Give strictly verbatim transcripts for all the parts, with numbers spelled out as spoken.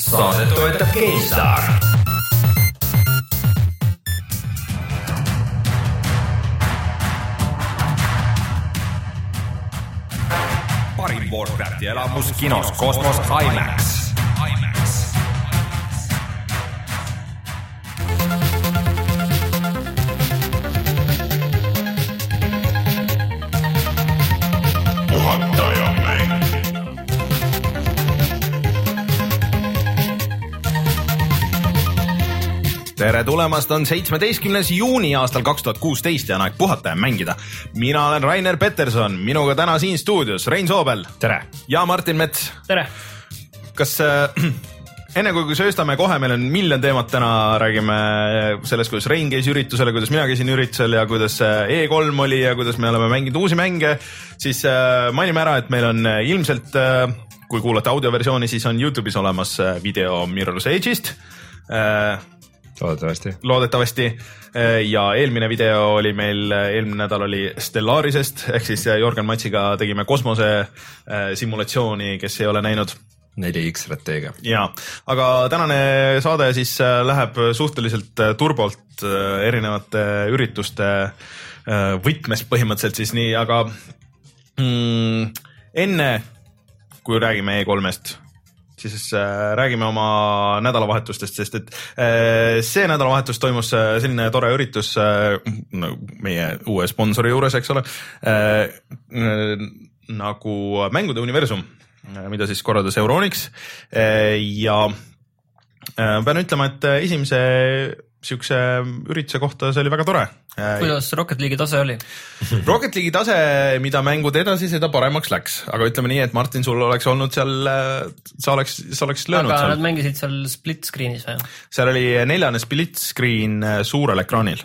Saadet toetab GameStar. Parim Warcrafti elamus kinos Cosmos IMAX. Tere tulemast, on seitsmeteistkümnes juuni aastal kaks tuhat kuusteist ja on aeg puhata ja mängida. Mina olen Rainer Peterson, minuga täna siin stuudios Rein Soobel. Tere. Ja Martin Mets. Tere. Kas äh, enne kui sööstame kohe, meil on miljon teemat täna, räägime sellest, kuidas Rein käis üritusele, kuidas mina käisin üritusel ja kuidas E kolm oli ja kuidas me oleme mänginud uusi mänge, siis äh, mainime ära, et meil on ilmselt, äh, kui kuulate audioversiooni, siis on YouTube'is olemas video Mirror's Edge'ist. Äh, Loodetavasti. Loodetavasti. Ja eelmine video oli meil, eelmine nädal oli Stellarisest, ehk siis Jorgen Matsiga tegime kosmose simulatsiooni, kes ei ole näinud. neli X strateegia. Ja, aga tänane saade siis läheb suhteliselt turbolt erinevate ürituste võtmes põhimõtteliselt siis nii, aga mm, enne kui räägime E kolmest, siis äh, räägime oma nädalavahetustest, sest et äh, see nädalavahetus toimus äh, selline tore üritus äh, no, meie uue sponsori juures, eks ole, äh, äh, nagu Mängude Universum, äh, mida siis korraldas Euronix äh, ja äh, pean ütlema, et esimese siukse ürituse kohta see oli väga tore. Kuidas Rocket League'i tase oli? Rocket League'i tase, mida mängud edasi, seda paremaks läks. Aga ütleme nii, et Martin, sul oleks olnud seal, sa oleks, sa oleks löönud aga seal. Aga nad mängisid seal split screen'is või? Seal oli neljane split screen suurel ekraanil.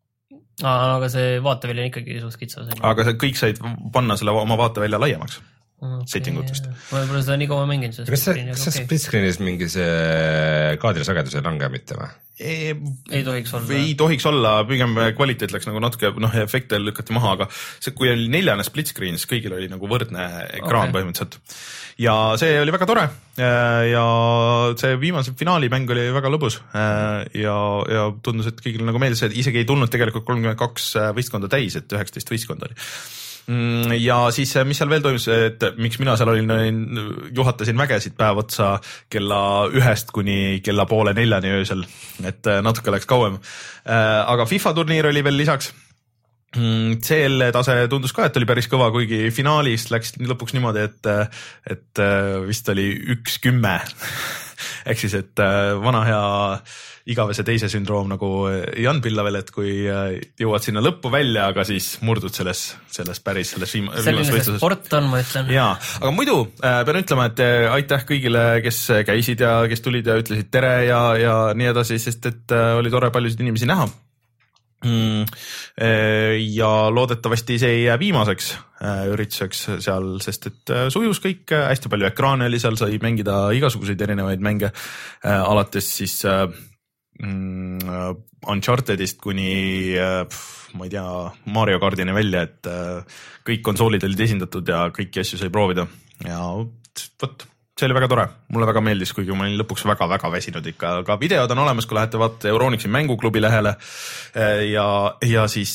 Aga see vaatevälja on ikkagi suht kitsas. Aga kõik said panna selle oma vaatevälja laiemaks. Okay, settingutest. Ma võib-olla seda nii kaua mänginud. Kas see split screen'is mingi see kaadrisagedus ei lange mitte või? Ei, ei tohiks olla. Ei tohiks olla, pigem kvaliteet läks nagu natuke, noh, efekte lükati maha, aga see, kui oli neljane split screen, siis kõigil oli nagu võrdne ekraan okay. Põhimõtteliselt. Ja see oli väga tore ja see viimase finaali mäng oli väga lõbus ja, ja tundus, et kõigil nagu meeldis, et isegi ei tulnud tegelikult kolmkümmend kaks võistkonda täis, et üheksateist võistkonda oli. Ja siis, mis seal veel toimus, et miks mina seal olin, juhatasin vägesid päev otsa kella ühest kuni kella poole neljani öösel, et natuke läks kauem. Aga FIFA turniir oli veel lisaks. C L tase tundus ka, et oli päris kõva, kuigi finaalis läks lõpuks niimoodi, et, et vist oli üks kümme. Ehk siis, et vana hea igavese teise sündroom nagu Jan Pillavel, et kui jõuad sinna lõppu välja, aga siis murdud selles, selles päris, selles viimas selline see sport on, ma ütlen. Jaa, aga muidu pean ütlema, et aitäh kõigile, kes käisid ja kes tulid ja ütlesid tere ja, ja nii edasi, sest et oli tore paljusid inimesi näha. Ja loodetavasti see ei jää viimaseks ürituseks seal, sest et sujus kõik, hästi palju ekraane oli seal, sai mängida igasuguseid erinevaid mänge, alates siis Unchartedist kuni, ma ei tea, Mario Kartini välja, et kõik konsoolid olid esindatud ja kõiki asju sai proovida ja võt, see oli väga tore, mulle väga meeldis, kuigi ma olin lõpuks väga-väga väsinud ikka, aga videod on olemas, kui lähete vaata Euronixi mänguklubi lehele ja, ja siis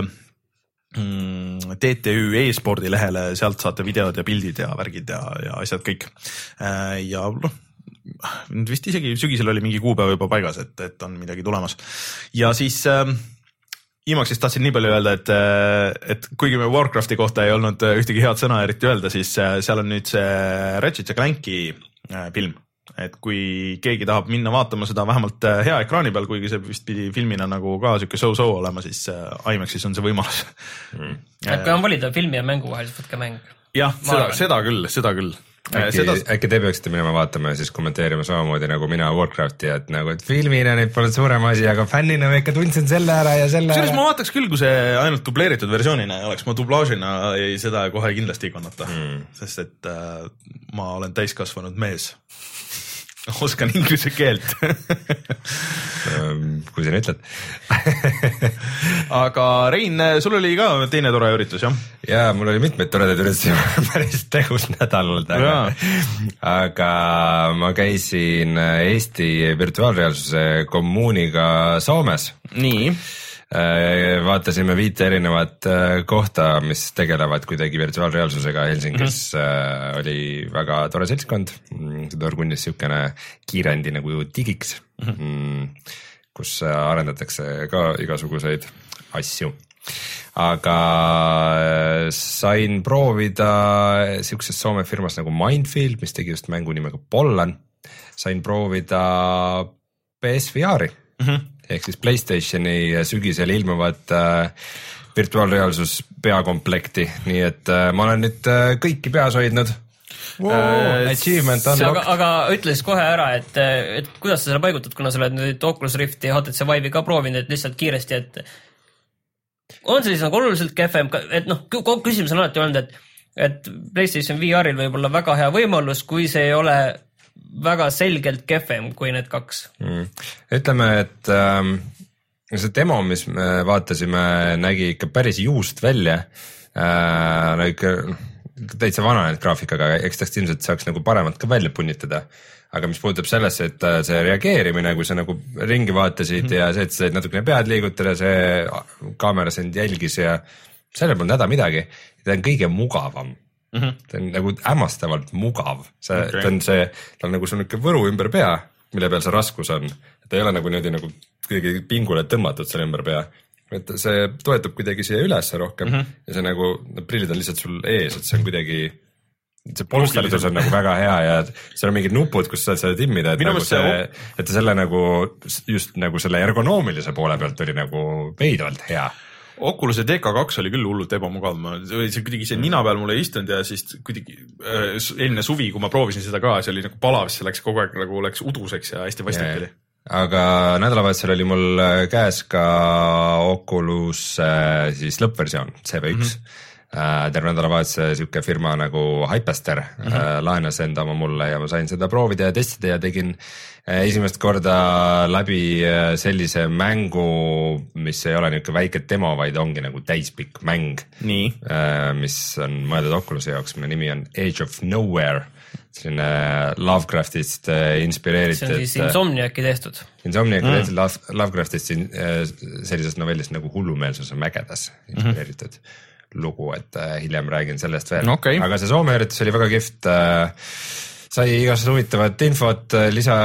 mm, T T Ü e-spordi lehele, sealt saate videod ja pildid ja värgid ja, ja asjad kõik ja noh, vist isegi sügisel oli mingi kuupäev juba paigas, et, et on midagi tulemas. Ja siis äh, Imaxist tahtsin nii palju öelda, et, et kuigi me Warcrafti kohta ei olnud ühtegi head sõna eriti öelda, siis seal on nüüd see Ratchet ja Clanki film. Et kui keegi tahab minna vaatama seda vähemalt hea ekraani peal, kuigi see vist pidi filmina nagu ka siuke so-so olema, siis Imaxis on see võimalus. Mm. Et kui on valida filmi ja mängu vahel, siis võtke mäng. Jah, seda, seda küll, seda küll. Äkki, seda... äkki te peaksite minema vaatama ja siis kommenteerima samamoodi nagu mina Warcrafti, et nagu, et filmina neid polnud suurem asi, aga fännina ma ikka tundsin selle ära ja selle Selles ära. Ma vaataks küll, kui see ainult dubleeritud versioonina oleks, ma dublaažina ei, seda kohe kindlasti ei kannata, mm. sest et äh, ma olen täiskasvanud mees. oskan inglise keelt kui sa nii ütled aga Rein, sul oli ka teine tore üritus, jah? Jaa, mul oli mitmeid toredaid üritusi päris tegus nädalal taga. Aga ma käisin Eesti virtuaalreaalsuse kommuuniga Soomes. Nii. Vaatasime viite erinevat kohta, mis tegelevad kuidagi virtuaalreaalsusega. Helsingis mm-hmm. oli väga tore seltskond, Torgunnis siukene kiirendi nagu digiks, mm-hmm. kus arendatakse ka igasuguseid asju. Aga sain proovida siukses Soome firmas nagu Mindfield, mis tegi just mängu nimega Pollan. Sain proovida P S V R-i. Mm-hmm. Ehk siis PlayStationi sügisel ilmuvad äh, virtuaalreaalsus peakomplekti, nii et äh, ma olen nüüd äh, kõiki peas hoidnud. Wow, äh, achievement unlocked. Aga, aga ütle siis kohe ära, et, et kuidas sa selle paigutad, kuna sa oled nüüd Oculus Rifti ja H T C Vive'i ka proovinud, et lihtsalt kiiresti, et on see siis nagu oluliselt kehvem, et noh, küsimus on alati olnud, et, et PlayStation V R-il võib olla väga hea võimalus, kui see ei ole väga selgelt kehvem kui need kaks. Mm. Ütleme, et ähm, see demo, mis me vaatasime, nägi ikka päris juust välja. Äh, no ikka täitsa vananenud graafikaga, eks tähst ilmselt saaks nagu paremat ka välja punnitada. Aga mis puudutab sellesse, et see reageerimine, kui sa nagu ringi vaatasid mm-hmm. ja see, et sa said natukene pead liigutada, see kaamera sind jälgis ja sellel polnud häda midagi. Ta on kõige mugavam. Mm-hmm. Ta on nagu hämmastavalt mugav. See, okay. ta on see, ta on nagu sul niisugune võru ümber pea, mille peal see raskus on. Ta ei ole nagu niimoodi nagu kuidagi pingule tõmmatud selle ümber pea. Et see toetub kuidagi siia üles rohkem mm-hmm. ja see nagu, prillid on lihtsalt sul ees, et see on kuidagi, see polstertus on nagu väga hea ja seal on mingid nupud, kus sa saad timmida, et, nagu see, et selle nagu, just nagu selle ergonoomilise poole pealt oli nagu veidvalt hea. Oculus D K kaks oli küll hullult ebamugav, ma see kuidagi see nina peal mulle istunud ja siis kuidagi äh, eelmine suvi, kui ma proovisin seda ka, see oli nagu palav, see läks kogu aeg nagu läks uduseks ja hästi vastik oli. Aga nädalavahetusel oli mul käes ka Oculus äh, siis lõppversioon C V üks. Mm-hmm. Terve nädalavahetuse siuke firma nagu Hypester mm-hmm. äh, laenas enda oma mulle ja ma sain seda proovida ja testida ja tegin esimest korda läbi sellise mängu, mis ei ole niisugune väike demo, vaid ongi nagu täispikk mäng, Nii. mis on mõeldud Oculus'i jaoks, mille nimi on Age of Nowhere, selline Lovecraftist inspireeritud. See on siis Insomniaki tehtud. Insomniaki mm. tehtud Lovecraftist sellisest novellist nagu Hullumeelsuse mägedas inspireeritud mm-hmm. lugu, et hiljem räägin sellest veel. Okay. Aga see Soome üritus oli väga kihvt. Sai igasugust huvitavat infot, lisa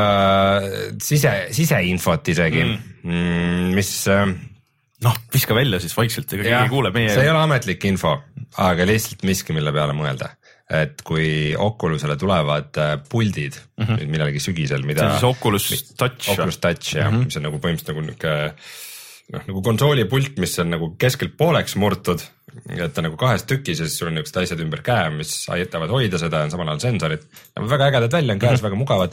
sise, siseinfot isegi, mm. mis... Noh, viska välja siis vaikselt, ega keegi kuule meie... See ei ole ametlik info, aga lihtsalt miski, mille peale mõelda. Et kui Oculusele tulevad puldid, mm-hmm. millalgi sügisel, mida... See on siis Oculus mis, Touch. Oculus Touch, jah, mm-hmm. mis on nagu põhimõtteliselt nagu niuke... noh, nagu konsoolipult, mis on nagu keskelt pooleks murtud, et ta nagu kahes tükis ja siis sul on niisugused asjad ümber käe, mis aitavad hoida seda, on samal ajal sensorid. Väga ägedad välja, on käes mm-hmm. väga mugavad.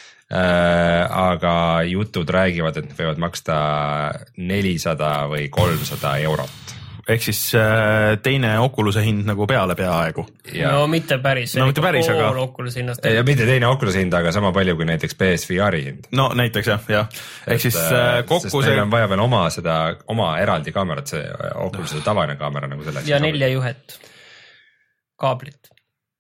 Äh, aga jutud räägivad, et võivad maksta nelisada või kolmsada eurot. Ehk siis äh, teine Oculus'e hind nagu peale peaaegu. Ja. No mitte päris. No mitte päris, aga... Oculus'e hinnast. Ja mitte teine Oculus'e hind, aga sama palju kui näiteks P S V R-i hind. No näiteks jah, jah. Ehk siis äh, kokku see... Sest on vaja veel oma seda, oma eraldi kaamerat, see Oculus'e tavaline kaamera nagu selleks. Ja nelja juhet. Kaablit.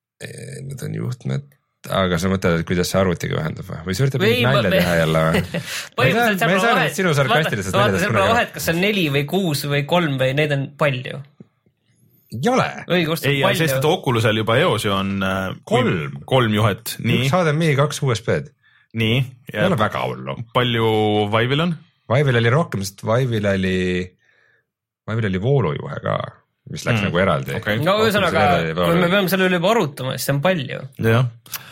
Need on juhtmed. Aga sa mõtled, et kuidas see arvutiga ühendab või? Või sa üritab mingit nalja teha jälle või? Ma ei saa nüüd sinu sarkastilistest naljadest kunagi. Vaata, vahet, kas see on neli või kuus või kolm või need on palju? Ei ole. Õigust, ei, palju. Sest, et Oculusel juba eos ju on kolm, kolm juhet. Üks H D M I, kaks U S B-d. Nii. Ei ole väga hullu. Palju Vive'il on? Vive'il oli rohkem, sest Vive'il oli, Vive'il oli voolujuhe ka, mis läks mm. nagu eraldi. Okay. No ühesõnaga, kui me peame selle üle juba arutama, siis see on palju. Jah.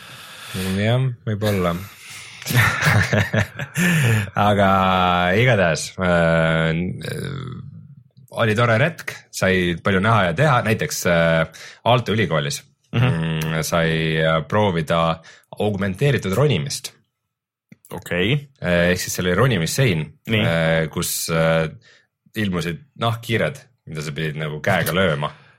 jah, võib olla. Aga igatahes äh, oli tore retk, sai palju näha ja teha, näiteks äh, Aalto ülikoolis mm-hmm. sai proovida augmenteeritud ronimist. Okei. Okay. Ehk siis seal oli ronimissein, äh, kus äh, ilmusid nahkhiired, mida sa pidid nagu käega lööma.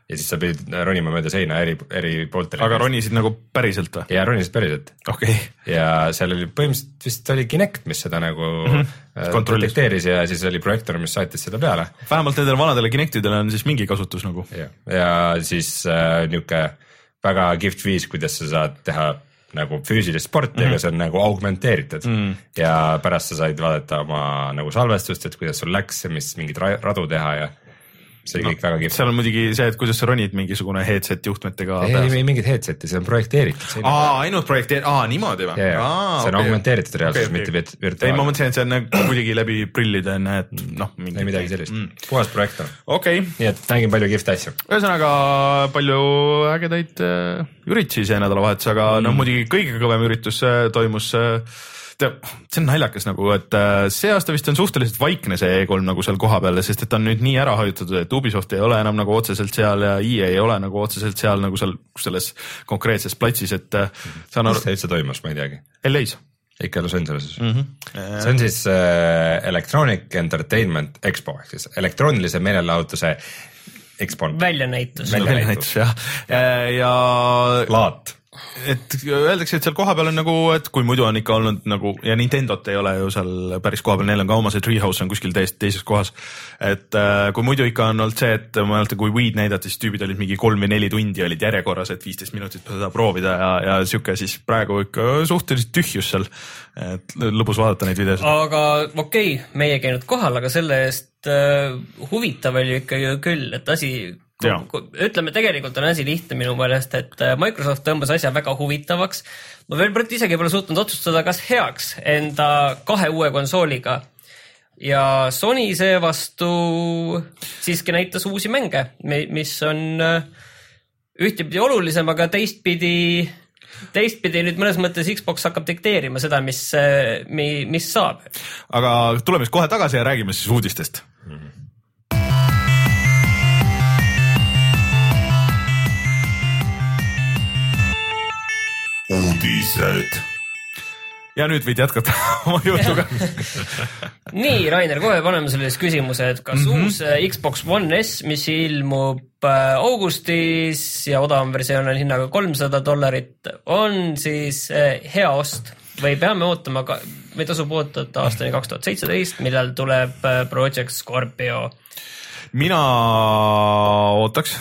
ja siis sa pidid ronima mööda seina eri, eri pooltele. aga ronisid nagu päriselt või? ja ronisid päriselt. okei okay.. ja seal oli põhimõtteliselt vist oli Kinect, mis seda nagu mm -hmm. detekteeris ja siis oli projektor, mis saatis seda peale. vähemalt nendele vanadele Kinectidele on siis mingi kasutus nagu. ja, ja siis äh, niisugune väga kihvt viis, kuidas sa saad teha nagu füüsilist sporti mm, -hmm. aga see on nagu augmenteeritud mm -hmm. ja pärast sa said vaadata oma nagu salvestust, et kuidas sul läks ja mis mingid radu teha ja see no, kõik väga kihvt. seal on muidugi see, et kuidas sa ronid mingisugune headset juhtmetega. ei, ei, ei mingit headset'i, see on projekteeritud. aa, ainult projekteeritud, aa niimoodi või? see on okay. augmenteeritud reaalsus okay,, okay. mitte virtuaalne. ei, ma mõtlesin, et see on nagu kuidagi läbi prillide näed, noh. ei midagi sellist mm., puhas projektor. okei okay.. nii et nägin palju kihvt asju. ühesõnaga palju ägedaid äh, üritusi see nädalavahetus, aga mm. noh, muidugi kõige kõvem üritus äh, toimus äh, tead, see on naljakas nagu, et see aasta vist on suhteliselt vaikne see E kolm nagu seal koha peal, sest et ta on nüüd nii ära hajutatud, et Ubisoft ei ole enam nagu otseselt seal ja E A ei ole nagu otseselt seal nagu seal selles konkreetses platsis, et see on... Kus see üldse toimus, ma ei teagi? L A-s. ikka Los Angeleses mm. -hmm. see on siis äh, Electronic Entertainment Expo, ehk siis elektroonilise meelelahutuse Expo. väljanäitus. väljanäitus, jah. ja, ja... laat. et öeldakse, et seal kohapeal on nagu, et kui muidu on ikka olnud nagu ja Nintendot ei ole ju seal päris kohapeal, neil on ka oma see Treehouse on kuskil täiesti teises kohas. Et äh, kui muidu ikka on olnud see, et ma mäletan, kui Weed näidati, siis tüübid olid mingi kolm või neli tundi olid järjekorras, et viisteist minutit seda proovida ja, ja siuke siis praegu ikka suhteliselt tühjus seal. Et lõbus vaadata neid videosid. Aga okei okay,, meie ei käinud kohal, aga selle eest äh, huvitav oli ikka ju küll, et asi Ja. ütleme, tegelikult on asi lihtne minu meelest, et Microsoft tõmbas asja väga huvitavaks. Ma veel isegi pole suutnud otsustada, kas heaks enda kahe uue konsooliga. Ja Sony seevastu siiski näitas uusi mänge, mis on ühtepidi olulisem, aga teistpidi, teistpidi nüüd mõnes mõttes Xbox hakkab dikteerima seda, mis, mis saab. Aga tuleme siis kohe tagasi ja räägime siis uudistest. Mm-hmm. uudised. Ja nüüd võid jätkata oma jutuga. Nii, Rainer, kohe paneme selles küsimuse, et kas mm-hmm. uus Xbox One S, mis ilmub augustis ja odavam versioon on hinnaga kolmsada dollarit, on siis hea ost või peame ootama, või tasub ootata aastani kaks tuhat seitseteist, millal tuleb Project Scorpio? Mina ootaks.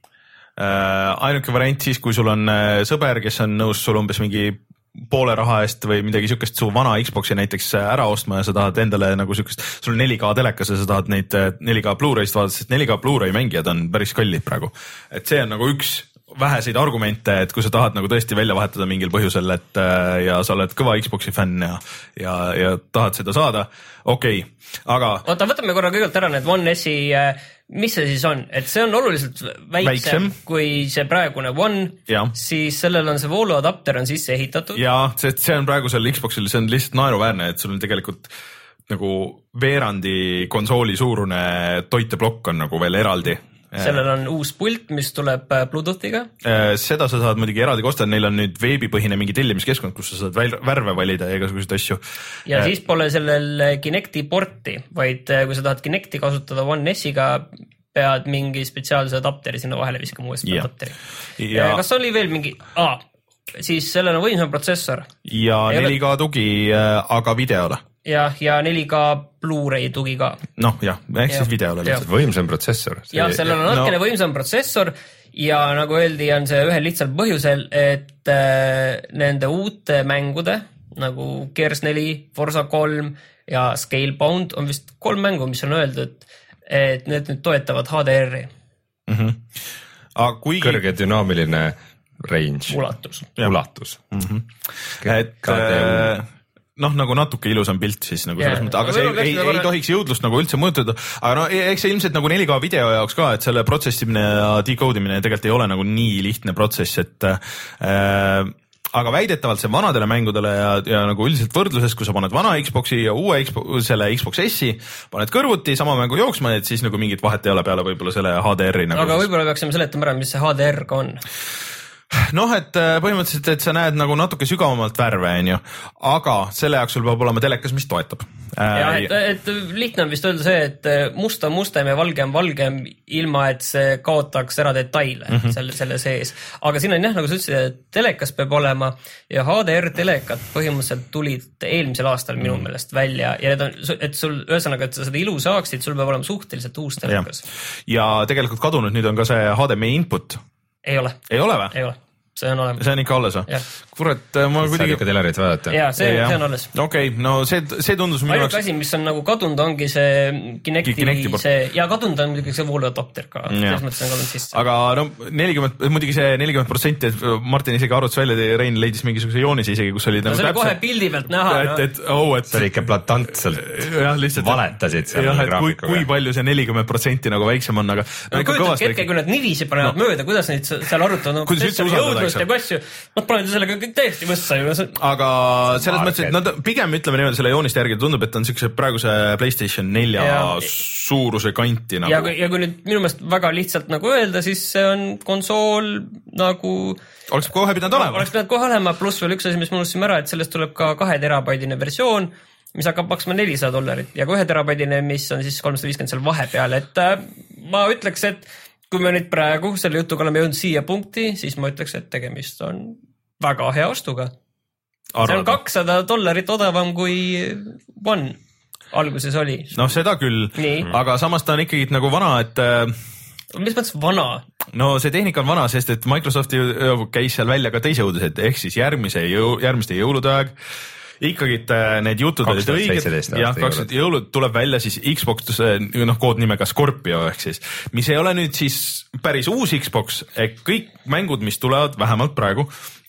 Äh, ainuke variant siis, kui sul on sõber, kes on nõus sul umbes mingi poole raha eest või midagi siukest su vana Xboxi näiteks ära ostma ja sa tahad endale nagu siukest, sul on neli K telekas ja sa tahad neid neli K Blu-ray'st vaadata, sest neli K Blu-ray mängijad on päris kallid praegu. Et see on nagu üks väheseid argumente, et kui sa tahad nagu tõesti välja vahetada mingil põhjusel, et ja sa oled kõva Xboxi fänn ja, ja, ja tahad seda saada, okei, okay. Aga... Oota, võtame korra kõigepealt ära need One S-i, mis see siis on? Et see on oluliselt väiksem, väiksem. Kui see praegune One, ja. Siis sellel on see vooluadapter on sisse ehitatud. Jaa, sest see on praegusel Xboxil, see on lihtsalt naeruväärne, et sul on tegelikult nagu veerandi konsooli suurune toiteblokk on nagu veel eraldi. Sellel on uus pult, mis tuleb Bluetoothiga. Seda sa saad muidugi eraldi kostada, neil on nüüd veebipõhine mingi tellimiskeskkond, kus sa saad värve valida ja igasuguseid asju. Ja äh, siis pole sellel Kinecti porti, vaid kui sa tahad Kinecti kasutada One S-iga, pead mingi spetsiaalse adapteri sinna vahele viskama uuesti yeah. adapteri. Ja... Kas oli veel mingi... Ah, siis sellel on võimsam protsessor. Ja neli K tugi, aga videole. Ja, ja neli K Blu-ray tugi ka. Noh, jah, ehk siis videole lihtsalt. Võimsam protsessor. Ja, sellel on natukene no. võimsam protsessor ja nagu öeldi, on see ühel lihtsal põhjusel, et äh, nende uute mängude nagu Gears neli, Forza kolm ja Scalebound on vist kolm mängu, mis on öeldud, et need nüüd toetavad H D R-i. Mm-hmm. Ah, kuigi... Kõrge dünaamiline range. Ulatus. Ulatus. Mm-hmm. Et... Äh... noh, nagu natuke ilusam pilt siis nagu yeah. selles mõttes, aga see ei, ei, ei tohiks jõudlust nagu üldse mõjutada, aga no eks see ilmselt nagu neli K video jaoks ka, et selle protsessimine ja decodimine tegelikult ei ole nagu nii lihtne protsess, et äh, aga väidetavalt see vanadele mängudele ja, ja nagu üldiselt võrdluses, kui sa paned vana Xboxi ja uue Xbox, selle Xbox S-i, paned kõrvuti sama mängu jooksma, et siis nagu mingit vahet ei ole peale võib-olla selle H D R-i nagu. Aga siis... võib-olla peaksime seletama ära, mis see H D R ka on. noh, et põhimõtteliselt, et sa näed nagu natuke sügavamalt värve, onju, aga selle jaoks sul peab olema telekas, mis toetab. Ja, et, et lihtne on vist öelda see, et must on mustem ja valge on valgem, ilma et see kaotaks ära detaile mm -hmm. selle, selle sees. Aga siin on jah, nagu sa ütlesid, et telekas peab olema ja H D R-telekat põhimõtteliselt tulid eelmisel aastal minu mm. meelest välja ja need on, et sul, ühesõnaga, et sa seda ilu saaksid, sul peab olema suhteliselt uus telekas. Ja, ja tegelikult kadunud nüüd on ka see H D M I input. Ei ole. Ei ole või? Ei ole. See on olemas. See on ikka alles või? Kurat, ma kuidagi... Saad ikka telerit vaadata? Jaa, see, see on alles. Okei, okay, no see, see tundus minu jaoks... asi, mis on nagu kadunud, ongi see Kinecti, Kinecti see, ja kadunud on muidugi see voolu adapter ka. Selles mõttes on kadunud sisse. Aga no nelikümmend, muidugi see nelikümmend protsenti, et Martin isegi arvutas välja, Rein leidis mingisuguse joonise isegi, kus oli no, nagu täpselt... kohe pildi pealt näha. Et, et, oh, et... see oli ikka platantselt jah, lihtsalt, valetasid seal jah, kui, kui palju see nelikümmend protsenti nagu väiksem on, aga no, no kujutad hetke, kui nad nivisi panevad no. mööda, kuidas neid seal arutavad, no, nad panevad sellega kõik täiesti võssa ju. Aga selles mõttes, et nad pigem ütleme niimoodi selle jooniste järgi, tundub, et on siukse praeguse PlayStation nelja ja, suuruse kanti nagu. Ja, ja kui nüüd minu meelest väga lihtsalt nagu öelda, siis see on konsool nagu... Oleks kohe pidanud olema. Oleks pidanud kohe olema, pluss veel üks asi, mis me unustasime ära, et sellest tuleb ka kahe terabaidine versioon, mis hakkab maksma nelisada dollarit ja kohe terabaidine, mis on siis kolmsada viiskümmend seal vahepeal, et äh, ma ütleks, et kui me nüüd praegu selle jutuga oleme jõudnud siia punkti, siis ma ütleks, et tegemist on väga hea ostuga. See on kakssada dollarit odavam kui One alguses oli. No seda küll, nii. Aga samas ta on ikkagi nagu vana, et... Mis mõttes vana? No see tehnika on vana, sest et Microsoft käis seal välja ka teise uudised, ehk siis järgmise jõu, järgmiste jõulude aeg. Ikkagi need jutud olid õiged, jah, kakskümmend jõulud tuleb välja siis Xbox, noh, koodnimega Scorpio ehk siis, mis ei ole nüüd siis päris uus Xbox, kõik mängud, mis tulevad vähemalt praegu,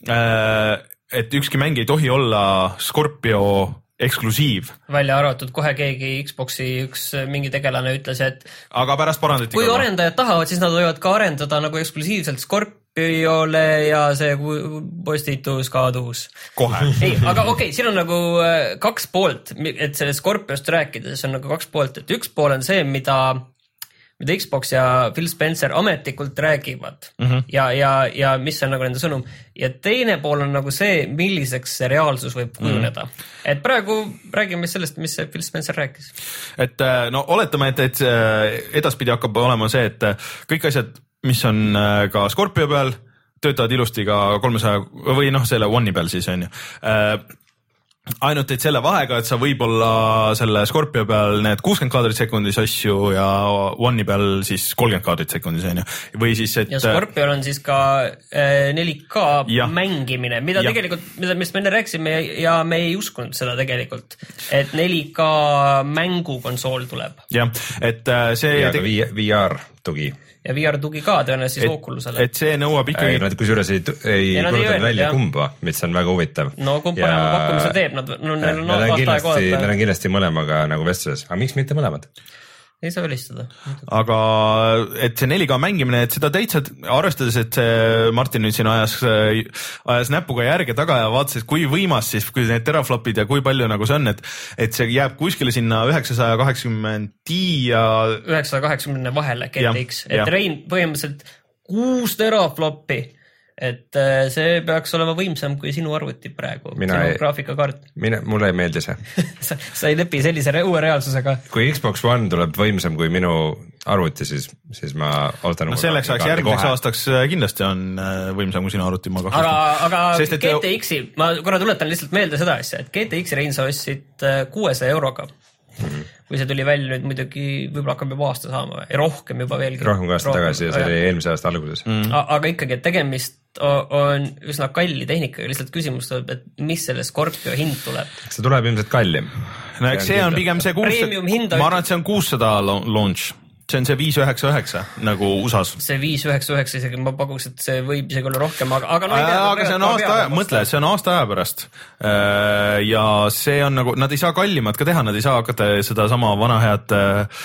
et ükski mäng ei tohi olla Scorpio eksklusiiv. Välja arvatud kohe keegi Xboxi üks mingi tegelane ütles, et aga pärast parandati kui arendajad tahavad, siis nad võivad ka arendada nagu eksklusiivselt Scorpiole ja see postitus kadus. Kohe. Ei, aga okei, okay, siin on nagu kaks poolt, et selle Scorpiost rääkides on nagu kaks poolt, et üks pool on see, mida mida Xbox ja Phil Spencer ametlikult räägivad mm -hmm. ja, ja, ja mis on nagu nende sõnum. Ja teine pool on nagu see, milliseks see reaalsus võib kujuneda. Mm -hmm. Et praegu räägime sellest, mis Phil Spencer rääkis. Et no oletame, et, et edaspidi hakkab olema see, et kõik asjad, mis on ka Scorpio peal, töötavad ilusti ka kolmesaja või noh, selle One'i peal siis on ju. Ainult, et selle vahega, et sa võib-olla selle Scorpio peal need kuuskümmend kaadrit sekundis asju ja One'i peal siis kolmkümmend kaadrit sekundis, on ju. Või siis, et... Ja Scorpio on siis ka neli K ja. mängimine, mida ja. tegelikult, mida me enne rääkisime ja me ei uskunud seda tegelikult, et neli K mängukonsool tuleb. Jah, et see... Ja ka V R tugi. Ja V R tugi ka tõenäoliselt siis Oculusele. Et see nõuab ikkagi... Nad kusjuures ei, ei kuulutanud välja jah. kumba, mis on väga huvitav. No kumb ja... parema pakkumise teeb, nad no, neil on aasta aeg oodata. Neil on kindlasti mõlemaga nagu vestluses, aga miks mitte mõlemad? Ei saa välistada. Aga et see neli K mängimine, et seda täitsa arvestades, et see Martin nüüd siin ajas, ajas näpuga järge taga ja vaatas, et kui võimas siis, kui need teraflopid ja kui palju nagu see on, et, et see jääb kuskile sinna üheksasaja kaheksakümmend Ti ja... üheksasaja kaheksakümne vahele G T X, et ja. Rein põhimõtteliselt kuus teraflopi. Et see peaks olema võimsam kui sinu arvuti praegu, mina sinu ei, graafikakaart. Mina, mulle ei meeldi see. sa, sa ei lepi sellise uue reaalsusega. Kui Xbox One tuleb võimsam kui minu arvuti, siis, siis ma ootan... No selleks ajaks järgmiseks aastaks kindlasti on võimsam kui sinu arvuti. Aga, aga Sest, G T X-i, ma korra tuletan lihtsalt meelde seda asja, et G T X-i Rein sa ostsid kuuesaja euroga. Mm-hmm. Kui see tuli välja nüüd muidugi võib-olla hakkab juba aasta saama või rohkem juba veelgi. Rohkem kui aasta tagasi ja see oli eelmise aasta alguses. Mm. Aga ikkagi, et tegemist on üsna kalli tehnikaga, lihtsalt küsimus tuleb, et mis selle Scorpio hind tuleb? See tuleb ilmselt kallim. No eks see on pigem see kuussada, ma arvan, et see on kuussada launch. See on see viis üheksa üheksa nagu U S A-s. See viis üheksa üheksa isegi, ma pakuks, et see võib isegi olla rohkem, aga, aga no ei tea. Aga see on aasta aja, mõtle, see on aasta aja pärast. Ja see on nagu, nad ei saa kallimat ka teha, nad ei saa hakata seda sama vana head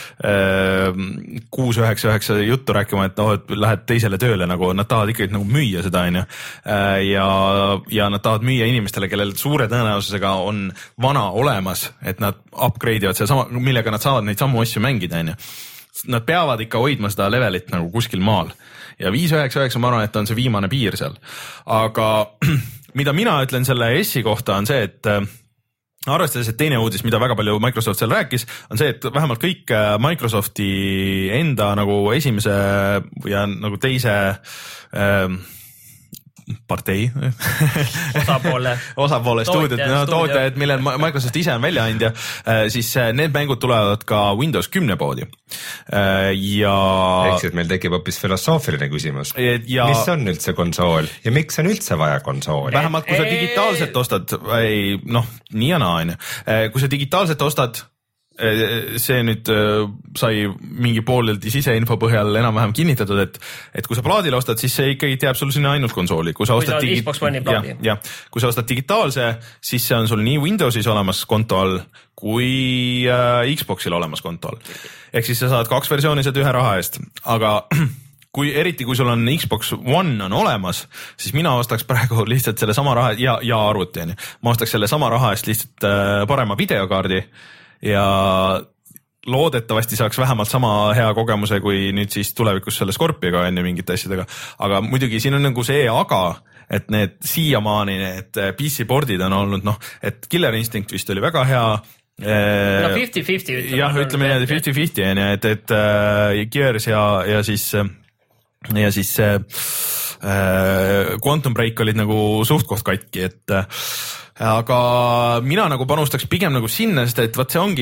kuus üheksa üheksa juttu rääkima, et noh, et lähed teisele tööle nagu, nad tahavad ikkagi nagu müüa seda, on ju. Ja, ja nad tahavad müüa inimestele, kellel suure tõenäosusega on vana olemas, et nad upgrade ivad seda sama, millega nad saavad neid samu asju mängida, on ju. nad peavad ikka hoidma seda levelit nagu kuskil maal ja viis üheksa üheksa ma arvan, et on see viimane piir seal. Aga mida mina ütlen selle S-i kohta on see, et arvestades, et teine uudis, mida väga palju Microsoft seal rääkis, on see, et vähemalt kõik Microsofti enda nagu esimese ja nagu teise äh, partei osapoole, osapoole stuudiot, no tootjad, millel Microsoft ise on väljaandja, siis need mängud tulevad ka Windows kümme poodi. Ja ehk siis meil tekib hoopis filosoofiline küsimus, ja mis on üldse konsool ja miks on üldse vaja konsooli? Vähemalt kui sa digitaalselt ostad, ei, noh, nii ja naa, kui sa digitaalselt ostad, see nüüd sai mingi pooleldi siseinfo põhjal enam-vähem kinnitatud, et, et kui sa plaadile ostad, siis see ikkagi teab sul sinna ainult konsooli. Kui sa ostad, digi... Xbox One'i plaadi. Ja, ja, kui sa ostad digitaalse, siis see on sul nii Windowsis olemas konto all, kui äh, Xboxil olemas konto all. Ehk siis sa saad kaks versiooni saad ühe raha eest, aga kui eriti, kui sul on Xbox One on olemas, siis mina ostaks praegu lihtsalt selle sama raha ja, ja arvuti. Ma ostaks selle sama raha eest lihtsalt äh, parema videokaardi ja loodetavasti saaks vähemalt sama hea kogemuse, kui nüüd siis tulevikus selle Scorpioga enne mingite asjadega. Aga muidugi siin on nagu see aga, et need siiamaani need P C-boardid on olnud, noh, et Killer Instinct vist oli väga hea. No fifty fifty ütleme. Jah, ütleme niimoodi fifty fifty, et, et uh, Gears ja, ja siis, ja siis uh, Quantum Break olid nagu suht koht katki, et uh, aga mina nagu panustaks pigem nagu sinna, sest et vaat see ongi,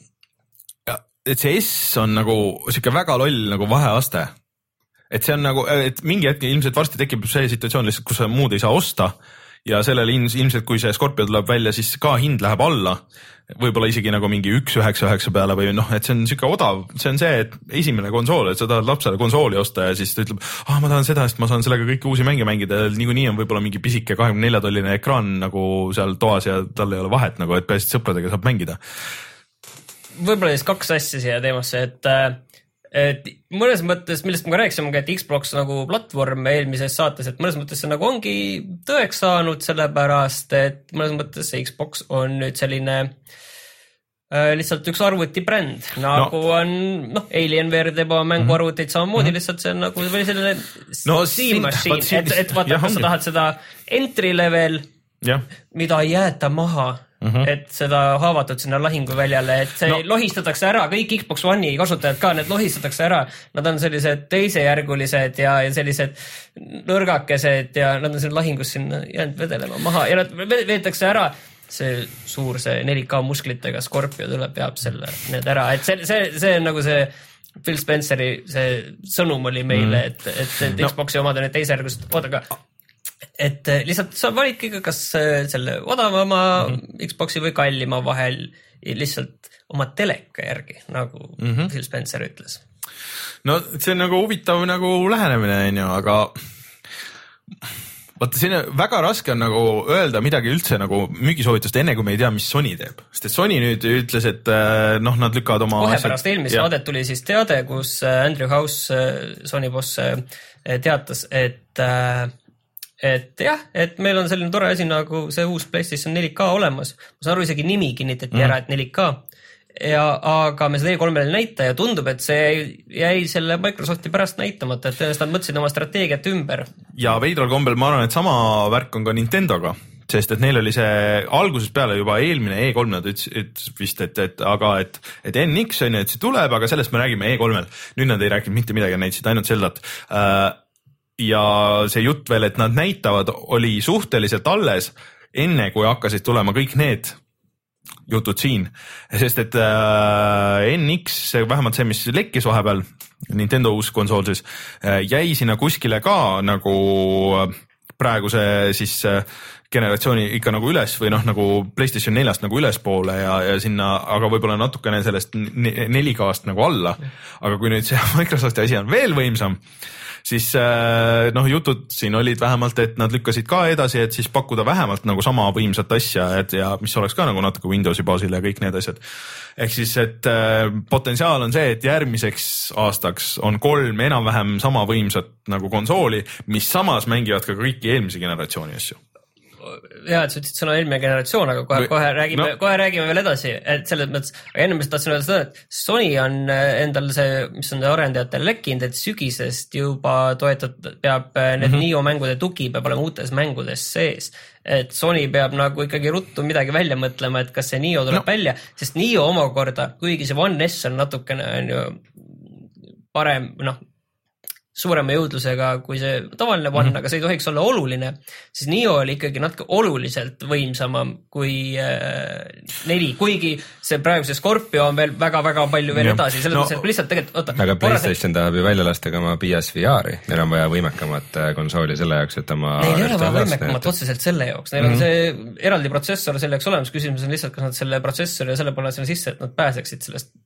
et see S on nagu siuke väga loll nagu vaheaste. Et see on nagu, et mingi hetk ilmselt varsti tekib see situatsioon lihtsalt, kus sa muud ei saa osta ja sellele ilmselt, kui see Scorpio tuleb välja, siis ka hind läheb alla. Võib-olla isegi nagu mingi üks üheksa üheksa peale või noh, et see on siuke odav, see on see, et esimene konsool, et sa tahad lapsele konsooli osta ja siis ta ütleb, ah, ma tahan seda, sest ma saan sellega kõiki uusi mänge mängida ja niikuinii on võib-olla mingi pisike kahekümne nelja tolline ekraan nagu seal toas ja tal ei ole vahet nagu, et peaasi sõpradega saab mängida. Võib-olla siis kaks asja siia teemasse, et, et mõnes mõttes, millest ma ka rääkisime, et Xbox nagu platvorm eelmises saates, et mõnes mõttes see nagu ongi tõeks saanud sellepärast, et mõnes mõttes see Xbox on nüüd selline äh, lihtsalt üks arvutibränd, nagu no. on noh, Alienware teeb oma mänguarvuteid samamoodi, mm-hmm. lihtsalt see on nagu või selline no, Steam Machine, et, et vaata, kas sa tahad seda entry level, ja. mida ei jäeta maha, Mm-hmm. et seda haavatud sinna lahinguväljale, et see no. lohistatakse ära, kõik Xbox One'i kasutajad ka, need lohistatakse ära, nad on sellised teisejärgulised ja, ja sellised nõrgakesed ja nad on selle lahingus sinna jäänud vedelema maha ja nad veetakse ära, see suur see neli K musklitega Scorpio tuleb, peab selle need ära, et see, see, see on nagu see Phil Spenceri see sõnum oli meile, mm. et, et, et Xbox'i no. omad on need teisejärgulised, oota ka et lihtsalt sa validki ka kas selle odavama mm-hmm. Xboxi või kallima vahel lihtsalt oma teleka järgi, nagu mm-hmm. Phil Spencer ütles. No see on nagu huvitav nagu lähenemine, on ju, aga vaata, siin väga raske on nagu öelda midagi üldse nagu müügisoovitust enne, kui me ei tea, mis Sony teeb. Sest et Sony nüüd ütles, et noh, nad lükkavad oma kohe pärast eelmist saadet tuli siis teade, kus Andrew House, Sony boss, teatas, et et jah, et meil on selline tore asi nagu see uus PlayStation neli K olemas. Ma saan aru, isegi nimi kinnitati mm. ära, et neli K. Ja, aga me seda E kolme näita ja tundub, et see jäi selle Microsofti pärast näitamata, et tõenäoliselt nad mõtlesid oma strateegiat ümber. Ja veidral kombel ma arvan, et sama värk on ka Nintendoga, sest et neil oli see algusest peale juba eelmine E kolm, nad ütles, ütles vist, et, et aga et, et N X on ju, et see tuleb, aga sellest me räägime E kolmel. Nüüd nad ei rääkinud mitte midagi, näitasid ainult Zeldat. Uh, ja see jutt veel, et nad näitavad, oli suhteliselt alles enne, kui hakkasid tulema kõik need jutud siin, sest et äh, N X, vähemalt see, mis lekkis vahepeal, Nintendo uus konsool siis, äh, jäi sinna kuskile ka nagu praeguse siis äh, generatsiooni ikka nagu üles või noh, nagu PlayStation neljast nagu ülespoole ja, ja sinna, aga võib-olla natukene sellest neli K-st nagu alla, aga kui nüüd see Microsofti asi on veel võimsam, siis noh, jutud siin olid vähemalt, et nad lükkasid ka edasi, et siis pakkuda vähemalt nagu sama võimsat asja, et ja mis oleks ka nagu natuke Windowsi baasil ja kõik need asjad. Ehk siis, et potentsiaal on see, et järgmiseks aastaks on kolm enam-vähem sama võimsat nagu konsooli, mis samas mängivad ka kõiki eelmise generatsiooni asju. hea, et sa ütlesid sõna eelmine generatsioon, aga kohe, kohe räägime no., kohe räägime veel edasi, et selles mõttes, aga enne ma tahtsin öelda seda, et Sony on endal see, mis on arendajatele lekkinud, et sügisest juba toetab, peab need mm-hmm. Nio mängude tugi peab olema uutes mängudes sees. Et Sony peab nagu ikkagi ruttu midagi välja mõtlema, et kas see Nio tuleb no. välja, sest Nio omakorda, kuigi see One S on natukene on ju parem, noh, suurema jõudlusega kui see tavaline One, mm-hmm. aga see ei tohiks olla oluline, siis Nio oli ikkagi natuke oluliselt võimsamam kui äh, neli, kuigi see praegu see Scorpio on veel väga-väga palju veel ja. edasi, selles no, mõttes, et lihtsalt tegelikult oota, aga PlayStation see... tahab ju välja lasta ka oma P S V R-i, neil on vaja võimekamat konsooli selle jaoks, et oma neil ei ole vaja võimekamat otseselt selle jaoks, neil mm-hmm. on see eraldi protsessor selle jaoks olemas, küsimus on lihtsalt, kas nad selle protsessori ja selle pole sinna sisse, et nad pääseksid sellest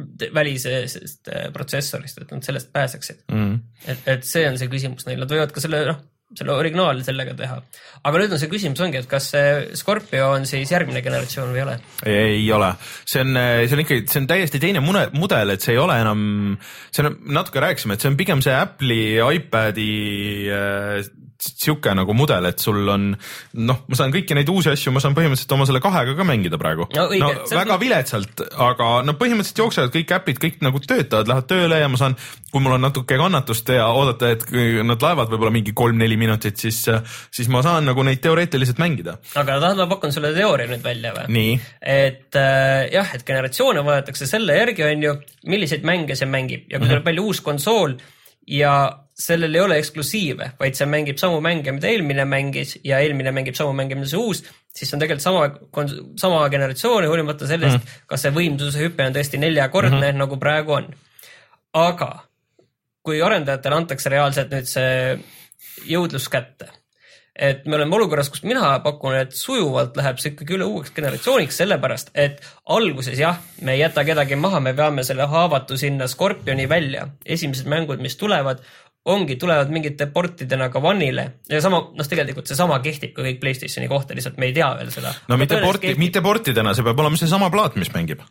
välisest protsessorist, et nad sellest pääseksid. Mm. Et, et see on see küsimus neil, nad võivad ka selle, noh, selle originaali sellega teha. Aga nüüd on see küsimus ongi, et kas see Scorpio on siis järgmine generatsioon või ei ole? Ei ole. See on, see on ikkagi, see on täiesti teine mudel, et see ei ole enam, see on, natuke rääkisime, et see on pigem see Apple'i iPadi äh, siuke nagu mudel, et sul on, noh, ma saan kõiki neid uusi asju, ma saan põhimõtteliselt oma selle kahega ka mängida praegu. No, õige, no väga on... viletsalt, aga no põhimõtteliselt jooksevad kõik äpid, kõik nagu töötavad, lähevad tööle ja ma saan, kui mul on natuke kannatust ja oodata, et nad laevad võib-olla mingi kolm-neli minutit, siis, siis ma saan nagu neid teoreetiliselt mängida. Aga tahad, ma pakun sulle teooria nüüd välja või? Nii. Et äh, jah, et generatsioone vaadatakse selle järgi on ju, milliseid mänge see mängib ja kui mm-hmm. tuleb palju uus konsool ja sellel ei ole eksklusiive, vaid see mängib samu mänge, mida eelmine mängis ja eelmine mängib samu mänge, mida see uus, siis on tegelikult sama, sama generatsiooni, hoolimata sellest, mm. kas see võimsuse hüpe on tõesti neljakordne, mm-hmm. nagu praegu on. Aga kui arendajatele antakse reaalselt nüüd see jõudlus kätte, et me oleme olukorras, kus mina pakun, et sujuvalt läheb see ikkagi üle uueks generatsiooniks, sellepärast, et alguses jah, me ei jäta kedagi maha, me peame selle haavatu sinna Scorpioni välja. Esimesed mängud, mis tulevad, ongi, tulevad mingite portidena ka One'ile ja sama, noh tegelikult see sama kehtib ka kõik PlayStationi kohta, lihtsalt me ei tea veel seda. No mitte, porti, kehtib... mitte portidena, see peab olema see sama plaat, mis mängib.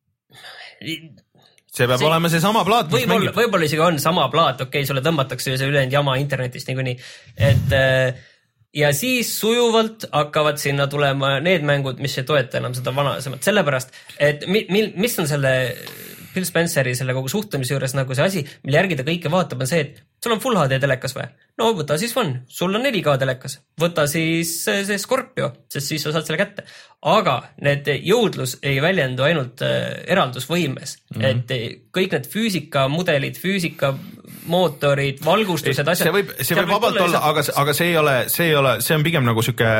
See peab see... olema see sama plaat, mis võib-olla, mängib. Võib-olla isegi on sama plaat, okei okay,, sulle tõmmatakse see ülejäänud jama internetist niikuinii, et ja siis sujuvalt hakkavad sinna tulema need mängud, mis ei toeta enam seda vanasemat, sellepärast, et mi, mi, mis on selle Phil Spenceri selle kogu suhtumise juures nagu see asi, mille järgi ta kõike vaatab, on see, et sul on Full H D telekas või? No võta siis One, sul on neli K telekas, võta siis see Scorpio, sest siis sa saad selle kätte. Aga need jõudlus ei väljendu ainult eraldusvõimes, mm-hmm. et kõik need füüsikamudelid, füüsikamootorid, valgustused, asjad. See võib, see võib vabalt olla, aga, aga see ei ole, see ei ole, see on pigem nagu siuke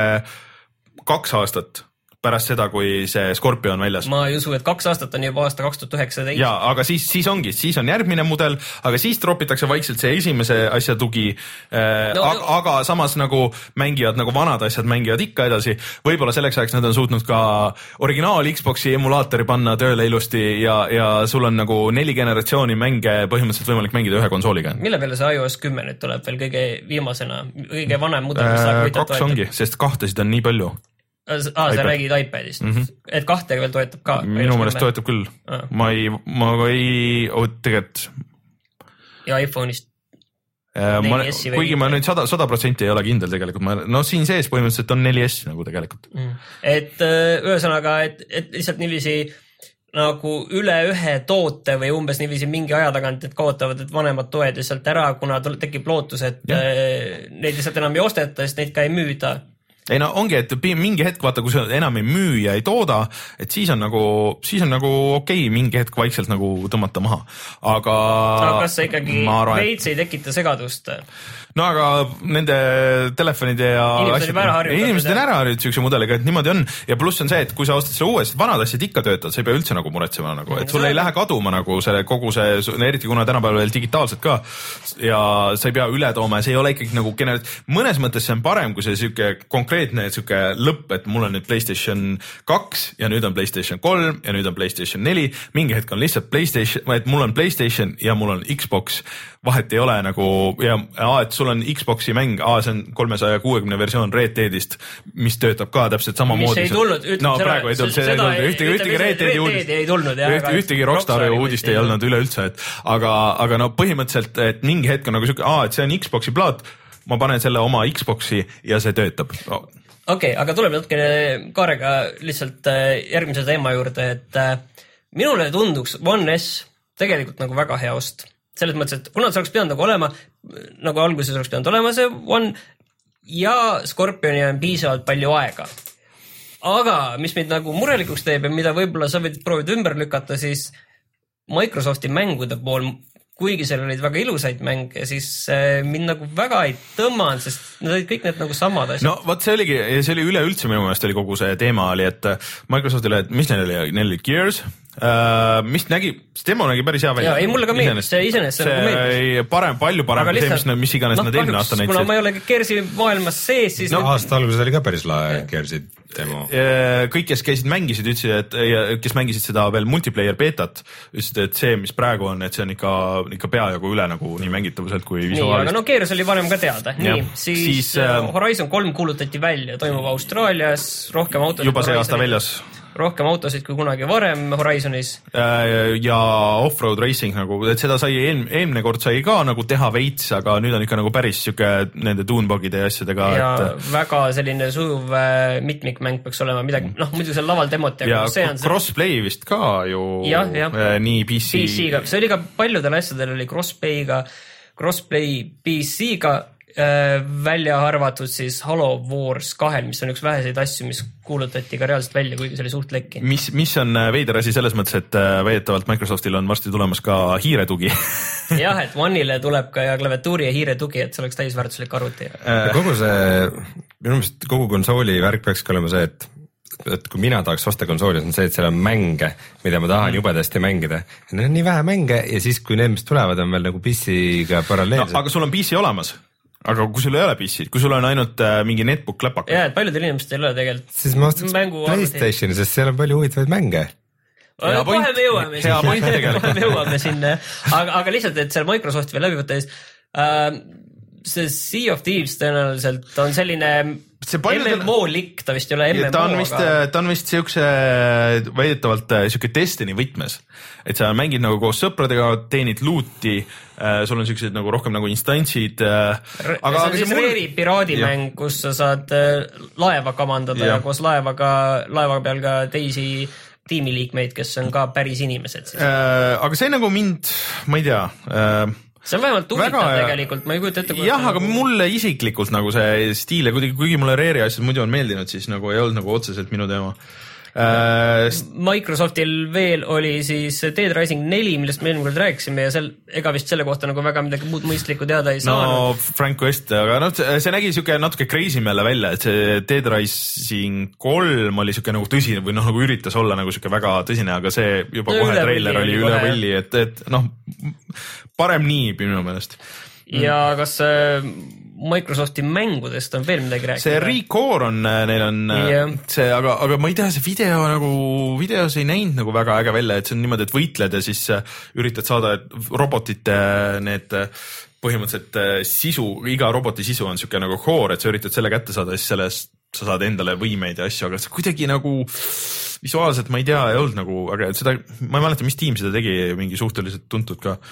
kaks aastat pärast seda, kui see Scorpio on väljas. Ma ei usu, et kaks aastat on juba aasta kaks tuhat üheksateist. Jaa, aga siis, siis ongi, siis on järgmine mudel, aga siis tropitakse vaikselt see esimese asja tugi, no, aga, aga samas nagu mängivad, nagu vanad asjad mängivad ikka edasi. Võib-olla selleks ajaks nad on suutnud ka originaal Xboxi emulaatori panna tööle ilusti ja, ja sul on nagu neli generatsiooni mänge põhimõtteliselt võimalik mängida ühe konsooliga. Mille peale see iOS kümme nüüd tuleb veel kõige viimasena, kõige vanem mudel? Äh, kaks ongi, sest kahtesid on nii palju. Aa, sa räägid iPadist, mm-hmm. et kahtega veel toetab ka? Minu meelest toetab küll. Ah. Ma ei, ma ei, tegelikult. Ja iPhone'ist? Ma, kuigi ma nüüd sada, sada protsenti ei ole kindel tegelikult. Ma, no siin sees põhimõtteliselt on neli S nagu tegelikult. Mm. Et ühesõnaga, et, et lihtsalt niiviisi nagu üle ühe toote või umbes niiviisi mingi aja tagant, et kaotavad et vanemad toed lihtsalt ära, kuna tekib lootus, et ja. neid lihtsalt enam ei osteta, sest neid ka ei müüda. Ei no ongi, et mingi hetk vaata, kui sa enam ei müü ja ei tooda, et siis on nagu, siis on nagu okei, okay, mingi hetk vaikselt nagu tõmmata maha. Aga no, kas sa ikkagi veits ei tekita segadust? No aga nende telefonide ja inimesed on inimesed on ära harjunud siukse mudeliga, et niimoodi on ja pluss on see, et kui sa ostad selle uuesti, vanad asjad ikka töötavad, sa ei pea üldse nagu muretsema nagu, et sul ei lähe kaduma nagu selle kogu see, eriti kuna tänapäeval veel digitaalselt ka ja sa ei pea üle tooma ja see ei ole ikkagi nagu generat-, mõnes mõttes see on parem, kui see siuke konkreetne siuke lõpp, et mul on nüüd PlayStation kaks ja nüüd on PlayStation kolm ja nüüd on PlayStation neli, mingi hetk on lihtsalt PlayStation, et mul on PlayStation ja mul on Xbox, vahet ei ole nagu ja, et sul on Xboxi mäng, aa, see on kolmesaja kuuekümne versioon Red Deadist, mis töötab ka täpselt sama mis moodi. Mis ei tulnud, ütleb no, seda, praegu ei tulnud, see ei tulnud, ühtegi, ühtegi Red Deadi uudist, ei tulnud, jah, üht, ühtegi Rockstari uudist ei olnud üleüldse, et aga, aga no põhimõtteliselt, et mingi hetk on nagu siuke, aa, et see on Xboxi plaat, ma panen selle oma Xboxi ja see töötab. okei okay,, aga tuleb natukene Kaarega lihtsalt järgmise teema juurde, et minule tunduks One S tegelikult nagu väga hea ost. Selles mõttes, et kuna see oleks pidanud nagu olema, nagu alguses oleks pidanud olema see One ja Scorpioni on piisavalt palju aega. Aga mis meid nagu murelikuks teeb ja mida võib-olla sa võid proovida ümber lükata, siis Microsofti mängude pool, kuigi seal olid väga ilusaid mänge, siis mind nagu väga ei tõmmanud, sest need olid kõik need nagu samad asjad. No võt see oligi, see oli üleüldse minu meelest oli kogu see teema oli, et Microsoftile, et mis neil oli, neil oli Gears, Uh, mis nägi, see demo nägi päris hea välja. Jaa, ei mulle ka meeldis, see isenest see nagu meeldis. Parem, palju parem kui see, mis, mis iganes no, nad eelmine aasta näitsid. Kuna ma ei ole Gearsi maailmas sees, siis... No aasta alguses oli ka päris lae Gearsi demo. Kõik, kes käisid mängisid, ütlesid, et ja, kes mängisid seda veel multiplayer betat, ütlesid, et see, mis praegu on, et see on ikka, ikka peaaegu üle nagu nii mängitavuselt kui visuaalist. Nii, aga no Gears oli varem ka teada. Nii, ja, siis, siis uh, Horizon kolm kuulutati välja, toimub Austraalias, rohkem autosid... Juba see aasta väljas. Rohkem autosid kui kunagi varem Horizonis. Ja off-road racing nagu, et seda sai eel, eelmine kord sai ka nagu teha veits, aga nüüd on ikka nagu päris siuke nende tunebugide ja asjadega. Ja et... väga selline sujuv mitmikmäng peaks olema midagi, noh muidu seal laval demot. Ja see on crossplay vist ka ju ja, ja. nii P C. P C-ga, see oli ka paljudel asjadel oli crossplay'ga, crossplay P C-ga, välja arvatud siis Halo Wars kahel, mis on üks väheseid asju, mis kuulutati ka reaalselt välja, kuigi see oli suht lekki. Mis, mis on veider asi selles mõttes, et väidetavalt Microsoftil on varsti tulemas ka hiiretugi. Jah, et One'ile tuleb ka ja klaviatuuri ja hiiretugi, et see oleks täisväärtuslik arvuti. Kogu see, minu meelest kogu konsooli värk peakski olema see, et et kui mina tahaks osta konsooli, on see, et seal on mänge, mida ma tahan jubedasti mängida. Need on nii vähe mänge ja siis, kui need, mis tulevad, on veel nagu P C-ga paralleelselt. No, aga sul on P C olemas. Aga kui sul ei ole P C, kui sul on ainult äh, mingi netbook läpak. Jaa, et paljudel inimestel ei ole tegelikult. Siis ma ostaks PlayStationi, sest seal on palju huvitavaid mänge. Ja kohe me jõuame hea sinna. Point tegelikult. me jõuame sinna. Aga, aga lihtsalt, et seal Microsofti veel läbi võtta, äh, see Sea of Thieves tõenäoliselt on selline M M O-lik, ta vist ei ole M M O. Ta on vist, aga... ta on vist siukse, väidetavalt siuke Destiny võtmes. Et sa mängid nagu koos sõpradega, teenid luuti, sul on siuksed nagu rohkem nagu instantsid. Aga, see on siis mul... Reeri piraadimäng, kus sa saad laeva kamandada ja, ja koos laevaga, laeva peal ka teisi tiimiliikmeid, kes on ka päris inimesed. Äh, aga see nagu mind, ma ei tea... Äh, see on vähemalt huvitav väga... tegelikult, ma ei kujuta ette. Jah, aga mulle isiklikult nagu see stiil ja kuigi, kuigi mulle Reeri asjad muidu on meeldinud, siis nagu ei olnud nagu otseselt minu teema. Äh, Microsoftil veel oli siis Dead Rising neli, millest me eelmine kord rääkisime ja seal, ega vist selle kohta nagu väga midagi muud mõistlikku teada ei saanud. No Frank West, aga no, see nägi siuke natuke crazy meele välja, et see Dead Rising kolm oli siuke nagu tõsine või noh, nagu üritas olla nagu siuke väga tõsine, aga see juba no, kohe trailer oli üle võlli, et, et noh, parem nii minu meelest. Ja kas äh, Microsofti mängudest on veel midagi rääkida? See Recore on, neil on yeah. see, aga, aga ma ei tea, see video nagu, videos ei näinud nagu väga äge välja, et see on niimoodi, et võitled ja siis üritad saada robotite need põhimõtteliselt sisu, iga roboti sisu on siuke nagu core, et sa üritad selle kätte saada ja siis sellest sa saad endale võimeid ja asju, aga see kuidagi nagu visuaalselt, ma ei tea, ei olnud nagu, aga seda, ma ei mäleta, mis tiim seda tegi, mingi suhteliselt tuntud ka.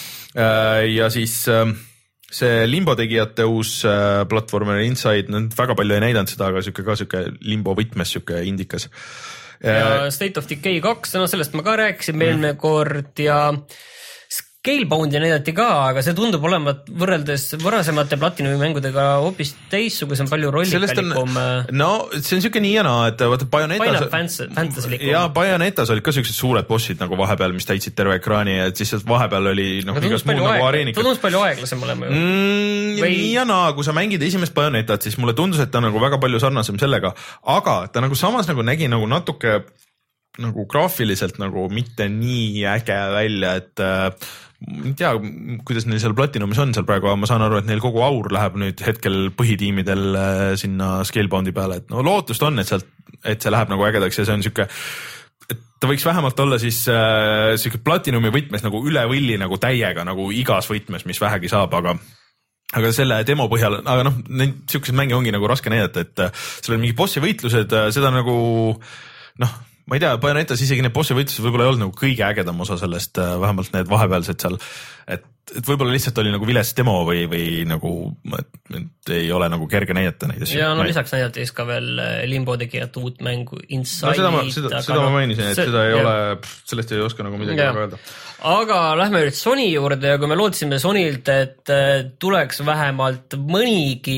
Ja siis see Limbo tegijate uus äh, platvormer Inside, nad väga palju ei näidanud seda, aga siuke ka siuke Limbo võtmes siuke indikas. Ja State of Decay kaks, no sellest ma ka rääkisin mm. eelmine kord ja Scaleboundi näidati ka, aga see tundub olevat võrreldes varasemate Platinumi mängudega hoopis teissugusem, palju rollikalikum. No see on siuke nii ja naa, et vaata Bayonetas, fantasilikum. Ja Bayonetas olid ka siuksed suured bossid nagu vahepeal, mis täitsid terve ekraani, et siis vahepeal oli noh, igas muud nagu areenikud. Tundus palju aeglasem olema ju. Mm, Või... Nii ja naa, kui sa mängid esimest Bayonetat, siis mulle tundus, et ta nagu väga palju sarnasem sellega, aga ta nagu samas nagu nägi nagu natuke nagu graafiliselt nagu mitte nii äge välja, et äh, ei tea, kuidas neil seal Platinumis on seal praegu, ma saan aru, et neil kogu aur läheb nüüd hetkel põhitiimidel sinna Scaleboundi peale, et no lootust on, et sealt, et see läheb nagu ägedaks ja see on siuke, et ta võiks vähemalt olla siis äh, siuke Platinumi võtmes nagu üle võlli nagu täiega nagu igas võtmes, mis vähegi saab, aga aga selle demo põhjal, aga noh, neid siukeseid mänge ongi nagu raske näidata, et seal on mingi bossi võitlused, seda nagu noh, ma ei tea, Bayonetas isegi need bossi võitlused võib-olla ei olnud nagu kõige ägedam osa sellest, vähemalt need vahepealsed seal, et et võib-olla lihtsalt oli nagu viles demo või, või nagu, et, et ei ole nagu kerge näidata neid asju. ja no lisaks näidati siis ka veel Limbo tegijat uut mängu Inside. No seda ma, seda, seda ma mainisin, et see, seda ei ja. ole, sellest ei oska nagu midagi ja. öelda. Aga lähme nüüd Sony juurde ja kui me lootsime Sonylt, et tuleks vähemalt mõnigi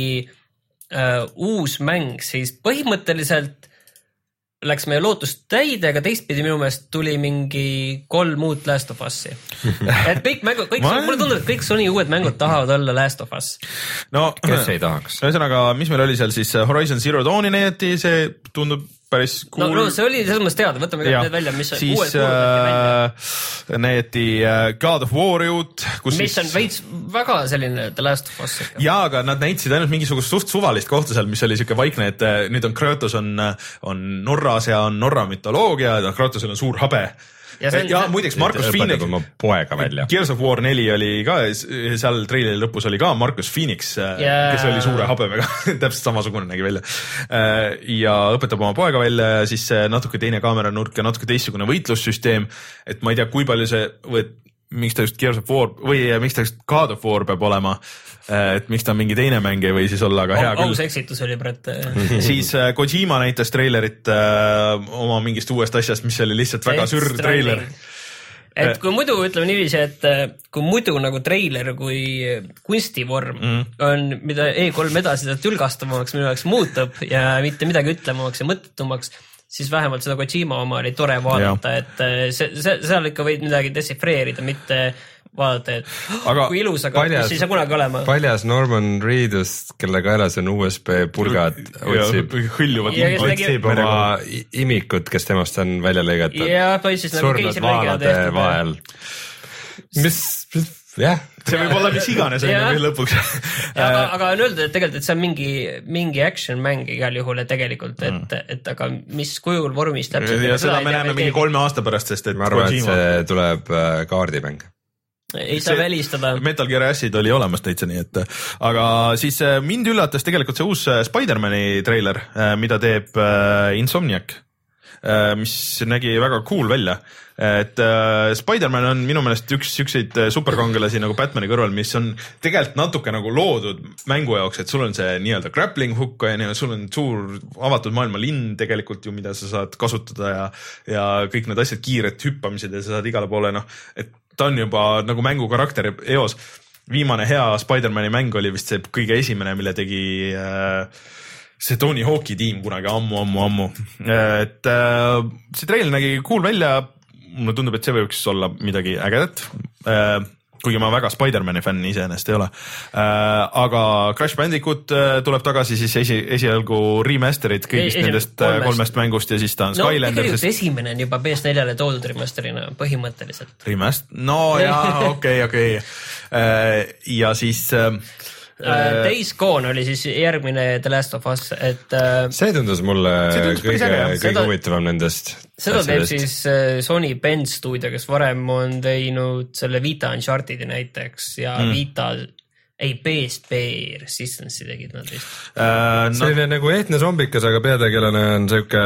uh, uus mäng, siis põhimõtteliselt läks meie lootust täide, aga teistpidi minu meelest tuli mingi kolm uut Last of Us'i. Et kõik mängud, kõik, ma... mulle tundub, et kõik Sony uued mängud tahavad olla Last of Us. No, kes ei tahaks? Ühesõnaga, mis meil oli seal siis Horizon Zero Dawni näidati, see tundub päris cool. No, no see oli selles mõttes teada, võtame ja. need välja, mis on siis, uued kuulud äh, näidati äh, God of War'i uut. Mis siis... on veits väga selline The Last of Us. Jaa, aga nad näitasid ainult mingisugust suht suvalist kohta seal, mis oli siuke vaikne, et nüüd on Kratos on, on Norras ja on Norra mütoloogia ja Kratosel on suur habe. Ja, on, ja muideks Marcus Phoenix poega välja. Gears of War neli oli ka, seal treilili lõpus oli ka Marcus Phoenix, yeah. kes oli suure habemega, täpselt samasugune nägi välja. Ja õpetab oma poega välja ja siis natuke teine kaameranurk ja natuke teistsugune võitlussüsteem, et ma ei tea, kui palju see, või miks ta just Gears of War või miks ta just God of War peab olema, et miks ta mingi teine mäng ei või siis olla, aga hea küll. Aus eksitus oli Brett. Siis Kojima näitas treilerit äh, oma mingist uuest asjast, mis oli lihtsalt väga sürr treiler. Et kui muidu ütleme niiviisi, et kui muidu nagu treiler kui kunstivorm mm. on, mida E kolm edasi seda tülgastavamaks minu jaoks muutub ja mitte midagi ütlemamaks ja mõttetumaks, siis vähemalt seda Kojima oma oli tore vaadata, ja. et see, see, seal ikka võid midagi desifreerida, mitte vaadata, et aga kui ilus, aga paljas, mis ei saa kunagi olema. Paljas Norman Reedus, kelle kaelas on U S B pulgad, otsib, otsib oma imikut, kes temast on välja lõigatud. Ja toisis nagu keisri lõigad vahel. Mis, jah. See võib olla mis iganes ja, on lõpuks. aga, aga on öeldud, et tegelikult et see on mingi, mingi action mäng igal juhul, et tegelikult, et, mm. et aga mis kujul vormis täpselt. Ja seda me näeme mingi kolme aasta pärast, sest et ma arvan, et see tuleb kaardimäng. Ei saa välistada. Metal Gear Acid oli olemas täitsa nii, et aga siis mind üllatas tegelikult see uus Spider-Mani treiler, mida teeb Insomniac, mis nägi väga cool välja. Et Spider-Man on minu meelest üks ükseid superkangelasi nagu Batmani kõrval, mis on tegelikult natuke nagu loodud mängu jaoks, et sul on see nii-öelda grappling hook ja sul on suur avatud maailma linn tegelikult ju, mida sa saad kasutada ja, ja kõik need asjad, kiired hüppamised ja sa saad igale poole, noh, et ta on juba nagu mängu karakter eos. Viimane hea Spider-Mani mäng oli vist see kõige esimene, mille tegi äh, see Tony Hawk'i tiim kunagi ammu, ammu, ammu. Et äh, see treil nägi cool välja, mulle tundub, et see võiks olla midagi ägedat. Äh, kuigi ma väga Spider-Mani fänn iseenesest ei ole. Äh, aga Crash Bandicoot äh, tuleb tagasi siis esi, esialgu remasterid kõigist Esi, nendest kolmest. kolmest mängust ja siis ta on no, Skylander. No tegelikult esimene on juba P S neljale toodud remasterina põhimõtteliselt. Remast? No jaa, okei, okei. Ja siis... Äh, Days Gone oli siis järgmine The Last of Us, et see tundus mulle tundus kõige, kõige huvitavam nendest. Seda teeb siis Sony Bend stuudio, kes varem on teinud selle Vita Uncharted'i näiteks ja mm. Vita ei, P S P Resistance'i tegid nad vist. Uh, no. Selline nagu ehtne zombikas, aga peategelane on siuke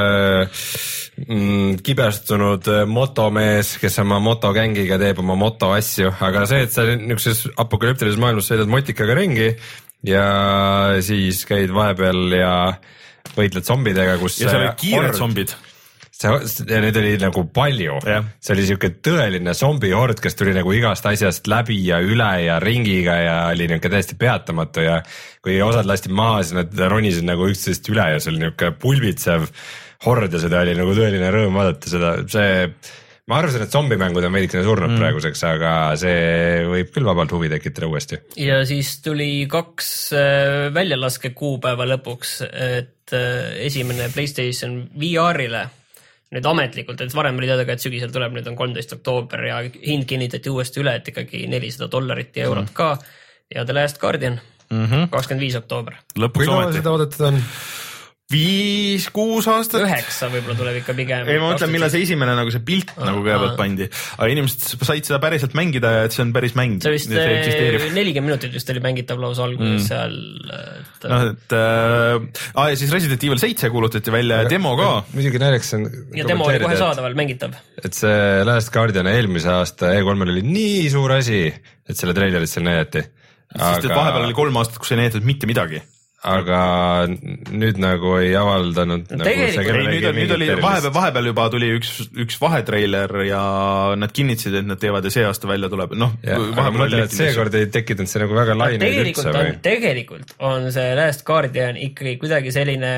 mm, kibestunud motomees, kes oma motogängiga teeb oma moto asju, aga see, et sa niisuguses apokalüptilises maailmas sõidad motikaga ringi ja siis käid vahepeal ja võitled zombidega, kus ja seal olid kiired zombid. See, ja need oli nagu palju, yeah. See oli siuke tõeline zombihord, kes tuli nagu igast asjast läbi ja üle ja ringiga ja oli niuke täiesti peatamatu ja kui osad lasti maha, siis nad ronisid nagu üksteist üle ja see oli niuke pulbitsev hord ja seda oli nagu tõeline rõõm vaadata seda, see, ma arvasin, et zombimängud on veidikene surnud mm. praeguseks, aga see võib küll vabalt huvi tekitada uuesti. Ja siis tuli kaks väljalaske kuupäeva lõpuks, et esimene PlayStation V R-ile nüüd ametlikult, et varem oli teada ka, et sügisel tuleb, nüüd on kolmteist oktoober ja hind kinnitati uuesti üle, et ikkagi nelisada dollarit ja eurot mm. ka ja The Last Guardian mm -hmm. kakskümmend viis oktoober. Kui kaua seda oodatud on? viis, kuus aastat. üheksa võib-olla tuleb ikka pigem. ei, ma mõtlen, millal see esimene nagu see pilt ah, nagu kõigepealt pandi. Aga inimesed said seda päriselt mängida ja et see on päris mäng. see vist nelikümmend minutit vist oli mängitav laus alguses mm. seal. Et... No, et, äh, ah, ja siis Resident Evil seitse kuulutati välja ja demo ka. Muidugi näiteks on... Ja demo oli kohe saadaval mängitav. Et see Last Guardian eelmise aasta E kolm oli nii suur asi, et selle treilerit seal näidati. Aga... Sest et vahepeal oli kolm aastat, kus ei näidatud mitte midagi. Aga nüüd nagu ei avaldanud no, nagu ei, nüüd, nüüd oli vahepeal, vahepeal juba tuli üks, üks vahetreiler ja nad kinnitasid, et nad teevad ja see aasta välja tuleb. Noh, mõtlen, et seekord ei tekkinud see nagu väga laine tegelikult üldse. On, tegelikult on see Last Guardian ikkagi kuidagi selline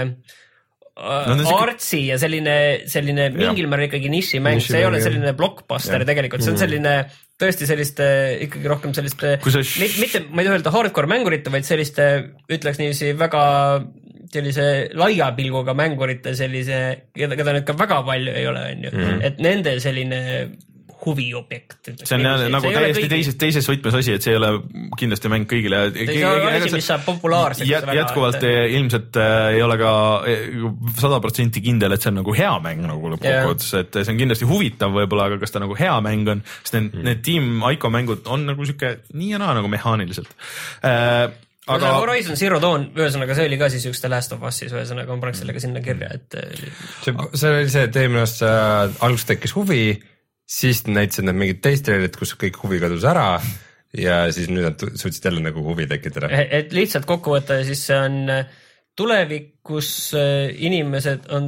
no, no, artsi ja selline, selline mingil määral ikkagi nišimäng, see ei ole selline blockbuster ja. Tegelikult, see on selline tõesti selliste, ikkagi rohkem selliste, see... mitte, ma ei tea öelda hardcore mängurite, vaid selliste, ütleks niiviisi väga sellise laia pilguga mängurite sellise, keda, keda nüüd ka väga palju ei ole, on ju, mm. et nende selline huviobjekt. See on jah, nagu täiesti teises, teises võtmes asi, et see ei ole kindlasti mäng kõigile. See ei ole asi, mis saab populaarseks. Jätkuvalt et... ilmselt ei ole ka sada protsenti kindel, et see on nagu hea mäng nagu lõpukots, et see on kindlasti huvitav võib-olla, aga kas ta nagu hea mäng on, sest need, mm. need Team Ico mängud on nagu siuke nii ja naa nagu mehaaniliselt. Äh, aga Horizon Zero Dawn, ühesõnaga see oli ka siis üks The Last of Us'is, ühesõnaga ma paneks sellega sinna kirja, et see, see oli see, et eelmine aasta alguses tekkis huvi, siis näitasid nad mingid teist treilerit, kus kõik huvi kadus ära ja siis nüüd nad suutsid jälle nagu huvi tekitada. Et lihtsalt kokku võtta, siis see on tulevikus inimesed on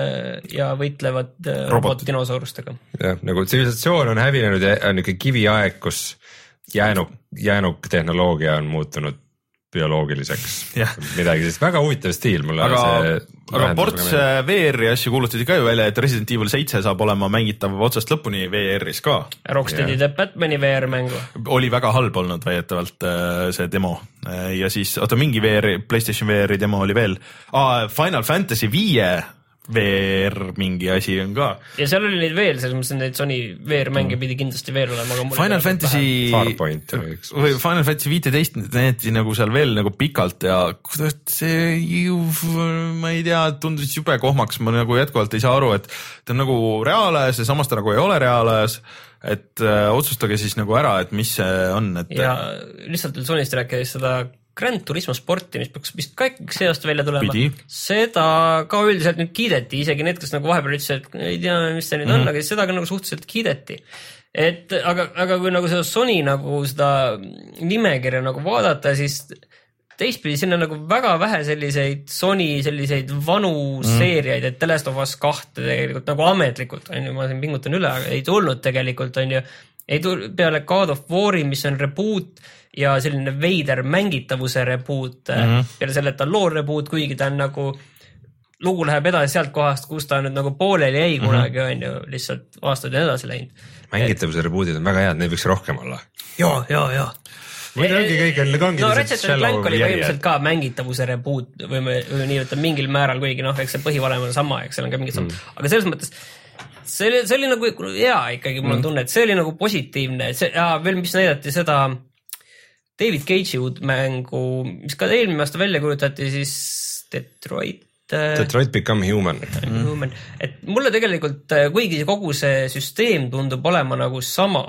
ja võitlevad robot-dinosaurustega. Jah, nagu tsivilisatsioon on hävinenud ja on niisugune kiviaeg, kus jäänuk, jäänuk tehnoloogia on muutunud bioloogiliseks yeah. midagi, sest väga huvitav stiil mulle. Aga, aga ports V R-i asju kuulutati ka ju välja, et Resident Evil seitse saab olema mängitav otsast lõpuni V R-is ka. Rocksteadi yeah. teeb Batmani V R-mängu. Oli väga halb olnud väidetavalt see demo ja siis, oota mingi V R, PlayStation V R-i demo oli veel. Ah, Final Fantasy viie V R mingi asi on ka. Ja seal oli neid veel, selles mõttes neid Sony V R-mänge pidi kindlasti veel olema. Aga Final Fantasy Farpoint või Final Fantasy viiteist näeti nagu seal veel nagu pikalt ja kuidas see juv, ma ei tea, tundus jube kohmaks, ma nagu jätkuvalt ei saa aru, et ta on nagu reaalajas ja samas ta nagu ei ole reaalajas, et äh, otsustage siis nagu ära, et mis see on. Et... Ja lihtsalt Sonyst rääkides seda Gran Turismo sporti, mis peaks vist kõik see aasta välja tulema. Pidi. Seda ka üldiselt nüüd kiideti, isegi need, kes nagu vahepeal ütlesid, et ei tea, mis see nüüd mm. on, aga seda ka nagu suhteliselt kiideti. Et aga, aga kui nagu seda Sony nagu seda nimekirja nagu vaadata, siis teistpidi sinna nagu väga vähe selliseid Sony selliseid vanu mm. seeriaid, et The Last of Us kahte tegelikult nagu ametlikult, on ju, ma siin pingutan üle, aga ei tulnud tegelikult, on ju, ei tulnud peale God of War'i, mis on reboot ja selline veider mängitavuse reboot mm -hmm. peale selle, et ta on lore reboot, kuigi ta on nagu lugu läheb edasi sealt kohast, kus ta nüüd nagu pooleli jäi mm -hmm. kunagi, on ju, lihtsalt aastaid edasi läinud. Mängitavuse rebootid on väga head, neid võiks rohkem olla. Jaa, jaa, jaa. Muidu ongi kõik on kangi no Ratchet and Clank oli põhimõtteliselt ka mängitavuse reboot või, või nii võtta mingil määral, kuigi noh, eks see põhivalem on sama, eks seal on ka mingid mm. aga selles mõttes see oli, see oli nagu hea ikkagi, mul on tunne, et see oli nagu positiivne, see, ja veel mis näidati seda David Cage'i uut mängu, mis ka eelmine aasta välja kuulutati, siis Detroit. Detroit Become Human. Mm. Human. Et mulle tegelikult, kuigi kogu see süsteem tundub olema nagu sama,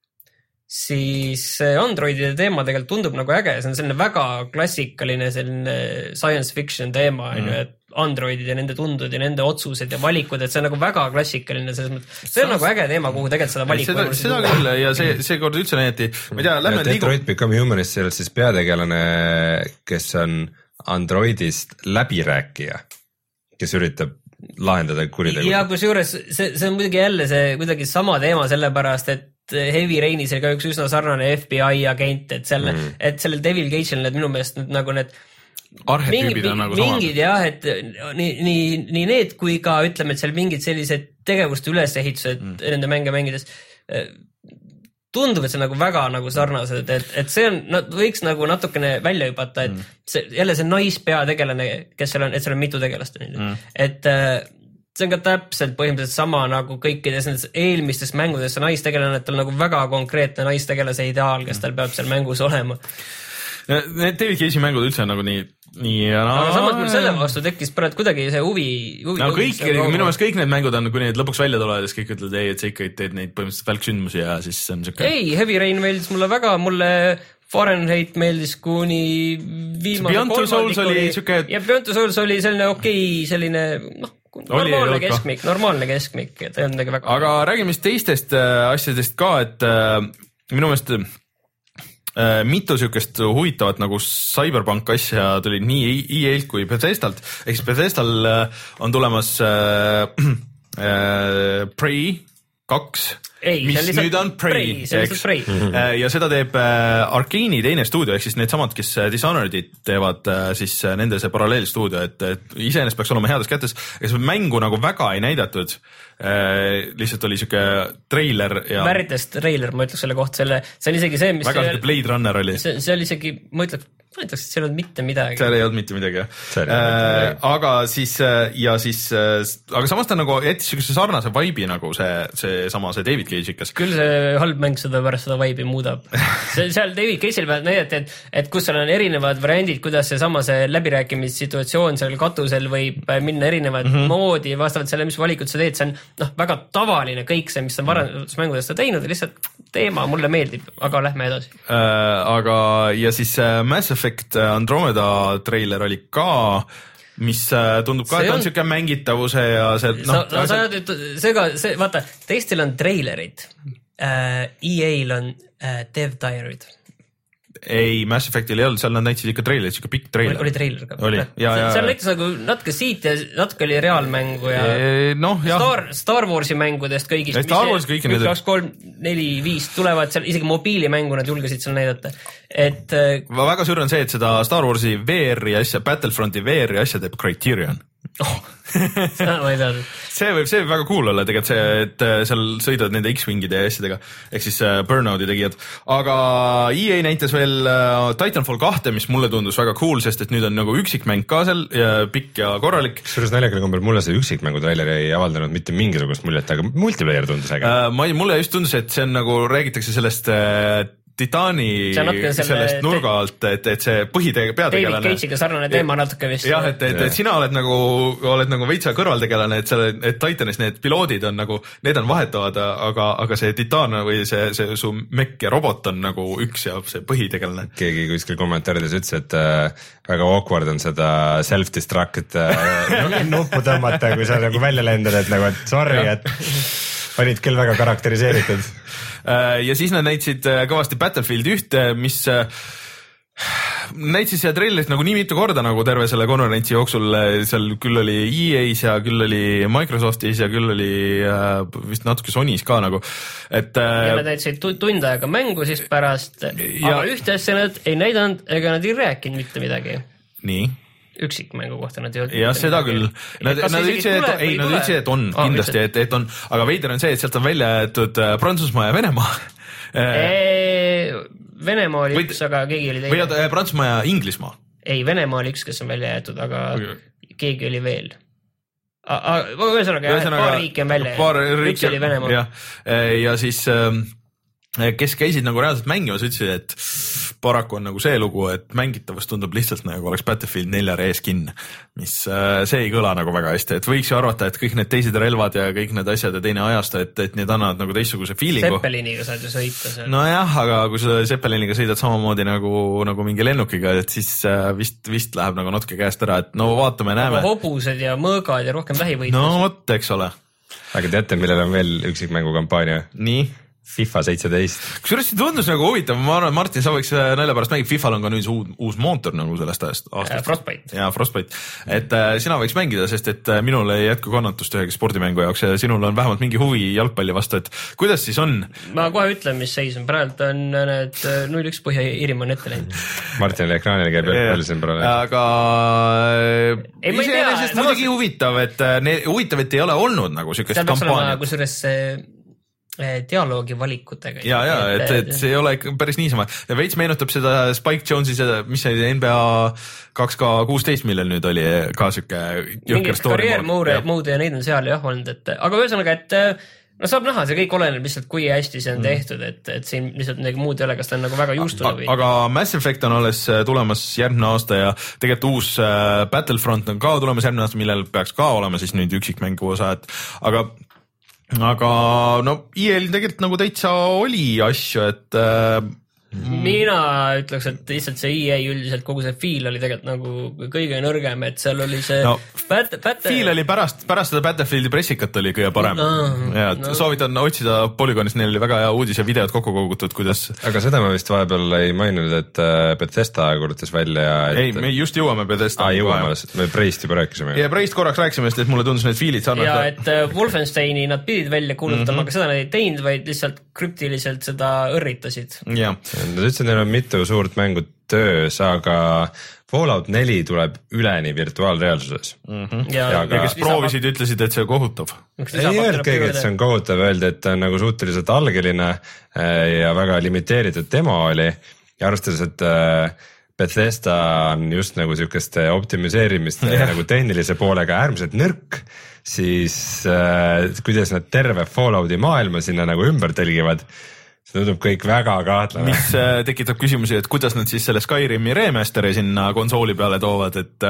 siis Androidide teema tegelikult tundub nagu äge, see on selline väga klassikaline selline science fiction teema, mm. et Androidid ja nende tundud ja nende otsused ja valikud, et see on nagu väga klassikaline selles mõttes. See on nagu äge teema, kuhu tegelikult seda valiku seda, seda küll ja see, see kord üldse näidati, ma ei tea, lähme liigu... Detroit Become Humanist seal siis peategelane, kes on Androidist läbirääkija, kes üritab lahendada kuritegu. Ja kus juures see, see on muidugi jälle see kuidagi sama teema sellepärast, et Heavy Rainis oli ka üks üsna sarnane F B I agent, et selle, mm. et sellel Devil Cage'il need minu meelest nüüd nagu need arhetüübid on nagu samad. Mingid jah, et nii, nii, nii need kui ka ütleme, et seal mingid sellised tegevuste ülesehitused mm. nende mänge mängides tundub, et see on nagu väga nagu sarnased, et, et see on, nad võiks nagu natukene välja hüpata, et mm. see, jälle see naispeategelane, kes seal on, et seal on mitu tegelast, mm. et see on ka täpselt põhimõtteliselt sama nagu kõikides nendes eelmistes mängudes see naistegelane, et tal nagu väga konkreetne naistegelase ideaal, kes tal peab seal mängus olema. Need David Cage'i mängud üldse on nagu nii, nii ja no, aga samas mul selle vastu tekkis praegu kuidagi see huvi, huvi no kõik, minu meelest kõik need mängud on, kui need lõpuks välja tulevad, siis kõik ütled, ei, et sa ikka teed neid põhimõtteliselt välksündmusi ja siis see on siuke. Ei, Heavy Rain meeldis mulle väga, mulle Fahrenheit meeldis kuni viimase Beyond Two Souls oli siuke. Ja Beyond Two Souls oli selline okei, okay, selline, noh, normaalne oli, keskmik, normaalne keskmik, et ei olnud midagi väga. Aga räägime siis teistest äh, asjadest ka, et äh, minu meelest äh, mitu siukest huvitavat nagu Cyberpunk asja tuli nii E A-lt kui Bethesdalt, ehk siis Bethesdal äh, on tulemas äh, äh, Prey kaks, ei, mis nüüd on Prey, eks, ja seda teeb Arcane'i teine stuudio, ehk siis need samad, kes Dishonored'it teevad, siis nende see paralleelstuudio, et, et iseenesest peaks olema heades kätes, kes mängu nagu väga ei näidatud, lihtsalt oli siuke treiler ja värites treiler, ma ütleks selle kohta, selle, see on isegi see, mis väga see Blade Runner oli. See, see oli isegi, ma ütleks, ma ütleks, et seal ei olnud mitte midagi. seal ei olnud mitte midagi, jah. Äh, aga siis, ja siis, aga samas ta nagu jättis siukese sarnase vibe'i nagu see, see sama, see David Cage ikas. Küll see halb mäng seda pärast seda vibe'i muudab. See, seal David Cage'il peab näidata, et, et kus seal on erinevad variandid, kuidas see sama see läbirääkimissituatsioon seal katusel võib minna erinevad mm -hmm. moodi vastavalt selle, mis valikud sa teed, see on noh, väga tavaline kõik see, mis on varasemates mängudes ta teinud ja lihtsalt teema mulle meeldib, aga lähme edasi. Äh, aga ja siis Mass Effect Andromeda treiler oli ka, mis tundub ka, et on, on siuke mängitavuse ja see no, no, no sa oled, see ka, see, vaata, teistel on treilerid uh, E A-l on uh, Dev Diary'd. Ei, Mass Effectil ei olnud, seal nad näitasid ikka treilerid, siuke pikk treiler. Oli, oli treiler ka. Oli, ja, ja. Seal näitas nagu natuke siit ja natuke oli reaalmängu ja e, no, Star, Star Warsi mängudest kõigist, Star Wars kõik üks, kaks, kolm, neli, viis tulevad seal, isegi mobiilimängu nad julgesid seal näidata. Et väga suur on see, et seda Star Warsi V R-i asja, Battlefronti V R-i asja teeb Criterion. Oh. Seda ma ei teadnud. see võib, see võib väga cool olla tegelikult see, et seal sõidavad nende X-Wingide ja asjadega, ehk siis Burnout'i tegijad. Aga E A näitas veel Titanfall kahte, mis mulle tundus väga cool, sest et nüüd on nagu üksikmäng ka seal ja pikk ja korralik. Kusjuures naljakal kombel mulle see üksikmängu trailer ei avaldanud mitte mingisugust muljet, aga multiplayer tundus äge. Ma ei, mulle just tundus, et see on nagu, räägitakse sellest Titani sellest nurga alt, et, et see põhitege, peategelane. David Cage'iga sarnane teema natuke vist. Jah, et, et, et sina oled nagu, oled nagu veitsa kõrvaltegelane, et seal, et Titanis need piloodid on nagu, need on vahetavad, aga, aga see Titan või see, see su mekk ja robot on nagu üks ja see põhitegelane. Keegi kuskil kommentaarides ütles, et äh, väga awkward on seda self-destruct äh, nuppu tõmmata, kui sa nagu välja lendad, et nagu, et sorry, et panid küll väga karakteriseeritud. Ja siis nad näitasid kõvasti Battlefield ühte, mis näitasid seda trailerit nagu nii mitu korda nagu terve selle konverentsi jooksul, seal küll oli E A-s ja küll oli Microsoftis ja küll oli vist natuke Sonys ka nagu, et ja nad näitasid tund aega mängu siis pärast, ja, aga ühte asja nad ei näidanud ega nad ei rääkinud mitte midagi. Nii? Üksikmängu kohta nad ei olnud. Ja seda küll. Nad, nad ütlesid, et, ei, nad ütlesid, et on ah, kindlasti, et, et on, aga veider on see, et sealt on välja jäetud Prantsusmaa ja Venemaa. Venemaa oli või, üks, aga keegi oli teine. Või Prantsusmaa ja Inglismaa. Ei, Venemaa oli üks, kes on välja jäetud, aga okay. Keegi oli veel. Ühesõnaga, paar riiki on välja jäetud. Üks oli Venemaa. Ja, ja siis kes käisid nagu reaalselt mängimas, ütlesid, et paraku on nagu see lugu, et mängitavus tundub lihtsalt nagu oleks Battlefield nelja reskin, mis see ei kõla nagu väga hästi, et võiks ju arvata, et kõik need teised relvad ja kõik need asjad ja teine ajastu, et, et need annavad nagu teistsuguse feelingu. Zeppeliniga saad ju sõita seal. Nojah, aga kui sa Zeppeliniga sõidad samamoodi nagu, nagu mingi lennukiga, et siis vist, vist läheb nagu natuke käest ära, et no vaatame, näeme. Hobused ja mõõgad ja rohkem vähivõitlus. No vot, eks ole. Aga teate, millel on veel üksikmängu kampaania? Nii? FIFA seitseteist. Kusjuures see tundus nagu huvitav, ma arvan, Martin, sa võiks nalja pärast mängida, FIFAl on ka nüüd uus, uus mootor nagu sellest ajast aastast. Frostbite. Ja Frostbite. Et äh, sina võiks mängida, sest et äh, minul ei jätku kannatust ühegi spordimängu jaoks ja sinul on vähemalt mingi huvi jalgpalli vastu, et kuidas siis on? Ma kohe ütlen, mis seis on. Praegu on need null üks Põhja-Iirimaa on ette läinud. Martinile ekraanile käib jälle siin praegu. Aga ei, iseenesest muidugi huvitav, et ne, huvitav, et ei ole olnud nagu siukest kampaaniat. Kusjuures dialoogi valikutega. Ja, ja, et, et see ei ole päris niisama. Veits meenutab seda Spike Jonesi, mis oli N B A kaks K kuusteist, millel nüüd oli ka siuke jõhker story mode. Mingid karjäärmode ja neid on seal jah olnud, et aga ühesõnaga, et no saab näha, see kõik oleneb lihtsalt, kui hästi see on tehtud, et, et siin lihtsalt midagi muud ei ole, kas ta on nagu väga juustune või. Aga Mass Effect on alles tulemas järgmine aasta ja tegelikult uus Battlefront on ka tulemas järgmine aasta, millel peaks ka olema siis nüüd üksikmängu osa, et aga, aga no E A-l tegelikult nagu täitsa oli asju, et Mm. mina ütleks, et lihtsalt see E A üldiselt kogu see feel oli tegelikult nagu kõige nõrgem, et seal oli see no, Bat- Battle... feel oli pärast, pärast seda Battlefieldi pressikat oli kõige parem no, ja no. Soovitan otsida Polygonis, neil oli väga hea uudis ja videod kokku kogutud, kuidas aga seda ma vist vahepeal ei maininud, et Bethesda kuulutas välja et... ei, me just jõuame Bethesda ah, jõuame, me Preist juba rääkisime ja Preist korraks rääkisime, sest et mulle tundus need feelid sarnased ja et Wolfensteini nad pidid välja kuulutama mm, -hmm. aga seda nad ei teinud, vaid lihtsalt krüptiliselt seda õrritasid ja Nad ütlesid, neil on mitu suurt mängu töös, aga Fallout neli tuleb üleni virtuaalreaalsuses. Mm -hmm. ja, ja, ja kes proovisid, lisab... ütlesid, et see on kohutav. Ei öelnud keegi, et see on kohutav, öeldi, et ta on nagu suhteliselt algeline ja väga limiteeritud demo oli ja arvestades, et Bethesda on just nagu sihukeste optimiseerimist ja nagu tehnilise poolega äärmiselt nõrk, siis äh, kuidas nad terve Fallouti maailma sinna nagu ümber tõlgivad, see tundub kõik väga kahtlane. Mis äh, tekitab küsimusi, et kuidas nad siis selle Skyrimi remasteri sinna konsooli peale toovad, et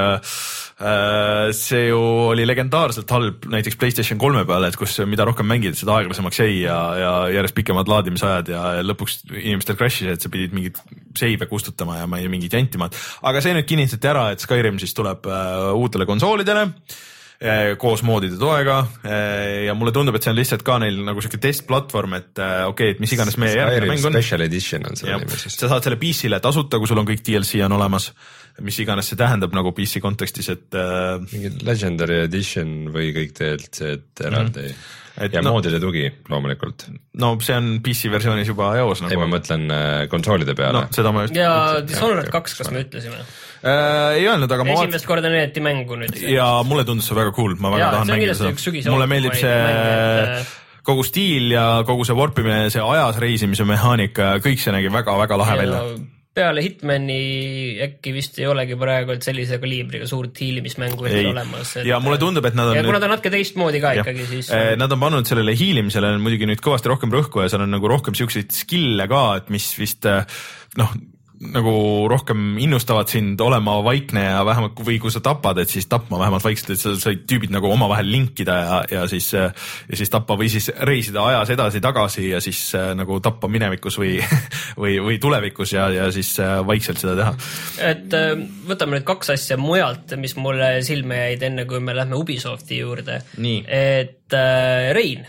äh, see ju oli legendaarselt halb näiteks PlayStation kolme peale, et kus mida rohkem mängid, seda aeglasemaks jäi ja, ja järjest pikemad laadimisajad ja lõpuks inimestel crash'is, et sa pidid mingid seive kustutama ja mingid jantimad. Aga see nüüd kinnitati ära, et Skyrim siis tuleb äh, uutele konsoolidele koos moodide toega ja mulle tundub, et see on lihtsalt ka neil nagu siuke testplatvorm, et okei okay,, et mis iganes meie järgmine mäng on. Special Edition on selle nimi siis. Sa saad selle P C-le tasuta, kui sul on kõik D L C on olemas, mis iganes see tähendab nagu P C kontekstis, et mingi Legendary Edition või kõik D L C-d eraldi mm. Et ja no, moodide tugi loomulikult. No see on P C versioonis juba eos nagu. Ei, ma mõtlen äh, konsoolide peale. No, seda ma just... Ja Dishonored kaks, kas me ütlesime? Äh, ei öelnud, aga esimest vaat... korda näidati mängu nüüd. Ja mulle tundus see väga cool, ma väga ja, tahan mängida seda. Mulle meeldib see mängida, et... kogu stiil ja kogu see warpimine, see ajas reisimise mehaanika, kõik see nägi väga-väga lahe ja, välja. Peale Hitmani äkki vist ei olegi praegu, et sellise kaliibriga suurt hiilimismängu ei ole olemas. Et... ja mulle tundub, et nad on... Ja kuna ta on natuke teistmoodi ka ja. Ikkagi siis... Nad on pannud sellele hiilimisele muidugi nüüd kõvasti rohkem rõhku ja seal on nagu rohkem siukseid skill'e ka, et mis vist noh... nagu rohkem innustavad sind olema vaikne ja vähemalt, või kui sa tapad, et siis tapma vähemalt vaikselt, et sa said tüübid nagu omavahel linkida ja, ja siis, ja siis tappa või siis reisida ajas edasi-tagasi ja siis nagu tappa minevikus või, või, või tulevikus ja, ja siis vaikselt seda teha. Et võtame nüüd kaks asja mujalt, mis mulle silme jäid enne, kui me lähme Ubisofti juurde. Nii. Et äh, Rein.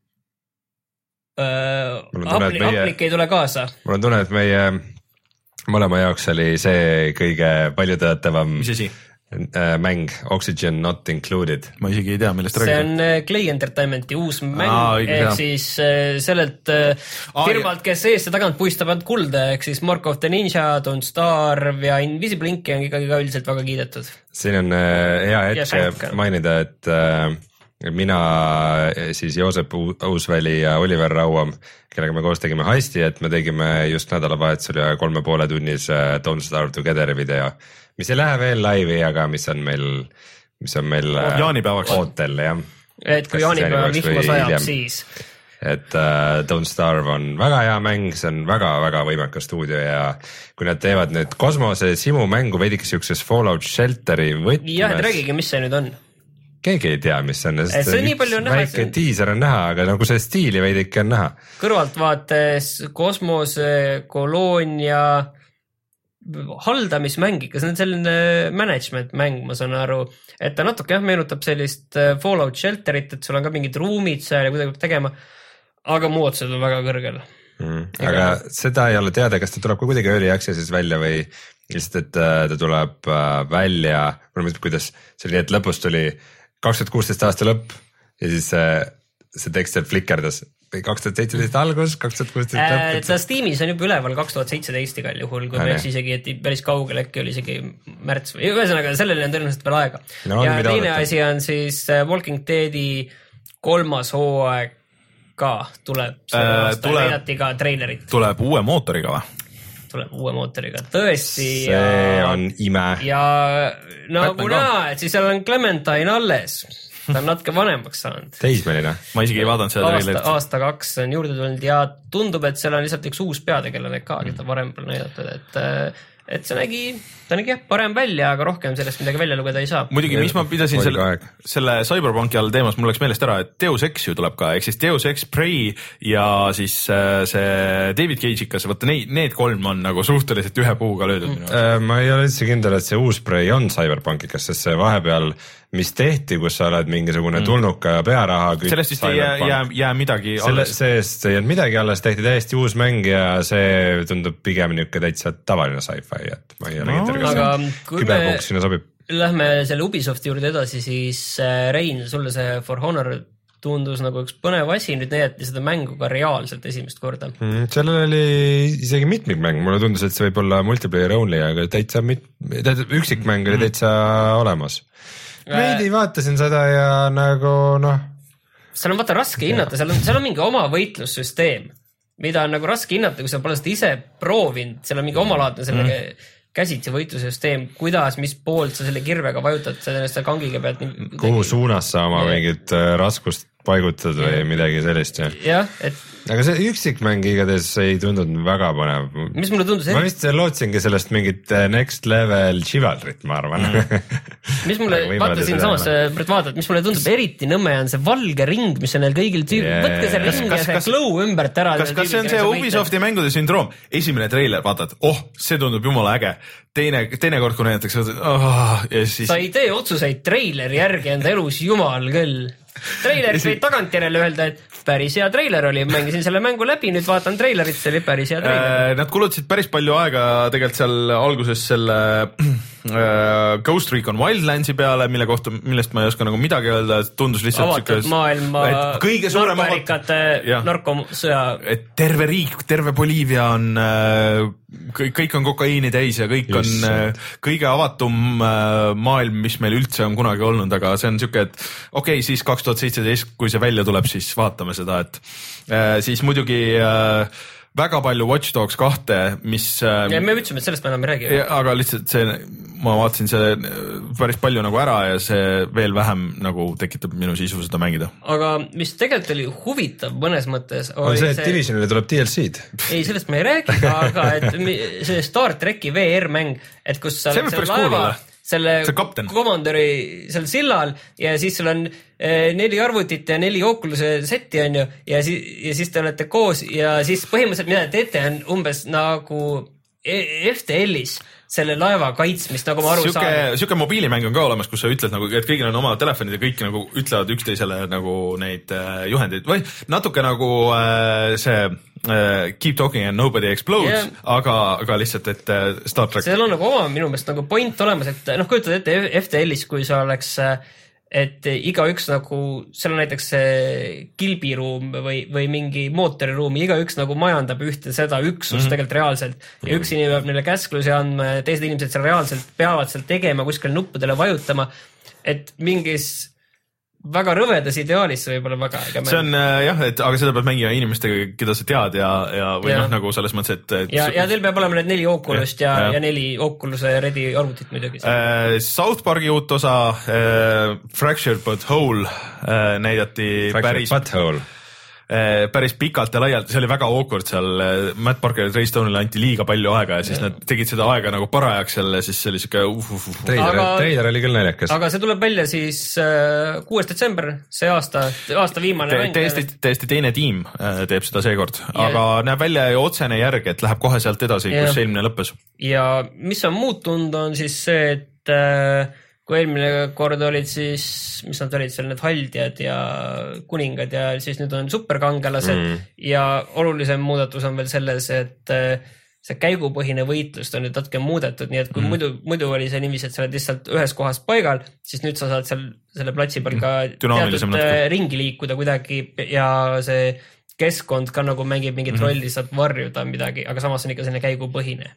Äh, aplik, meie... aplik ei tule kaasa. Mul on tunne, et meie mõlema jaoks oli see kõige paljutõotavam mäng Oxygen Not Included. Ma isegi ei tea, millest räägid. See on Clay Entertainmenti uus mäng, Aa, ehk siis sellelt Aa, firmalt, kes eest ja tagant puistavad kulda, ehk siis Mark of the Ninja, Don't Starve ja Invisible Inc on ikkagi ka üldiselt väga kiidetud. Siin on hea hetk mainida, et mina siis Joosep Uusväli ja Oliver Rauam, kellega me koos tegime Heisti, et me tegime just nädalavahetusel ja kolme poole tunnis Don't Starve Together video, mis ei lähe veel laivi, aga mis on meil, mis on meil jaanipäevaks ootel, jah. Et kui jaanipäeva vihma sajab, siis. Et uh, Don't Starve on väga hea mäng, see on väga-väga võimekas stuudio ja kui nad teevad nüüd kosmose simu mängu veidike siukses Fallout Shelteri võtmes. Jah, et räägige, mis see nüüd on. Keegi ei tea, mis see on, sest see nii palju on näha, väike tiiser on näha, aga nagu see stiili veidike on näha. Kõrvaltvaates kosmose, koloonia, haldamismäng, ikka see on selline management mäng, ma saan aru, et ta natuke jah, meenutab sellist Fallout Shelterit, et sul on ka mingid ruumid seal ja kuidagi tegema, aga muutused on väga kõrgel. Mm, aga seda ei ole teada, kas ta tuleb ka kuidagi early access'is välja või lihtsalt, et ta tuleb välja, mulle mõtleb, kuidas see oli, et lõpus tuli kaksteist kuusteist aasta lõpp ja siis see, see tekst seal flikerdas või kaks tuhat seitseteist algus, kaks tuhat kuusteist lõpp. Äh, ta Steamis on juba üleval kaks tuhat seitseteist igal juhul, kui me eks isegi, et päris kaugel äkki oli isegi märts või ühesõnaga sellele on tõenäoliselt veel aega. No, ja teine asi on siis Walking Deadi kolmas hooaeg ka tuleb, äh, tuleb näidati ka treilerit. Tuleb uue mootoriga või? Tuleb uue mootoriga, tõesti. See ja, on ime. Ja nagu näha, et siis seal on Clementine alles. ta on natuke vanemaks saanud. Teismeline. ma isegi ei vaadanud seda treilerit. aasta kaks on juurde tulnud ja tundub, et seal on lihtsalt üks uus peategelane ka, keda varem pole näidatud, et et see nägi, ta nägi jah parem välja, aga rohkem sellest midagi välja lugeda ei saa. muidugi, mis ma pidasin selle, selle Cyberpunki all teemas, mul läks meelest ära, et Deus Ex ju tuleb ka, ehk siis Deus Ex, Prey ja siis see David Cage'ikas, võtta need, need kolm on nagu suhteliselt ühe puuga löödud minu mm.. ma ei ole üldse kindel, et see uus Prey on Cyberpunkikas, sest see vahepeal mis tehti, kus sa oled mingisugune tulnuka ja pearaha kütt. Sellest vist ei jää, jää, jää midagi Selle, alles. Sellest ei jäänud midagi alles, tehti täiesti uus mäng ja see tundub pigem niisugune täitsa tavaline sci-fi, et ma ei ole no, kindel, kas küberpunkt sinna sobib. Lähme selle Ubisofti juurde edasi, siis Rein, sulle see For Honor tundus nagu üks põnev asi, nüüd näidati seda mängu ka reaalselt esimest korda. Mm, sellel oli isegi mitmikmäng, mulle tundus, et see võib olla multiplayer only, aga täitsa mit, üksikmäng oli täitsa olemas. Veidi vaatasin seda ja nagu noh. Seal on vaata raske hinnata, seal on, seal on mingi oma võitlussüsteem, mida on nagu raske hinnata, kui sa pole seda ise proovinud, seal on mingi omalaadne selle mm. käsitsi võitlussüsteem, kuidas, mis poolt sa selle kirvega vajutad, sa kangiga pead. Kuhu suunas sa oma mingit raskust paigutad või midagi sellist. Ja. jah, et aga see üksikmäng igatahes ei tundunud väga põnev. Mis mulle tundus? Ma vist lootsingi sellest mingit next level chivalrit, ma arvan. Mm. mis mulle, vaata siin samas, Brett vaatad, mis mulle tundub eriti nõmme on see valge ring, mis on neil kõigil tüüp, yeah. võtke see ring ja see glow ümbert ära. Kas, kas see on see Ubisofti mängude sündroom? Esimene treiler, vaatad, oh, see tundub jumala äge. Teine, teine kord, kui näidatakse, oh, ja siis... Sa ei tee otsuseid treileri järgi enda elus, jumal küll. Treilerit võid tagantjärele öelda, et päris hea treiler oli, mängisin selle mängu läbi, nüüd vaatan treilerit, see oli päris hea treiler. Nad kulutasid päris palju aega tegelikult seal alguses selle äh, Ghost Recon Wildlandsi peale, mille kohta, millest ma ei oska nagu midagi öelda, tundus lihtsalt avatud sükes, maailma kõige suurem narkoärikate narkomsõja. Et terve riik, terve Boliivia on äh, kõik, kõik on kokaiini täis ja kõik Just. on äh, kõige avatum äh, maailm, mis meil üldse on kunagi olnud, aga see on siuke, et okei okay,, siis kaks tuhat seitseteist, kui see välja tuleb, siis vaatame seda, et äh, siis muidugi äh, väga palju Watch Dogs kahte, mis äh, ja me ütlesime, et sellest me enam ei räägi. Aga lihtsalt see, ma vaatasin see päris palju nagu ära ja see veel vähem nagu tekitab minu sisu seda mängida. Aga mis tegelikult oli huvitav mõnes mõttes on see, et see... Divisionile tuleb D L C-d. Ei, sellest me ei räägi, aga et see Star Treki V R-mäng, et kus sa oled seal laeva selle komandöri seal sillal ja siis sul on eh, neli arvutit ja neli Oculus'e setti on ju ja siis, ja siis te olete koos ja siis põhimõtteliselt mida teete on umbes nagu F T L-is selle laeva kaitsmist, nagu ma aru Süke, saan. Süke mobiilimäng on ka olemas, kus sa ütled nagu, et kõigil on oma telefonid ja kõik nagu ütlevad üksteisele nagu neid äh, juhendeid või natuke nagu äh, see äh, Keep Talking and Nobody Explodes yeah., aga, aga lihtsalt, et äh, Star Trek. Seal on nagu oma minu meelest nagu point olemas, et noh, kujutad ette F T L-is, kui sa oleks äh, et igaüks nagu, seal on näiteks kilbiruum või, või mingi mootoriruumi, igaüks nagu majandab ühte seda üksust mm-hmm. tegelikult reaalselt ja üks inimene peab neile käsklusi andma ja teised inimesed seal reaalselt peavad seal tegema, kuskil nuppudele vajutama, et mingis väga rõvedas ideaalis see võib olla väga äge mäng. See on jah, et aga seda peab mängima inimestega, keda sa tead ja, ja või ja. noh, nagu selles mõttes, et, et ja, ja teil peab olema need neli Oculus't ja, ja. ja neli Oculus'e Ready arvutit muidugi. Äh, South Parki uut osa äh, Fractured But Whole äh, näidati Fractured päris But Whole päris pikalt ja laialt, see oli väga awkward seal, Matt Parker ja Trey Stone'ile anti liiga palju aega ja siis ja. nad tegid seda aega nagu parajaks jälle, siis see oli siuke uh, uh, uh. Treiler, treiler oli küll naljakas. Aga see tuleb välja siis äh, kuues detsember, see aasta, aasta viimane Te, täiesti, täiesti teine tiim äh, teeb seda seekord, aga yeah. näeb välja ju otsene järg, et läheb kohe sealt edasi yeah., kus eelmine lõppes. Ja mis on muutunud, on siis see, et äh, kui eelmine kord olid siis, mis nad olid seal, need haldjad ja kuningad ja siis nüüd on superkangelased mm. ja olulisem muudatus on veel selles, et see käigupõhine võitlust on nüüd natuke muudetud, nii et kui mm. muidu, muidu oli see niiviisi, et sa oled lihtsalt ühes kohas paigal, siis nüüd sa saad seal selle platsi peal ka teatud natuke. ringi liikuda kuidagi ja see keskkond ka nagu mängib mingit mm-hmm. rolli, saab varjuda midagi, aga samas on ikka selline käigupõhine.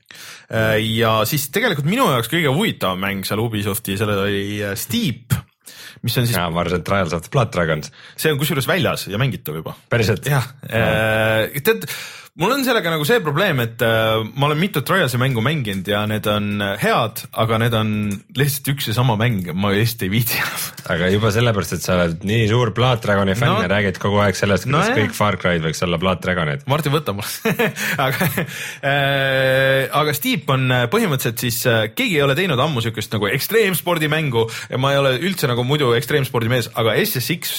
Ja siis tegelikult minu jaoks kõige huvitavam mäng seal Ubisofti, selle oli Steep, mis on siis... Ja, ma arvan, et Trials of the Blood Dragons. See on kusjuures väljas ja mängitav juba. Päriselt? Jah. Tead, mul on sellega nagu see probleem, et äh, ma olen mitut Trialsi mängu mänginud ja need on head, aga need on lihtsalt üks ja sama mäng, ma lihtsalt ei viitsi. aga juba sellepärast, et sa oled nii suur Blood Dragoni fänn no, ja räägid kogu aeg sellest, kuidas no, kõik Far Cry'd võiks olla Blood Dragonid. Martin, võta mul aga, äh, aga Steep on põhimõtteliselt siis, äh, keegi ei ole teinud ammu sükest nagu ekstreemspordimängu ja ma ei ole üldse nagu muidu ekstreemspordi mees, aga S S X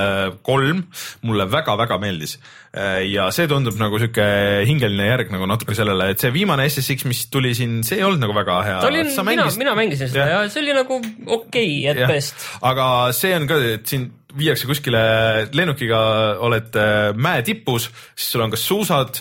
kolm äh, mulle väga-väga meeldis. Ja see tundub nagu siuke hingeline järg nagu natuke sellele, et see viimane S S X, mis tuli siin, see ei olnud nagu väga hea. Olin, mina, mängis... mina mängisin seda ja. ja see oli nagu okei okay, et ja. best. Aga see on ka, et siin viiakse kuskile lennukiga, oled mäe tipus, siis sul on kas suusad,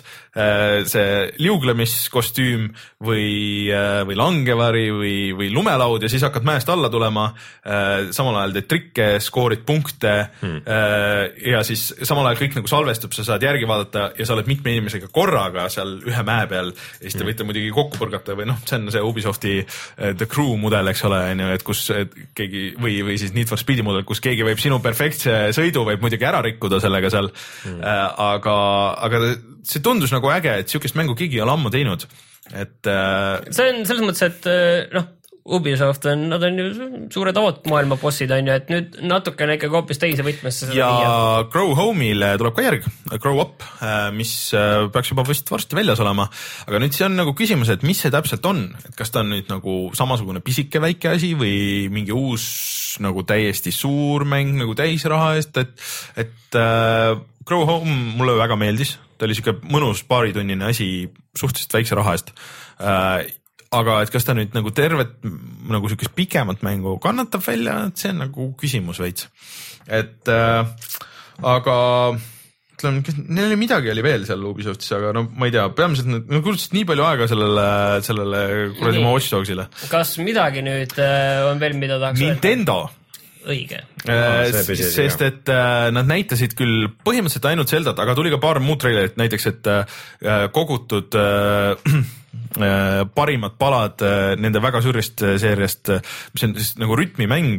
see liuglemiskostüüm või, või langevari või, või lumelaud ja siis hakkad mäest alla tulema, samal ajal teed trikke, skoorid punkte hmm. ja siis samal ajal kõik nagu salvestub, sa saad järgi vaadata ja sa oled mitme inimesega korraga seal ühe mäe peal ja siis te võite muidugi kokku põrgata või noh, see on see Ubisofti The Crew mudel, eks ole, et kus keegi või, või siis Need for Speedi mudel, kus keegi võib sinu perfektse sõidu võib muidugi ära rikkuda sellega seal hmm. aga, aga see tundus nagu äge, et siukest mängu keegi ei ole ammu teinud, et äh... see on selles mõttes, et noh, Ubisoft on, nad on ju suured avod maailma bossid on ju, et nüüd natukene ikkagi hoopis teise võtmesse ja viia. Grow Home'ile tuleb ka järg, Grow Up, mis peaks juba vist varsti väljas olema, aga nüüd see on nagu küsimus, et mis see täpselt on, et kas ta on nüüd nagu samasugune pisike väike asi või mingi uus nagu täiesti suur mäng nagu täisraha eest, et, et äh, Grow Home mulle väga meeldis, ta oli siuke mõnus paaritunnine asi suhteliselt väikse raha eest äh, aga et kas ta nüüd nagu tervet nagu siukest pikemat mängu kannatab välja, et see on nagu küsimus veits. Et äh, aga ütleme, neil oli midagi oli veel seal Ubisoftis, aga no ma ei tea, peamiselt nad kulutasid nii palju aega sellele, sellele kuradi oma Watch Dogsile. Kas midagi nüüd äh, on veel, mida tahaks Nintendo öelda? Õige. Äh, sest et äh, nad näitasid küll põhimõtteliselt ainult Zeldat, aga tuli ka paar muud treilerit, näiteks et äh, kogutud äh, parimad palad nende väga suurist seeriast, mis on siis nagu rütmimäng,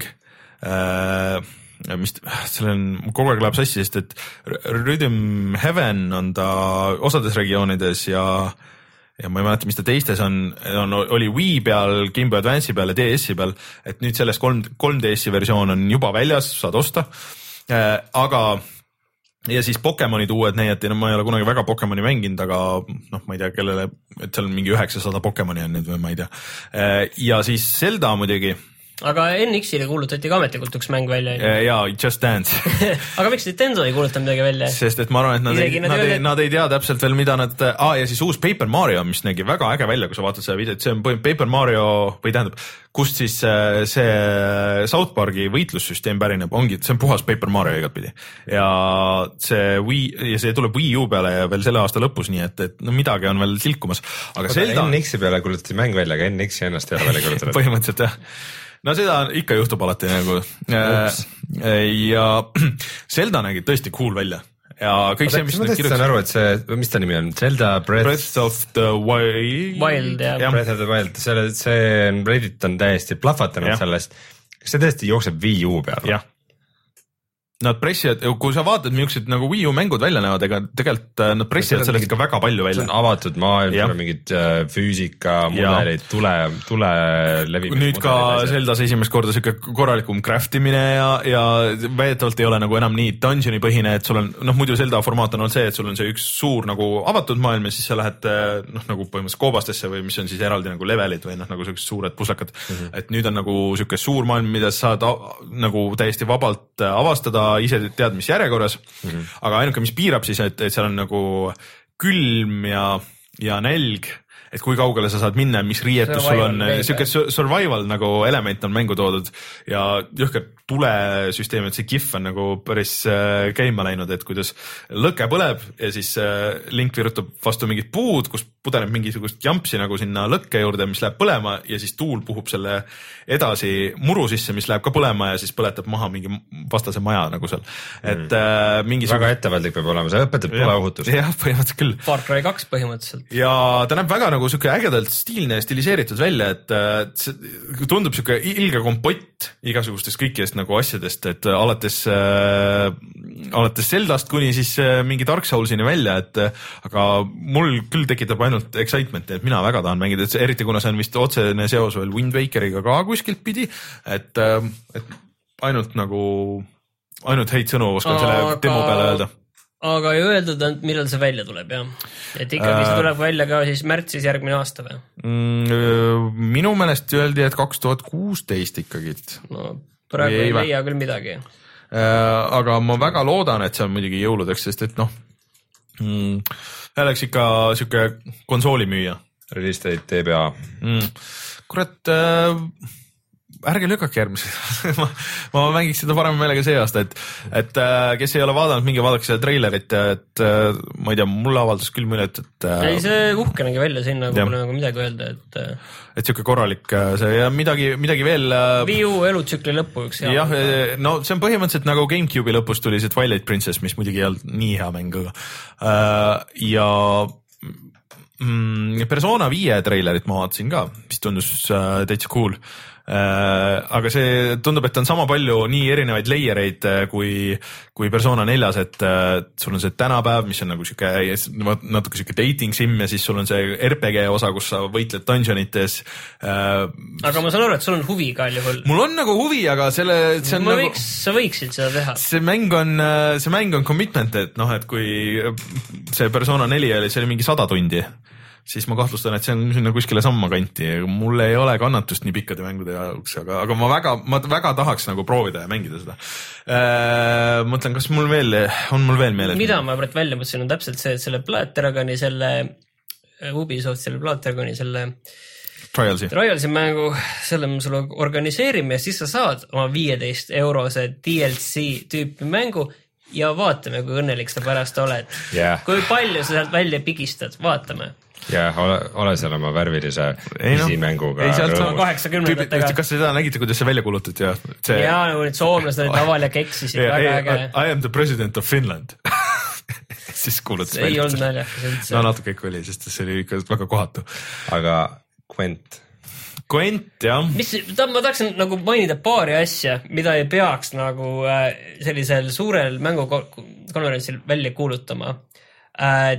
mis seal on, kogu aeg läheb sassi, sest et Rhythm Heaven on ta osades regioonides ja ja ma ei mäleta, mis ta teistes on, on, oli Wii peal, Game Boy Advance'i peal ja D S-i peal, et nüüd sellest kolm, kolm D S-i versioon on juba väljas, saad osta, aga ja siis Pokemonid uued näidati, no ma ei ole kunagi väga Pokemoni mänginud, aga noh, ma ei tea, kellele, et seal on mingi üheksasada Pokemoni on nüüd või ma ei tea. Ja siis Zelda muidugi. Aga N X-ile kuulutati ka ametlikult üks mäng välja. Ja Just Dance. aga miks Nintendo ei kuuluta midagi välja? Sest et ma arvan, et nad, ei, nad, nad, ei, nad ei tea täpselt veel, mida nad... Ah, ja siis uus Paper Mario, mis nägi väga äge välja, kui sa vaatad seda videot, see on Paper Mario, või tähendab, kust siis see South Parki võitlussüsteem pärineb, ongi, see on puhas Paper Mario igat pidi. Ja see Wii, ja see tuleb Wii U peale ja veel selle aasta lõpus, nii et, et no midagi on veel tilkumas. Aga Zelda... N X-i peale kuulutati mäng välja, aga N X-i ennast ei ole välja kuulutatud. Põhimõtteliselt jah. No seda ikka juhtub alati nagu. Ja Zelda nägi tõesti cool välja. Ja kõik Oda, see, mis ma tõesti saan aru, et see, mis ta nimi on? Zelda Breath, Breath of the Wild. Wild ja. Breath of the Wild. See, see Reddit on täiesti plahvatanud ja. Sellest. Kas see tõesti jookseb Wii U peal? Jah. Nad pressivad, kui sa vaatad, millised nagu Wii U mängud välja näevad, ega tegelikult nad pressivad sellest ka väga palju välja. See on avatud maailm, seal on mingid füüsika, mudelid, tule, tule levimist. Nüüd ka Zeldas esimest korda siuke korralikum craftimine ja, ja väidetavalt ei ole nagu enam nii dungeoni põhine, et sul on, noh muidu Zelda formaat on olnud see, et sul on see üks suur nagu avatud maailm ja siis sa lähed noh nagu põhimõtteliselt koobastesse või mis on siis eraldi nagu levelid või noh nagu siuksed suured puslakad. Mm-hmm. Et nüüd on nagu siuke suur maailm, mida sa saad nagu täiesti vabalt avastada ise tead, mis järjekorras, mm-hmm. aga ainuke, mis piirab siis, et, et seal on nagu külm ja, ja nälg, et kui kaugele sa saad minna, mis riietus sul on, siuke survival nagu element on mängu toodud ja jõhker tulesüsteem, et see GIF on nagu päris käima läinud, et kuidas lõke põleb ja siis Link virutab vastu mingid puud, kus pudeneb mingisugust jampsi nagu sinna lõkke juurde, mis läheb põlema ja siis tuul puhub selle edasi muru sisse, mis läheb ka põlema ja siis põletab maha mingi vastase maja nagu seal. Et mm. äh, mingisugune... Väga ettevaatlik peab olema, see õpetab tuleohutust. Jah, põhimõtteliselt küll. Far Cry kaks põhimõtteliselt. Ja ta näeb väga väga nagu siuke ägedalt stiilne ja stiliseeritud välja, et see tundub siuke ilge kompott igasugustest kõikidest nagu asjadest, et alates äh, alates Zeldast kuni siis mingi Dark Soulsini välja, et aga mul küll tekitab ainult excitement'i, et mina väga tahan mängida, et eriti kuna see on vist otsene seos veel Wind Wakeriga ka kuskilt pidi, et, et ainult nagu ainult häid sõnu oskan aga... selle demo peale öelda. Aga ei öeldud, millal see välja tuleb, jah? Et ikkagi see tuleb välja ka siis märtsis järgmine aasta või? Mm, minu meelest öeldi, et kaks tuhat kuusteist ikkagi. No praegu ei, ei leia küll midagi. Aga ma väga loodan, et see on muidugi jõuludeks, sest et noh, mm, oleks ikka siuke konsooli müüa. Release date T B A. Mm, kurat... Äh, ärge lükake järgmise ma, ma mängiks seda parema meelega see aasta, et, et kes ei ole vaadanud, mingi vaadake seda treilerit, et ma ei tea, mulle avaldas küll mõnet, et ei, see uhkenegi välja sinna, kui pole nagu midagi öelda, et et siuke korralik see ja midagi, midagi veel Wii U elutsükli lõppu üks hea. Jah, no see on põhimõtteliselt nagu GameCube'i lõpus tuli see Twilight Princess, mis muidugi ei olnud nii hea mäng, ja mm, Persona viie treilerit ma vaatasin ka, mis tundus täitsa cool. Äh, aga see tundub, et on sama palju nii erinevaid layereid kui, kui Persona neljas, et äh, sul on see tänapäev, mis on nagu siuke natuke siuke dating sim ja siis sul on see R P G osa, kus sa võitled dungeonites. Äh, aga ma saan aru, et sul on huvi ka juhul. Mul on nagu huvi, aga selle, see on ma nagu... Võiks, sa võiksid seda teha. See mäng on, see mäng on commitment, et noh, et kui see Persona neli oli, see oli mingi sada tundi. Siis ma kahtlustan, et see on sinna kuskile samma kanti. Mul ei ole kannatust nii pikkade mängude jaoks, aga, aga ma väga, ma väga tahaks nagu proovida ja mängida seda. Äh, mõtlen, kas mul veel, on mul veel meeles? Mida ma praegu välja mõtlesin on täpselt see, et selle Platteragoni, selle Ubisoft, selle Platteragoni, selle Trialsi. Trialsi mängu, selle me sulle organiseerime ja siis sa saad oma viieteist eurose D L C tüüpi mängu ja vaatame, kui õnnelik sa pärast oled. Yeah. Kui palju sa sealt välja pigistad, vaatame. Ja ole, ole seal oma värvilise esimänguga. Ei, sealt on kaheksakümnendatega. Kas seda nägite, kuidas see välja kuulutati? Ja, see... ja nagu need soomlased olid laval ja keksisid yeah, väga äge. I am the president of Finland. Siis kuulutas välja. Ei olnud naljakas üldse. No natuke ikka oli, sest see oli ikka väga kohatu. Aga Gwent. Gwent, jah. Mis, ta, ma tahaksin nagu mainida paari asja, mida ei peaks nagu äh, sellisel suurel mängukonverentsil välja kuulutama. Äh,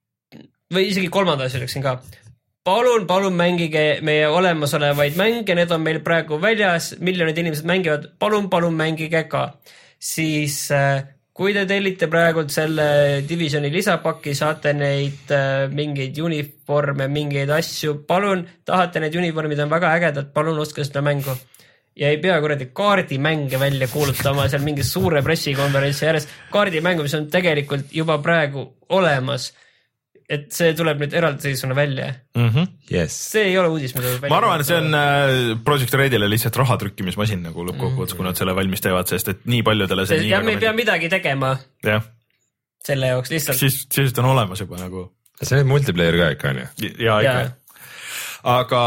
või isegi kolmanda asja läksin ka. Palun, palun mängige meie olemasolevaid mänge, need on meil praegu väljas, miljonid inimesed mängivad, palun, palun mängige ka. Siis kui te tellite praegult selle Divisioni lisapaki, saate neid mingeid uniforme, mingeid asju, palun, tahate need uniformid on väga ägedad, palun ostke seda mängu. Ja ei pea kuradi kaardimänge välja kuulutama seal mingi suure pressikonverentsi järjest. Kaardimängu, mis on tegelikult juba praegu olemas. Et see tuleb nüüd eraldiseisvuna välja. Mm-hmm. Yes. See ei ole uudis, mida ma arvan, et see on äh, Project Redile lihtsalt raha trükkimismasin nagu lõppkokkuvõttes, kui nad selle valmis teevad, sest et nii paljudele see, see ja me ei pea midagi tegema ja. Selle jaoks lihtsalt. Siis, siis on olemas juba nagu. See on multiplayer ka ikka, on ju? Ja, ikka. Ja. Aga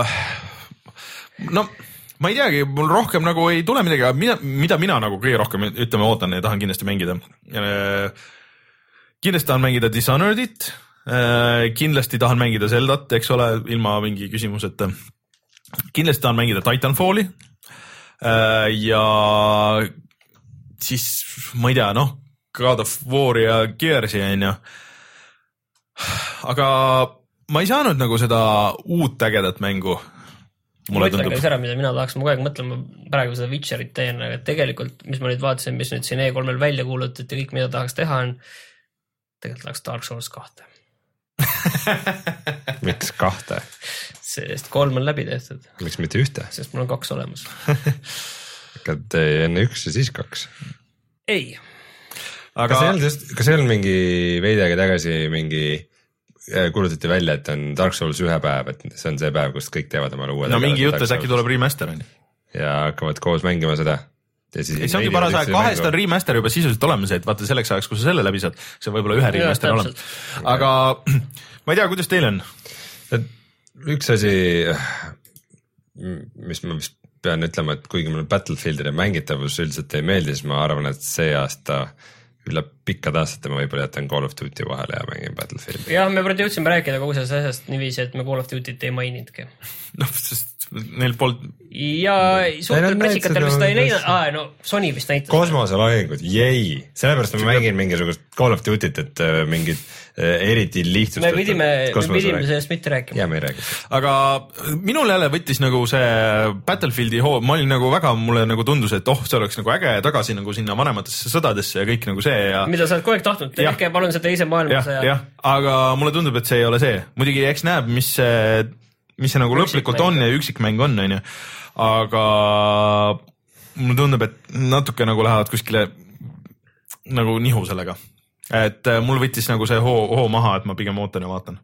no ma ei teagi, mul rohkem nagu ei tule midagi, aga mida, mida mina nagu kõige rohkem ütleme ootan ja tahan kindlasti mängida. Kindlasti tahan mängida Dishonoredit. Kindlasti tahan mängida Zeldat, eks ole, ilma mingi küsimuseta. Kindlasti tahan mängida Titanfalli ja siis ma ei tea, noh, God of War ja Gearsi on ju. Aga ma ei saanud nagu seda uut ägedat mängu. Ma ütlen ka ära, mida mina tahaks, ma kogu aeg mõtlen, ma praegu seda Witcherit teen, aga tegelikult, mis ma nüüd vaatasin, mis nüüd siin E kolmel välja kuulutati ja kõik, mida tahaks teha on, tegelikult tahaks Dark Souls kahte. Miks kahte? Sest kolm on läbi tehtud. Miks mitte ühte? Sest mul on kaks olemas. Kad enne üks ja siis kaks? Ei. Aga... Kas, ei just, kas ei olnud mingi veidagi tagasi mingi kuulutati välja, et on Dark Souls ühe päev, et see on see päev, kus kõik teevad omale uue. No mingi jutt, et äkki tuleb remaster on. Ja hakkavad koos mängima seda. Ei, see ongi paras aeg, kahest on remaster juba sisuliselt olemas, et vaata selleks ajaks, kui sa selle läbi saad, see võib olla ühe remaster olemas. Aga ma ei tea, kuidas teil on? Üks asi, mis ma vist pean ütlema, et kuigi mul Battlefieldide mängitavus üldiselt ei meeldi, siis ma arvan, et see aasta üle pikkade aastate ma võib-olla jätan Call of Duty vahele ja mängin Battlefieldi. jah, me praegu jõudsime rääkida kogu sellest asjast niiviisi, et me Call of Duty't ei maininudki. noh, sest neil polnud. ja suurtel pressikatel vist ta ei näinud, aa no Sony vist näitas. kosmoselahingud, jäi, sellepärast ma mängin mingisugust Call of Duty't, et mingid eriti lihtsust. me pidime, me pidime sellest mitte rääkima. ja me ei räägi. aga minul jälle võttis nagu see Battlefieldi hoo, ma olin nagu väga, mulle nagu tundus, et oh, see oleks nagu äge tagasi nagu sinna vanematesse sõdadesse ja kõik nagu see ja. mida sa oled kogu aeg tahtnud, tehke palun see teise maailmasõja. jah, aga mulle tundub, et see ei ole see. muidugi eks näeb, mis see, mis see nagu lõplikult on ja üksikmäng on, on ju. aga mulle tundub, et natuke nagu lähevad kuskile nagu nihu sellega. Et mul võttis nagu see hoo, hoo maha, et ma pigem ootan ja vaatan.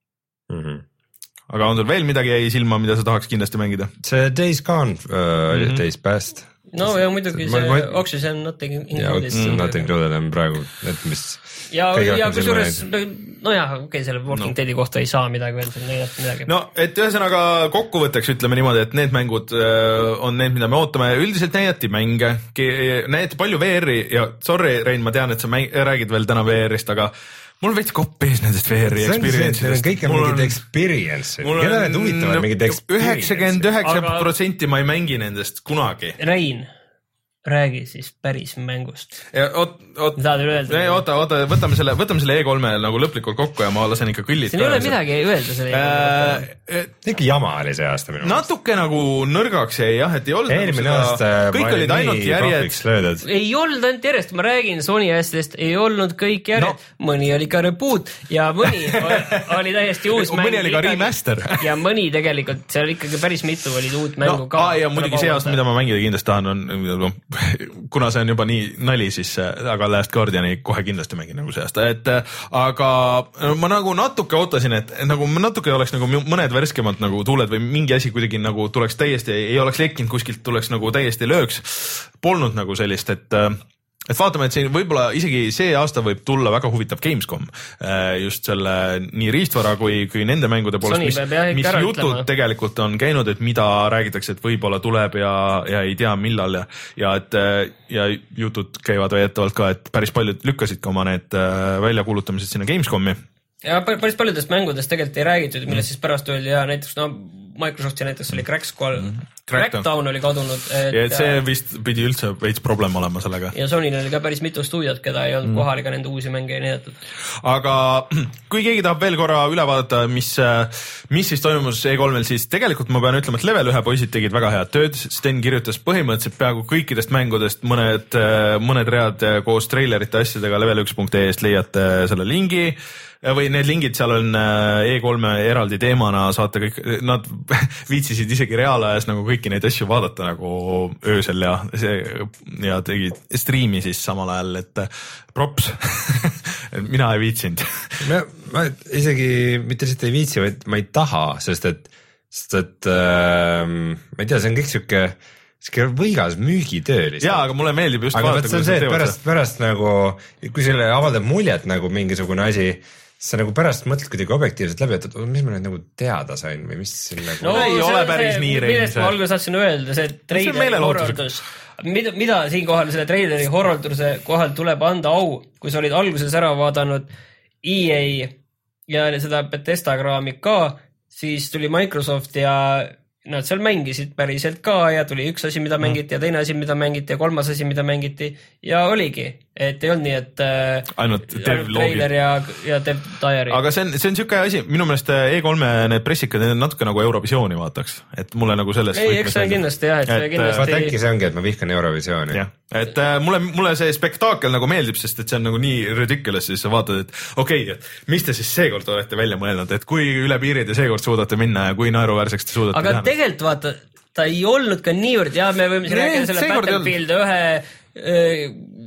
Mm -hmm. aga on sul veel midagi jäi silma, mida sa tahaks kindlasti mängida? See Days Gone uh, mm, -hmm. Days Past. no ja muidugi see ma... Oxygen Nothing Included. Ja, Nothing Included on praegu, et mis ja, ja kusjuures, nojah, okei okay,, selle Walking no. Deadi kohta ei saa midagi veel seal näidata midagi. no, et ühesõnaga kokkuvõtteks ütleme niimoodi, et need mängud äh, on need, mida me ootame. Üldiselt näidati mänge, näidati palju V R-i ja sorry, Rein, ma tean, et sa mäng, räägid veel täna V R-ist, aga mul veits kopp ees nendest V R-i experience'idest. Kõik on mingid experience'id. Keda need huvitavad mingid experience'id? üheksakümmend üheksa protsenti ma ei mängi nendest kunagi. Rein, räägi siis päris mängust. oot, oot, oota, oota, võtame selle, võtame selle E kolme nagu lõplikult kokku ja ma lasen ikka kõllid. siin ei ole midagi öelda selle äh, et, ikka jama oli see aasta minu. natuke nagu nõrgaks jäi jah, et ei olnud eelmine nagu aasta kõik olid ainult järjed. ei olnud ainult järjest, ma räägin Sony asjadest, ei olnud kõik järjed no., mõni oli ka reboot ja mõni oli täiesti uus mäng. mõni oli ka remaster. ja mõni tegelikult, seal ikkagi päris mitu olid uut mängu no, ka. ja muidugi see aasta, mida ma mängida kindlasti tahan, on kuna see on juba nii nali, siis aga Last Guardiani kohe kindlasti mängin nagu see aasta, et aga ma nagu natuke ootasin, et nagu natuke oleks nagu mõned värskemad nagu tuuled või mingi asi kuidagi nagu tuleks täiesti, ei oleks lekkinud kuskilt, tuleks nagu täiesti lööks. Polnud nagu sellist, et et vaatame, et siin võib-olla isegi see aasta võib tulla väga huvitav Gamescom just selle nii riistvara kui, kui nende mängude poolest, mis, mis jutud ütlema. Tegelikult on käinud, et mida räägitakse, et võib-olla tuleb ja, ja ei tea millal ja, ja et ja jutud käivad väidetavalt ka, et päris paljud lükkasid ka oma need väljakuulutamised sinna Gamescomi. ja päris paljudest mängudest tegelikult ei räägitud, millest mm. siis pärast öeldi ja näiteks no Microsofti näiteks oli Crackdown mm. Crackdown oli kadunud. Et, ja et see vist pidi üldse veits probleem olema sellega. Ja Sonyl oli ka päris mitu stuudiot, keda ei olnud mm. kohal ega nende uusi mänge ei näidatud. Aga kui keegi tahab veel korra üle vaadata, mis, mis siis toimus E kolmel, siis tegelikult ma pean ütlema, et Level ühe poisid tegid väga head tööd. Sten kirjutas põhimõtteliselt peaaegu kõikidest mängudest mõned, mõned read koos trailerite asjadega level üks punkt ee-st leiate selle lingi. Või need lingid seal on E kolme eraldi teemana, saate kõik, nad viitsisid isegi reaalajas nagu kõiki neid asju vaadata nagu öösel ja see ja tegid striimi siis samal ajal, et props mina ei viitsinud. ma, ma isegi mitte lihtsalt ei viitsi, vaid ma ei taha, sest et, sest et äh, ma ei tea, see on kõik siuke see võigas müügitöö lihtsalt. Jaa, aga mulle meeldib just aga vaadata, see on see, et pärast, pärast nagu, kui selle avaldab muljet nagu mingisugune asi, sa nagu pärast mõtled kuidagi objektiivselt läbi, et mis ma nüüd nagu teada sain või mis siin nagu... No ei ole päris see, nii rein. Millest ma alguses tahtsin öelda, see treileri horrordus. Mida, mida siinkohal selle treileri horrorduse kohal tuleb anda au, kui sa olid alguses ära vaadanud E A ja seda Bethesda kraami ka, siis tuli Microsoft ja nad seal mängisid päriselt ka ja tuli üks asi, mida mängiti ja teine asi, mida mängiti ja kolmas asi, mida mängiti ja oligi, et ei olnud nii, et äh, ainult trailer ja, ja dev diary. Aga see on, see on siuke asi, minu meelest E kolme need pressikad, need on natuke nagu Eurovisiooni vaataks, et mulle nagu sellest ei, eks see on kindlasti jah, et see kindlasti vaat äkki see ongi, et ma vihkan Eurovisiooni. Jah, et äh, mulle, mulle see spektaakel nagu meeldib, sest et see on nagu nii ridiculous, siis sa vaatad, et okei okay,, et mis te siis seekord olete välja mõelnud, et kui üle piirid ja seekord suudate minna ja kui naeruväärseks te suudate aga teha. Tegelikult vaata, ta ei olnud ka niivõrd, jah, me võime siin rääkida selle Battlefield ühe öö,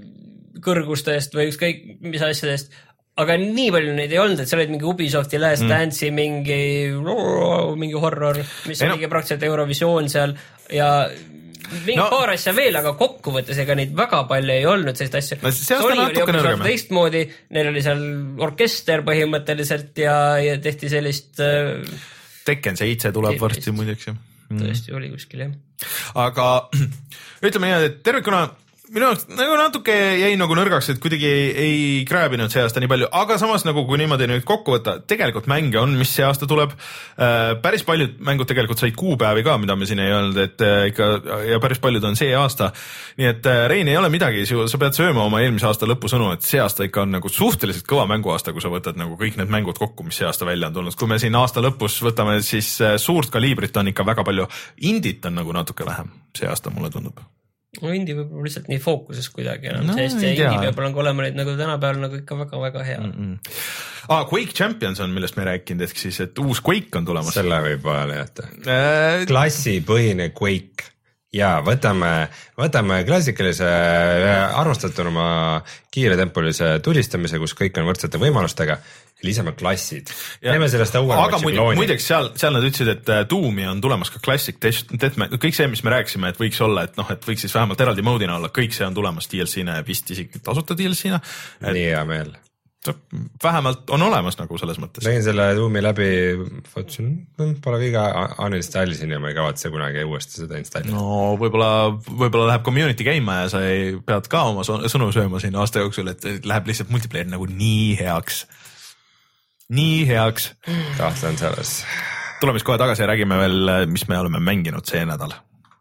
kõrgustest või ükskõik mis asjadest, aga nii palju neid ei olnud, et seal olid mingi Ubisofti Last mm. Dance'i mingi, mingi horror, mis oligi no. praktiliselt Eurovisioon seal ja mingi no. paar asja veel, aga kokkuvõttes ega neid väga palju ei olnud sellist asja. No, Sony oli hoopis teistmoodi, neil oli seal orkester põhimõtteliselt ja, ja tehti sellist äh, Tekken seitse tuleb varsti muideks. Tõesti oli kuskil, jah. Aga ütleme nii, et tervikuna minu jaoks nagu natuke jäi nagu nõrgaks, et kuidagi ei, ei krääbinud see aasta nii palju, aga samas nagu kui niimoodi nüüd kokku võtta, tegelikult mänge on, mis see aasta tuleb. Päris paljud mängud tegelikult said kuupäevi ka, mida me siin ei öelnud, et ikka ja päris paljud on see aasta. Nii et Rein ei ole midagi, sa pead sööma oma eelmise aasta lõpusõnu, et see aasta ikka on nagu suhteliselt kõva mänguaasta, kui sa võtad nagu kõik need mängud kokku, mis see aasta välja on tulnud. Kui me siin aasta lõpus võtame, siis suurt kaliibrit on ikka väga palju, indit on nagu natuke vähem see aasta, mulle tundub. No indie võib-olla lihtsalt nii fookuses kuidagi enam, no, sest indie peab olema olema neid nagu tänapäeval nagu ikka väga-väga hea. Mm -mm. Ah, Quake Champions on, millest me rääkinud, ehk siis, et uus Quake on tulemas. Selle võib vahele jätta äh.... klassipõhine Quake ja võtame, võtame klassikalise armastatunuma kiiretempulise tulistamise, kus kõik on võrdsete võimalustega. Lisame klassid. Teeme sellest Overwatchi klooni. Muideks seal, seal nad ütlesid, et Doomi on tulemas ka Classic Deathmatch. Kõik see, mis me rääkisime, et võiks olla, et noh, et võiks siis vähemalt eraldi mode'ina olla. Kõik see on tulemas D L C-na ja vist isegi tasuta D L C-na. Nii hea meel. Vähemalt on olemas nagu selles mõttes. Tegin selle Doomi läbi, vaatasin, pole viga, uninstalisin ja ma ei kavatse kunagi uuesti seda installida. No võib-olla, võib-olla läheb community käima ja sa ei pead ka oma sõnu sööma siin aasta jooksul, et läheb lihtsalt multiplayer nagu nii heaks. Nii heaks. Kahtlen selles. Tuleme siis kohe tagasi ja räägime veel, mis me oleme mänginud see nädal.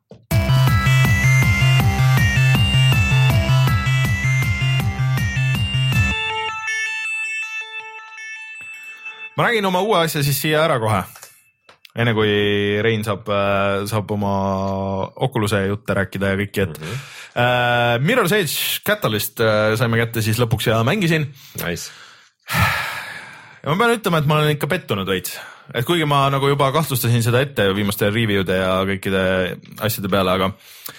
Ma räägin oma uue asja siis siia ära kohe. Enne kui Rein saab, saab oma Oculus'e jutte rääkida ja kõiki, et mm-hmm. uh, Mirror's Edge Catalyst uh, saime kätte siis lõpuks ja mängisin. Nice. Ja ma pean ütlema, et ma olen ikka pettunud veits, et kuigi ma nagu juba kahtlustasin seda ette viimaste review'de ja kõikide asjade peale, aga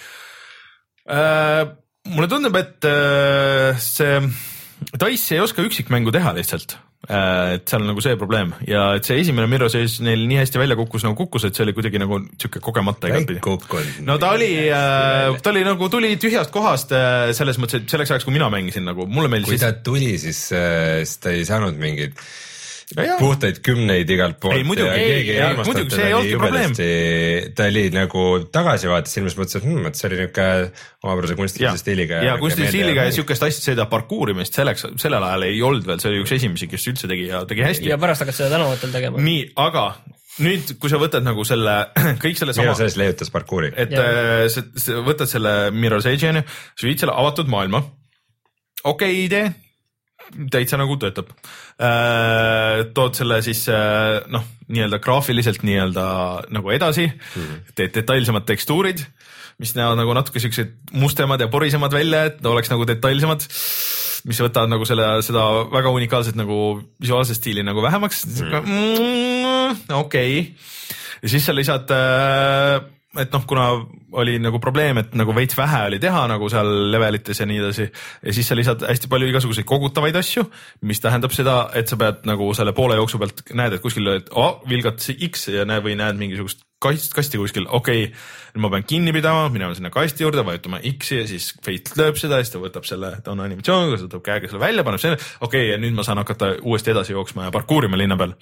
äh, mulle tundub, et äh, see DICE ei oska üksikmängu teha lihtsalt, äh, et seal on nagu see probleem ja et see esimene Mirror's Edge neil nii hästi välja kukkus nagu kukkus, et see oli kuidagi nagu siuke kogemata. No ta oli, äh, ta oli nagu tuli tühjast kohast äh, selles mõttes, et selleks ajaks, kui mina mängisin nagu, mulle meeldis. Kui ta tuli, siis, äh, siis ta ei saanud mingid ja, puhtaid kümneid igalt poolt. Ei, muidugi, ei, ei, ei, muidugi see ei olnudki probleem. Ta oli nagu tagasivaates silmas mõttes, et hmm, see oli niuke omapärase kunstilise stiiliga. Ja kunstilise stiiliga ja siukest asja seda parkuurimist selleks, sellel ajal ei olnud veel, see oli üks esimesi, kes üldse tegi ja tegi hästi. Ja pärast hakkas seda tänavatel tegema. Nii, aga nüüd, kui sa võtad nagu selle, kõik selle sama. Mirror's Edge leiutas parkuuri. Et see, see, võtad selle Mirror's Edge'i, sa viid selle avatud maailma. Okei okay, idee. Täitsa nagu töötab. Tood selle siis noh, nii-öelda graafiliselt nii-öelda nagu edasi, mm-hmm. teed detailsemad tekstuurid, mis näevad nagu natuke siuksed mustemad ja porisemad välja, et oleks nagu detailsemad, mis võtavad nagu selle, seda väga unikaalset nagu visuaalse stiili nagu vähemaks. Mm, okei okay. Ja siis sa lisad et noh, kuna oli nagu probleem, et nagu veits vähe oli teha nagu seal levelites ja nii edasi ja siis sa lisad hästi palju igasuguseid kogutavaid asju, mis tähendab seda, et sa pead nagu selle poole jooksu pealt näed, et kuskil et, oh, vilgat X ja näed või näed mingisugust kast, kasti kuskil, okei okay,, ma pean kinni pidama, minema sinna kasti juurde, vajutama X-i ja siis Fate lööb seda ja siis ta võtab selle, ta on animatsioon, ta võtab käega selle välja, paneb selle, okei okay, ja nüüd ma saan hakata uuesti edasi jooksma ja parkuurima linna peal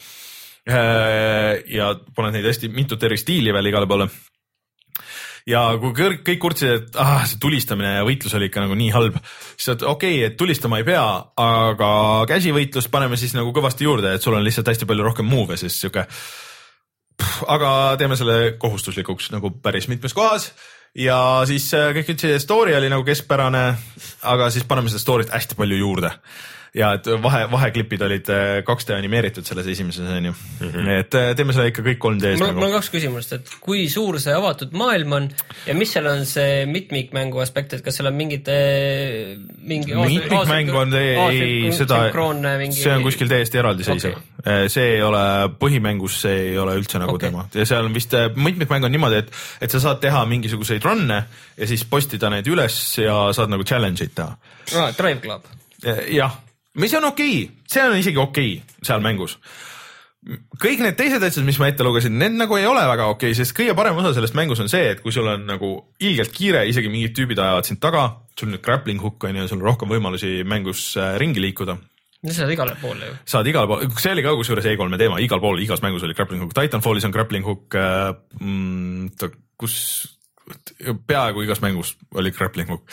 ja paned neid hästi mitut eri stiili veel igale poole. Ja kui kõik kurtsid, et ah, see tulistamine ja võitlus oli ikka nagu nii halb, siis okei, okay, et tulistama ei pea, aga käsivõitlust paneme siis nagu kõvasti juurde, et sul on lihtsalt hästi palju rohkem move, siis siuke, aga teeme selle kohustuslikuks nagu päris mitmes kohas ja siis kõik ütlesid, et story oli nagu keskpärane, aga siis paneme seda story't hästi palju juurde. Ja et vahe, vaheklipid olid kaks D animeeritud selles esimeses, on ju. Mm-hmm. Et teeme selle ikka kõik kolm D-s. Mul, nagu. mul on kaks küsimust, et kui suur see avatud maailm on ja mis seal on see mitmikmängu aspekt, et kas seal on mingid mingi mitmikmäng on ei, seda, mingi... see on kuskil täiesti eraldi seisev. Okay. See ei ole põhimängus, see ei ole üldse nagu okay. tema. Ja seal on vist, mitmikmäng on niimoodi, et, et sa saad teha mingisuguseid runne ja siis postida need üles ja saad nagu challenge'id teha. No, Drive Club. Jah. Mis on okei, okay. see on isegi okei okay seal mängus. Kõik need teised asjad, mis ma ette lugesin, need nagu ei ole väga okei okay,, sest kõige parem osa sellest mängus on see, et kui sul on nagu ilgelt kiire, isegi mingid tüübid ajavad sind taga, sul nüüd grappling hook on ja sul on rohkem võimalusi mängus ringi liikuda. Ja saad igale poole ju. Saad igale poole, see oli ka kusjuures E kolme teema, igal pool, igas mängus oli grappling hook, Titanfallis on grappling hook, mm, kus peaaegu igas mängus oli grappling hook.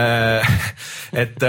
et,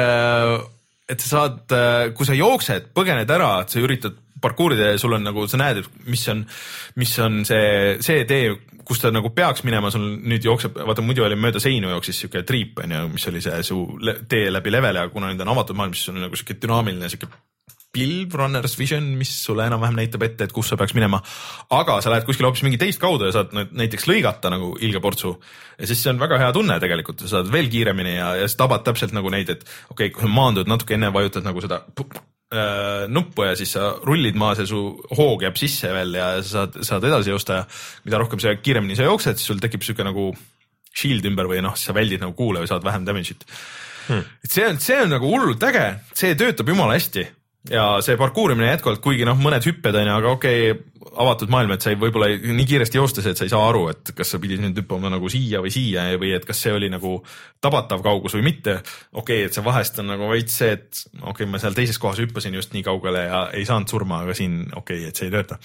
et sa saad, kui sa jooksed, põgened ära, et sa üritad parkuurida ja sul on nagu, sa näed, mis on, mis on see, see tee, kus ta nagu peaks minema, sul nüüd jookseb, vaata muidu oli mööda seinu jooksis siuke triip, on ju, mis oli see su tee läbi level ja kuna nüüd on avatud maailm, siis sul on nagu siuke dünaamiline siuke pilv, runner's vision, mis sulle enam-vähem näitab ette, et kus sa peaks minema. Aga sa lähed kuskil hoopis mingi teist kaudu ja saad näiteks lõigata nagu ilge portsu. Ja siis see on väga hea tunne tegelikult, sa saad veel kiiremini ja, ja sa tabad täpselt nagu neid, et okei okay,, kui sa maandud natuke enne vajutad nagu seda äh, nuppu ja siis sa rullid maas ja su hoog jääb sisse veel ja sa saad, saad edasi joosta ja mida rohkem sa kiiremini sa jooksed, siis sul tekib siuke nagu shield ümber või noh, sa väldid nagu kuule või saad vähem damage'it. Hmm. Et see on, see on nagu hullult äge, see töötab jumala hästi. Ja see parkuurimine jätkuvalt, kuigi noh, mõned hüpped on ja, aga okei, okay, avatud maailm, et sa ei võib-olla nii kiiresti joostes, et sa ei saa aru, et kas sa pidid nüüd hüppama nagu siia või siia või et kas see oli nagu tabatav kaugus või mitte. Okei, okay, et see vahest on nagu veits see, et okei okay,, ma seal teises kohas hüppasin just nii kaugele ja ei saanud surma, aga siin okei okay,, et see ei tööta.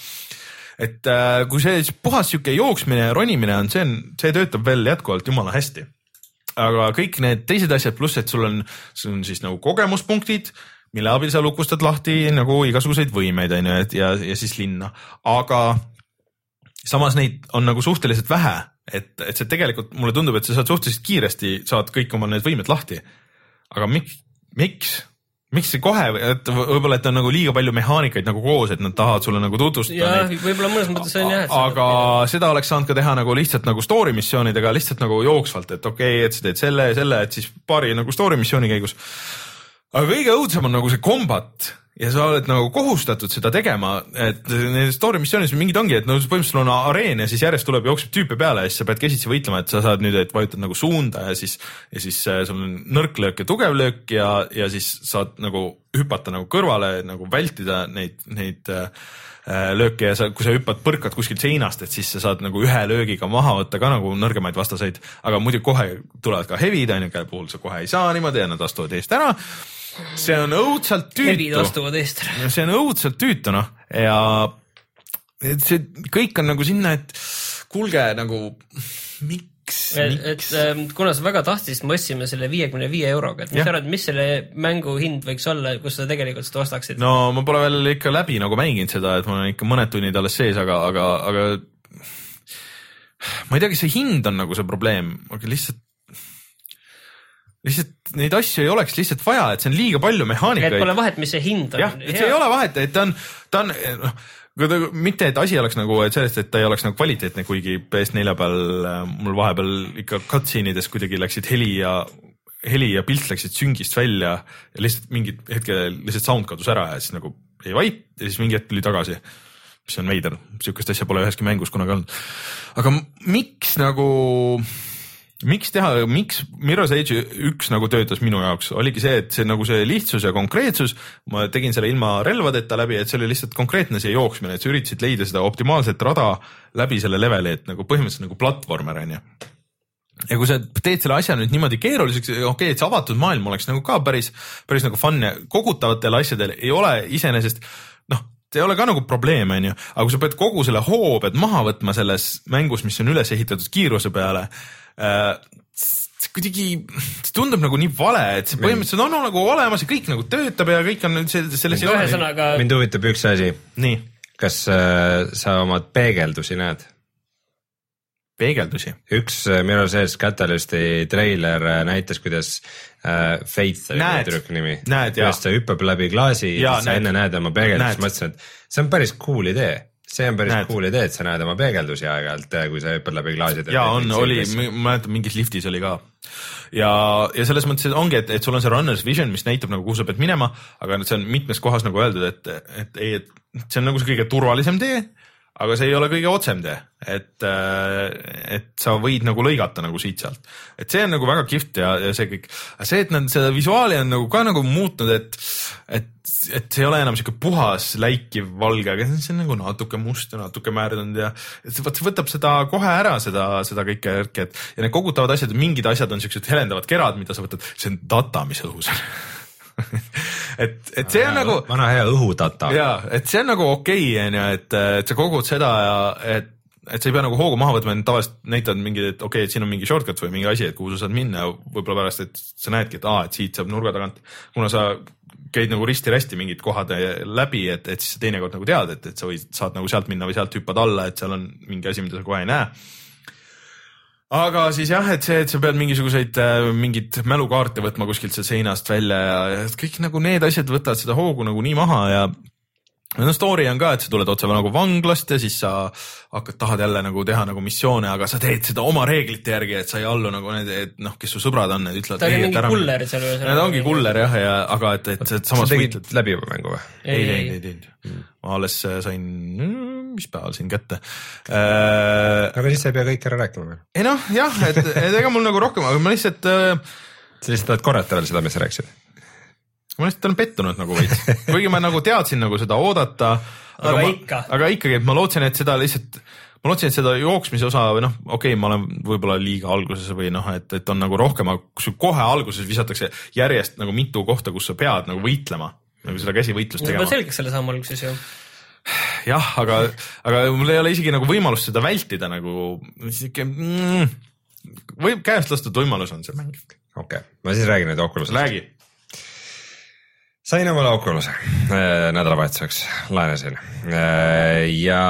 Et äh, kui see puhas siuke jooksmine ja ronimine on, see, on, see töötab veel jätkuvalt jumala hästi. Aga kõik need teised asjad, pluss et sul on, sul on siis nagu kogemuspunktid, mille abil sa lukustad lahti nagu igasuguseid võimeid on ju, et ja, ja siis linna, aga samas neid on nagu suhteliselt vähe, et, et see tegelikult mulle tundub, et sa saad suhteliselt kiiresti, saad kõik oma need võimed lahti, aga miks, miks, miks see kohe, et võib-olla, et on nagu liiga palju mehaanikaid nagu koos, et nad tahavad sulle nagu tutvustada. Jah, võib-olla mõnes mõttes on jah. Aga seda oleks saanud ka teha nagu lihtsalt nagu story missioonidega, lihtsalt nagu jooksvalt, et okei okay,, et sa teed selle ja selle, et siis paari nagu story missiooni käigus. Aga kõige õudsem on nagu see kombat ja sa oled nagu kohustatud seda tegema, et need story missioonis mingid ongi, et no põhimõtteliselt on areen ja siis järjest tuleb jookseb tüüpe peale ja siis sa pead käsitsi võitlema, et sa saad nüüd, et vajutad nagu suunda ja siis, ja siis sul on nõrklöök ja tugevlöök ja, ja siis saad nagu hüpata nagu kõrvale, nagu vältida neid, neid äh, lööke ja sa, kui sa hüppad, põrkad kuskilt seinast, et siis sa saad nagu ühe löögiga maha võtta ka nagu nõrgemaid vastaseid, aga muidu kohe tulevad ka hevid, ainu, kelle puhul sa kohe ei saa niimoodi ja nad astuvad eest ära. See on õudselt tüütu. Hevid astuvad eest ära. See on õudselt tüütu, noh. Ja see kõik on nagu sinna, et kuulge nagu, miks, et, miks? Et kuna sa väga tahtis, me ostsime selle viiekümne viie euroga, et mis sa arvad, mis selle mängu hind võiks olla, kus sa tegelikult seda ostaksid? No ma pole veel ikka läbi nagu mänginud seda, et ma olen ikka mõned tunnid alles sees, aga, aga, aga ma ei tea, kas see hind on nagu see probleem, aga lihtsalt lihtsalt neid asju ei oleks lihtsalt vaja, et see on liiga palju mehaanikaid. Et pole vahet, mis see hind on. Jah, et see ei ole vahet, et ta on, ta on noh, mitte, et asi oleks nagu, et sellest, et ta ei oleks nagu kvaliteetne, kuigi P S neli peal mul vahepeal ikka cutscene'ides kuidagi läksid heli ja, heli ja pilt läksid süngist välja ja lihtsalt mingid hetkel lihtsalt sound kadus ära ja siis nagu ei vait ja siis mingi hetk tuli tagasi, mis on veider, sihukest asja pole üheski mängus kunagi olnud. Aga miks nagu... Miks teha, miks Mirror's Edge üks nagu töötas minu jaoks, oligi see, et see nagu see lihtsus ja konkreetsus, ma tegin selle ilma relvadeta läbi, et see oli lihtsalt konkreetne see jooksmine, et sa üritasid leida seda optimaalset rada läbi selle leveli, et nagu põhimõtteliselt nagu platvormer on ju. Ja kui sa teed selle asja nüüd niimoodi keeruliseks, okei, okay, et see avatud maailm oleks nagu ka päris, päris nagu fun ja kogutavatel asjadel ei ole iseenesest, noh, see ei ole ka nagu probleem, on ju, aga kui sa pead kogu selle hoo pead maha võtma selles mängus, mis on üles ehitatud kiiruse peale, äh, kuidagi, see tundub nagu nii vale, et see põhimõtteliselt on nagu olemas ja kõik nagu töötab ja kõik on selles ühe sõnaga... Mind huvitab üks asi. Nii. Kas äh, sa omad peegeldusi näed? Peegeldusi? Üks äh, Mirror's Edge Catalysti treiler äh, näitas, kuidas äh, Faith oli tüdruku nimi. Näed, jah. Kuidas ta hüppab läbi klaasi ja sa enne näed oma peegeldust. Mõtlesin, et see on päris cool idee. See on päris näed. Cool idee, et sa näed oma peegeldusi aeg-ajalt, kui sa hüppad läbi klaasid. Ja on, oli, ma mäletan, mingis liftis oli ka. Ja, ja selles mõttes ongi, et, et sul on see runner's vision, mis näitab nagu, kuhu sa pead minema, aga see on mitmes kohas nagu öeldud, et, et, ei, et see on nagu see kõige turvalisem tee, aga see ei ole kõige otsem tee, et, et sa võid nagu lõigata nagu siit sealt. Et see on nagu väga kihvt ja, ja see kõik. See, et nad seda visuaali on nagu ka nagu muutnud, et, et, et see ei ole enam siuke puhas läikiv valge, aga see on nagu natuke must ja natuke määrdanud ja see võtab seda kohe ära, seda, seda kõike ärke, et ja need kogutavad asjad, mingid asjad on siuksed helendavad kerad, mida sa võtad, see on data, mis õhus on. et, et see on ja, nagu vana hea õhudata. Jaa, et see on nagu okei, okay, et, et sa kogud seda ja et et sa ei pea nagu hoogu maha võtma, et tavaliselt näitad mingi, et okei okay,, et siin on mingi shortcut või mingi asi, et kuhu sa saad minna, võib-olla pärast, et sa näedki, et aa, et siit saab nurga tagant, kuna sa käid nagu risti-rästi mingid kohad läbi, et, et siis sa teinekord nagu tead, et, et sa võid, saad nagu sealt minna või sealt hüppad alla, et seal on mingi asi, mida sa kohe ei näe. Aga siis jah, et see, et sa pead mingisuguseid, mingid mälukaarte võtma kuskilt seal seinast välja ja kõik nagu need asjad võtavad seda hoogu nagu nii maha ja no story on ka, et sa tuled otse nagu vanglast ja siis sa hakkad, tahad jälle nagu teha nagu missioone, aga sa teed seda oma reeglite järgi, et sa ei allu nagu need, et noh, kes su sõbrad on, need ütlevad. ta oli mingi kuller seal. Need ongi kuller jah, ja aga et, et, et samas sa tegid võitled läbi juba mängu või? Ei, ei, ei, ei teinud. Ma alles sain, mis päeval siin kätte. Äh, aga siis sa ei pea kõik ära rääkima veel. Ei noh, jah, et, et ega mul nagu rohkem, aga ma lihtsalt äh, sa lihtsalt tahad korrata veel seda, mis sa rääkisid? Ma lihtsalt olen pettunud nagu veits, kuigi ma nagu teadsin nagu seda oodata, aga, aga, ma, ikka. aga ikkagi, et ma lootsin, et seda lihtsalt, ma lootsin, et seda jooksmise osa või noh, okei okay,, ma olen võib-olla liiga alguses või noh, et, et on nagu rohkem, aga kui kohe alguses visatakse järjest nagu mitu kohta, kus sa pead nagu võitlema, nagu seda käsivõitlust tegema. Ma selgeks selle saama alguses ju. Jah, aga, aga mul ei ole isegi nagu võimalust seda vältida nagu, mm, või käest lastud võimalus on see mäng. Okei, okay. Ma siis räägin nüüd Oculusest. Räägi. Sain omale Oculus'e nädalavahetuseks, laenasin ja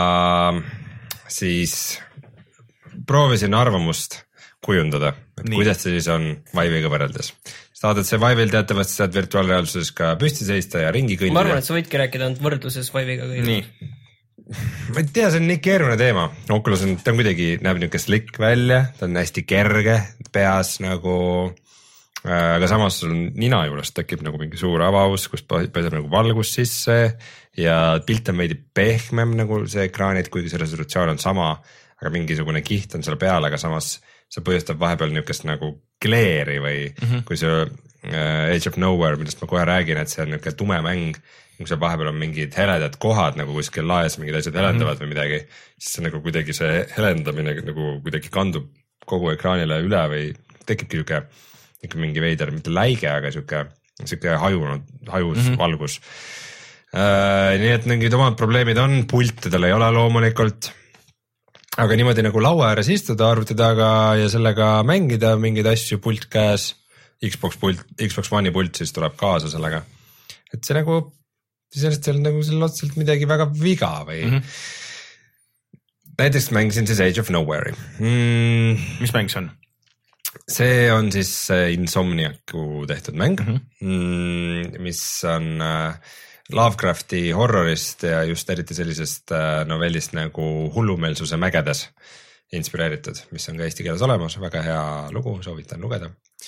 siis proovisin arvamust kujundada, et nii. Kuidas see siis on Vive'iga võrreldes. Saad, et see Vive'il teatavasti saad virtuaalreaalsuses ka püsti seista ja ringi kõndida. Ma arvan, et sa võidki rääkida ainult võrdluses Vive'iga kõige. Nii. Ma ei tea, see on nii keeruline teema. Oculus on, ta on kuidagi, näeb niisugune slick välja, ta on hästi kerge peas nagu... aga samas sul nina juures tekib nagu mingi suur avaus, kus pääseb nagu valgus sisse ja pilt on veidi pehmem nagu see ekraanid, kuigi see resolutsioon on sama, aga mingisugune kiht on seal peal, aga samas see põhjustab vahepeal niisugust nagu kleeri või mm -hmm. kui see uh, Age of Nowhere, millest ma kohe räägin, et see on niisugune tume mäng, kui seal vahepeal on mingid heledad kohad nagu kuskil laes mingid asjad helendavad mm -hmm. või midagi, siis see nagu kuidagi see helendamine nagu kuidagi kandub kogu ekraanile üle või tekibki niisugune ikka mingi veider, mitte läige, aga siuke, siuke hajunud, hajus mm -hmm. valgus. Äh, nii et mingid omad probleemid on, pulti tal ei ole loomulikult, aga niimoodi nagu laua ääres istuda arvuti taga ja sellega mängida mingeid asju, pult käes, Xbox pult, Xbox One'i pult siis tuleb kaasa sellega. Et see nagu, sellest ei ole nagu seal otseselt midagi väga viga või mm. -hmm. Näiteks mängisin siis Age of Nowhere'i mm.. Mis mäng see on? See on siis Insomniacu tehtud mäng mm, -hmm. mis on Lovecrafti horrorist ja just eriti sellisest novellist nagu Hullumeelsuse mägedes inspireeritud, mis on ka eesti keeles olemas, väga hea lugu, soovitan lugeda.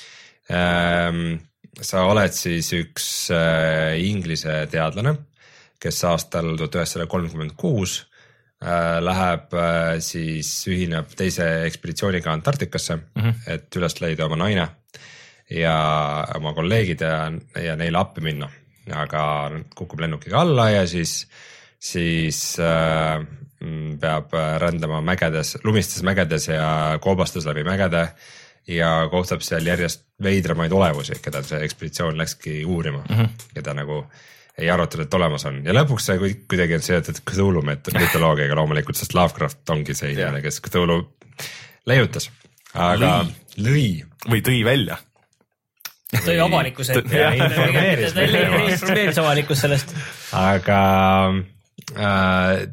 Sa oled siis üks inglise teadlane, kes aastal tuhat üheksasada kolmkümmend kuus läheb siis ühineb teise ekspeditsiooniga Antarktikasse mm, -hmm. et üles leida oma naine ja oma kolleegid ja, ja neile appi minna, aga kukub lennukiga alla ja siis, siis äh, peab rändama mägedes, lumistes mägedes ja koobastes läbi mägede ja kohtab seal järjest veidramaid olevusi, keda see ekspeditsioon läkski uurima mm, -hmm. keda nagu ei arvatud, et olemas on ja lõpuks see kuidagi on seotud Cthulhu mütoloogiaga loomulikult, sest Lovecraft ongi see inimene, kes Cthulhu leiutas, aga lõi, lõi. või tõi välja. Tõi avalikkuse ette ja informeeris avalikkus sellest. Aga äh,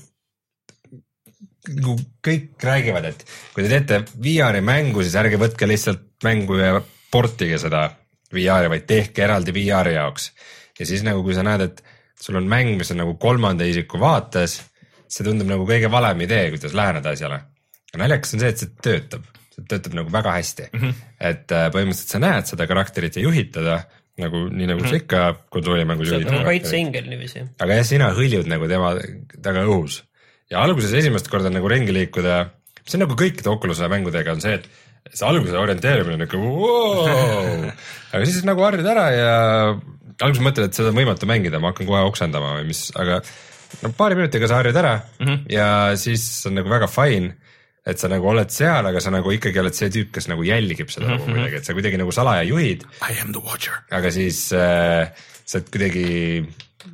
kõik räägivad, et kui te teete V R-i mängu, siis ärge võtke lihtsalt mängu ja portige seda V R-i, vaid tehke eraldi V R-i jaoks. Ja siis nagu kui sa näed, et sul on mäng, mis on nagu kolmanda isiku vaates, see tundub nagu kõige valem idee, kuidas läheneda asjale. Naljakas on see, et see töötab, see töötab nagu väga hästi, mm -hmm. et põhimõtteliselt sa näed seda karakterit ja juhid teda nagu nii nagu mm -hmm. sa ikka kontrollimängus juhid. See on kaitseingel niiviisi. Aga jah, sina hõljud nagu tema taga õhus ja alguses esimest korda nagu ringi liikuda, see on nagu kõikide Oculus'e mängudega on see, et see alguse orienteerimine on nagu wow! aga siis nagu harjud ära ja alguses mõtled, et seda on võimatu mängida, ma hakkan kohe oksendama või mis, aga no paari minutiga sa harjud ära mm -hmm. ja siis on nagu väga fine, et sa nagu oled seal, aga sa nagu ikkagi oled see tüüp, kes nagu jälgib seda mm -hmm. nagu kuidagi, et sa kuidagi nagu salaja juhid. I am the watcher. aga siis äh, sa oled kuidagi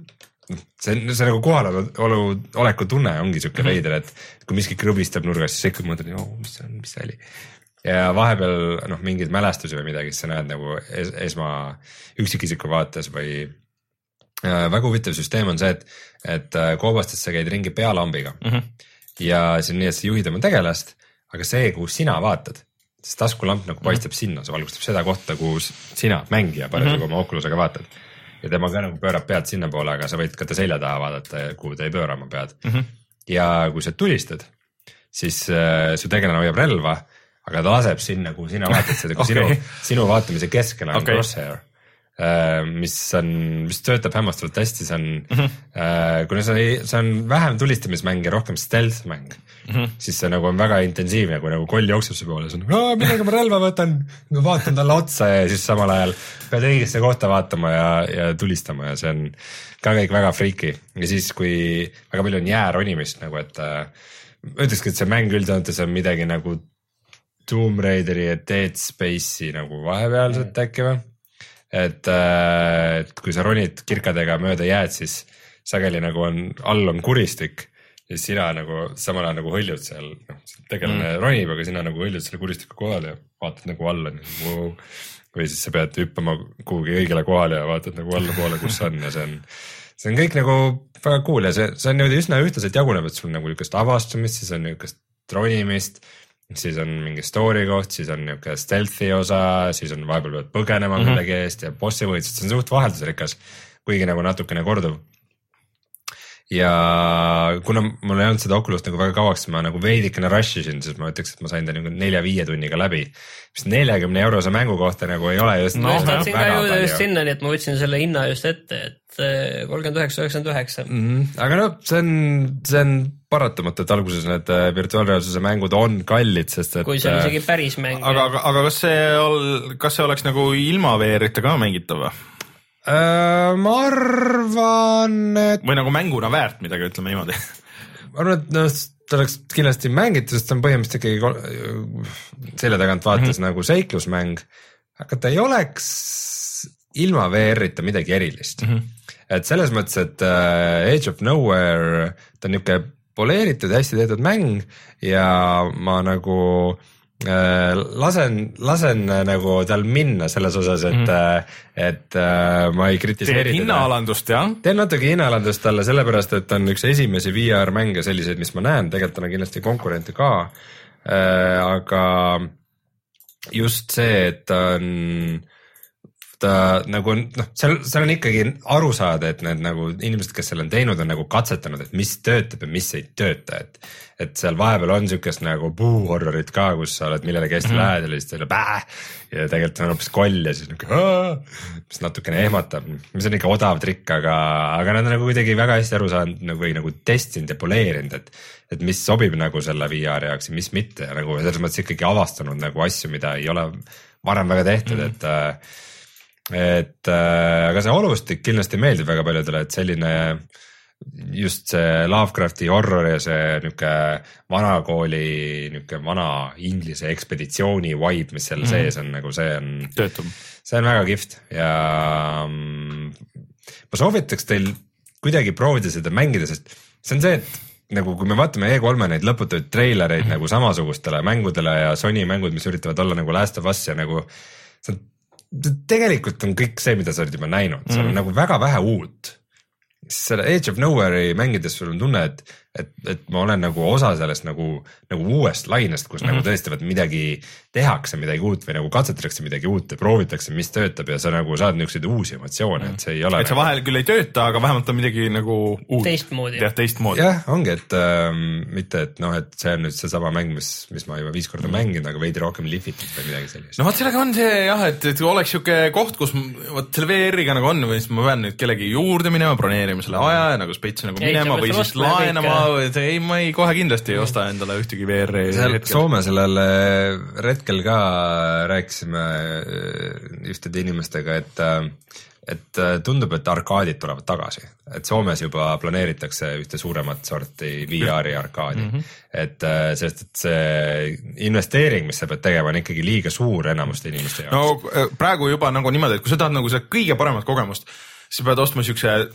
see, see nagu kohalolu oleku tunne ongi siuke mm -hmm. veider, et kui miski krõbistab nurgas, siis ikka mõtled, mis see on, mis see oli. Ja vahepeal noh, mingeid mälestusi või midagi, siis sa näed nagu es, esma üksikisiku vaates või äh, väga huvitav süsteem on see, et, et koobastes sa käid ringi pealambiga mm -hmm. ja see on nii, et sa juhid oma tegelast, aga see, kuhu sina vaatad, siis taskulamp nagu paistab mm -hmm. sinna, see valgustab seda kohta, kuhu sina mängija parasjagu mm -hmm. oma Oculusega vaatad. Ja tema ka nagu pöörab pead sinna poole, aga sa võid ka ta selja taha vaadata, kuhu ta ei pööra oma pead mm. -hmm. Ja kui sa tulistad, siis äh, su tegelane hoiab relva, aga ta laseb sinna, kuhu sina vaatad seda, kui okay. sinu, sinu vaatamise keskel on okay. crosshair, äh, mis on, mis töötab hämmastavalt hästi, see on mm, -hmm. äh, kuna see, see on vähem tulistamismäng ja rohkem stealth mäng mm, -hmm. siis see nagu on väga intensiivne, kui nagu koll jookseb see poole, siis on, millega ma relva võtan, ma vaatan talle otsa ja siis samal ajal pead õigesse kohta vaatama ja, ja tulistama ja see on ka kõik väga freaky. Ja siis, kui väga palju on jääronimist nagu, et äh, ütlekski, et see mäng üldjoontes on midagi nagu Tomb Raideri ja Dead Space'i nagu vahepealselt mm. äkki või? Et, äh, et kui sa ronid kirkadega mööda jääd, siis sageli nagu on, all on kuristik ja sina nagu samal ajal nagu hõljud seal, noh, tegelane mm. ronib, aga sina nagu hõljud selle kuristiku kohale ja vaatad nagu alla nagu, wow. Või siis sa pead hüppama kuhugi õigele kohale ja vaatad nagu alla poole, kus on ja see on, see on kõik nagu väga cool ja see, see on niimoodi üsna ühtlaselt jaguneb, et sul nagu niisugust avastumist, siis on niisugust ronimist, siis on mingi story koht, siis on niisugune stealth'i osa, siis on vahepeal pead põgenema mm -hmm. millegi eest ja bossi võitsed, see on suht vaheldusrikas, kuigi nagu natukene korduv. Ja kuna mul ei olnud seda Oculust nagu väga kauaks, ma nagu veidikene rush isin, siis ma ütleks, et ma sain ta nagu nelja-viie tunniga läbi. Mis neljakümne eurose mängu kohta nagu ei ole just no, no, tahtsin ka jõuda just sinna, nii et ma võtsin selle hinna just ette, et kolmkümmend üheksa üheksakümmend üheksa. Aga no see on, see on paratamatu, et alguses need virtuaalreaalsuse mängud on kallid, sest et kui see on isegi päris mäng. Aga, aga, aga kas see, kas see oleks nagu ilma V R-ita ka mängitav või? Uh, ma arvan, et või nagu mänguna väärt midagi, ütleme niimoodi. Ma arvan, et no, ta oleks kindlasti mängitud, sest ta on põhimõtteliselt ikkagi selle tagant vaates mm -hmm. nagu seiklusmäng, aga ta ei oleks ilma V R-ita midagi erilist mm. -hmm. Et selles mõttes, et uh, Age of Nowhere, ta on niisugune poleeritud, hästi tehtud mäng ja ma nagu lasen, lasen nagu tal minna selles osas, et mm., et ma ei kritiseeri teda. Teed hinnaalandust, jah? Teen natuke hinnaalandust talle, sellepärast, et on üks esimesi V R mänge selliseid, mis ma näen, tegelikult on kindlasti konkurente ka, aga just see, et ta on ta nagu on, noh, seal, seal on ikkagi aru saada, et need nagu inimesed, kes seal on teinud, on nagu katsetanud, et mis töötab ja mis ei tööta, et et seal vahepeal on niisugust nagu puu-horrorit ka, kus sa oled millelegi hästi mm -hmm. lähedal ja siis teile bää ja tegelikult on hoopis koll ja siis niisugune mis natukene ehmatab, mis on ikka odav trikk, aga, aga nad on nagu kuidagi väga hästi aru saanud nagu, või nagu testinud ja poleerinud, et et mis sobib nagu selle V R jaoks ja mis mitte ja nagu selles mõttes ikkagi avastanud nagu asju, mida ei ole varem väga tehtud mm, -hmm. et et äh, aga see olustik kindlasti meeldib väga paljudele, et selline just see Lovecrafti horror ja see niisugune vanakooli, niisugune vana inglise ekspeditsiooni vibe, mis seal mm. sees on, nagu see on, see on väga kihvt ja mm, ma soovitaks teil kuidagi proovida seda mängida, sest see on see, et nagu kui me vaatame E kolme neid lõputuid treilereid mm. nagu samasugustele mängudele ja Sony mängud, mis üritavad olla nagu Last of Us ja nagu see on tegelikult on kõik see, mida sa oled juba näinud, seal on mm. nagu väga vähe uut. Selle Age of Nowhere'i mängides sul on tunne, et, et, et ma olen nagu osa sellest nagu, nagu uuest lainest, kus mm. nagu tõesti vaat midagi tehakse, midagi uut või nagu katsetatakse midagi uut ja proovitakse, mis töötab ja sa nagu saad niisuguseid uusi emotsioone mm., et see ei ole. Et see nagu vahel küll ei tööta, aga vähemalt on midagi nagu uut. Teistmoodi. jah, teistmoodi. jah, ongi, et ähm, mitte, et noh, et see on nüüd see sama mäng, mis, mis ma juba viis korda mm. mängin, aga veidi rohkem lihvitud või midagi sellist. no vot sellega on see jah, et, et oleks siuke koht, kus vot selle V R-iga nagu on või siis ma pean nüüd kellegi juurde minema, broneerima selle aja ja nagu spets nagu minema ei, või siis laenama või see, ei, ma ei kohe kindlasti ei osta endale ühtegi V R-i hetkel. Soome sellel retkel ka rääkisime ühtede inimestega, et et tundub, et arkaadid tulevad tagasi, et Soomes juba planeeritakse ühte suuremat sorti V R-i arkaadi mm, -hmm. et sest, et see investeering, mis sa pead tegema, on ikkagi liiga suur enamuste inimeste jaoks. no praegu juba nagu niimoodi, et kui sa tahad nagu seda kõige paremat kogemust, siis pead ostma siukse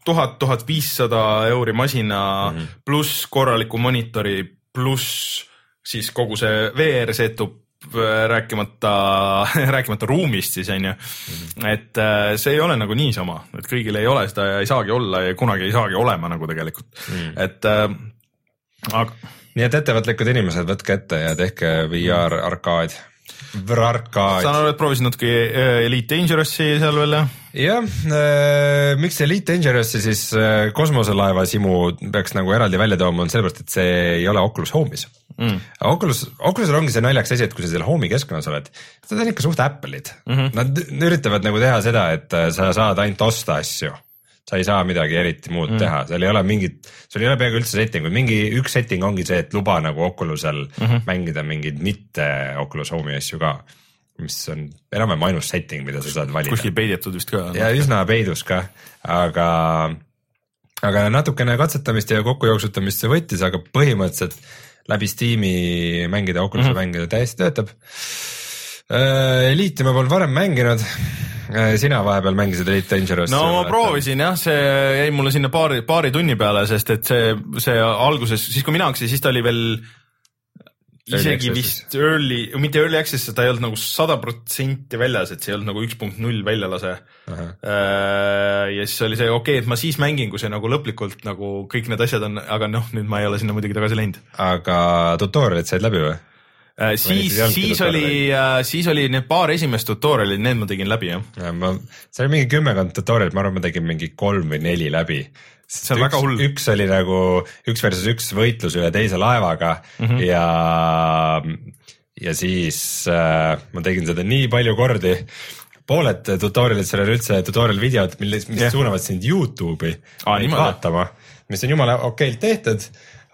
tuhat, tuhat viissada euri masina mm -hmm. pluss korraliku monitori pluss siis kogu see V R setup, rääkimata, rääkimata ruumist siis on ju, et see ei ole nagu niisama, et kõigil ei ole seda ja ei saagi olla ja kunagi ei saagi olema nagu tegelikult mm., et aga. nii et ettevõtlikud inimesed, võtke ette ja tehke V R arkaad, vrarkaad. saan aru, et proovisid natuke Elite Dangerous'i seal veel jah? jah äh,, miks Elite Dangerous'i siis äh, kosmoselaeva simu peaks nagu eraldi välja tooma, on sellepärast, et see ei ole Oculus Home'is mm.. Oculus, Oculusel ongi see naljaks asi, et kui sa seal Home'i keskkonnas oled, nad on ikka suht Apple'id mm. -hmm. Nad üritavad nagu teha seda, et sa saad ainult osta asju. Sa ei saa midagi eriti muud mm. teha, seal ei ole mingit, sul ei ole peaaegu üldse settinguid, mingi üks setting ongi see, et luba nagu Oculusel mm -hmm. mängida mingeid mitte Oculus Home'i asju ka, mis on enam-vähem ainus setting, mida sa saad valida. Kuskil peidetud vist ka. ja üsna peidus ka, aga, aga natukene katsetamist ja kokkujooksutamist see võttis, aga põhimõtteliselt läbi Steam'i mängida, Oculusel mm -hmm. mängida täiesti töötab. Eliiti ma polnud varem mänginud. Sina vahepeal mängisid Elite Dangerous? No ma proovisin jah, see jäi mulle sinna paari, paari tunni peale, sest et see, see alguses, siis kui mina hakkasin, siis ta oli veel isegi early vist early, mitte early access, ta ei olnud nagu sada protsenti väljas, et see ei olnud nagu üks punkt null väljalase. Ja siis oli see okei okay,, et ma siis mängin, kui see nagu lõplikult nagu kõik need asjad on, aga noh, nüüd ma ei ole sinna muidugi tagasi läinud. Aga tutorialid said läbi või? Äh, siis, siis oli, äh, siis oli need paar esimest tutorialid, need ma tegin läbi, jah. Ja, ma, see oli mingi kümmekond tutorialit, ma arvan, ma tegin mingi kolm või neli läbi. See on üks, väga hull. Üks oli nagu üks versus üks võitlus ühe teise laevaga mm -hmm. ja, ja siis äh, ma tegin seda nii palju kordi. Pooled tutorialid, seal oli üldse tutorial videod, mis yeah. suunavad sind YouTube'i ah, vaatama, mis on jumala okeilt tehtud.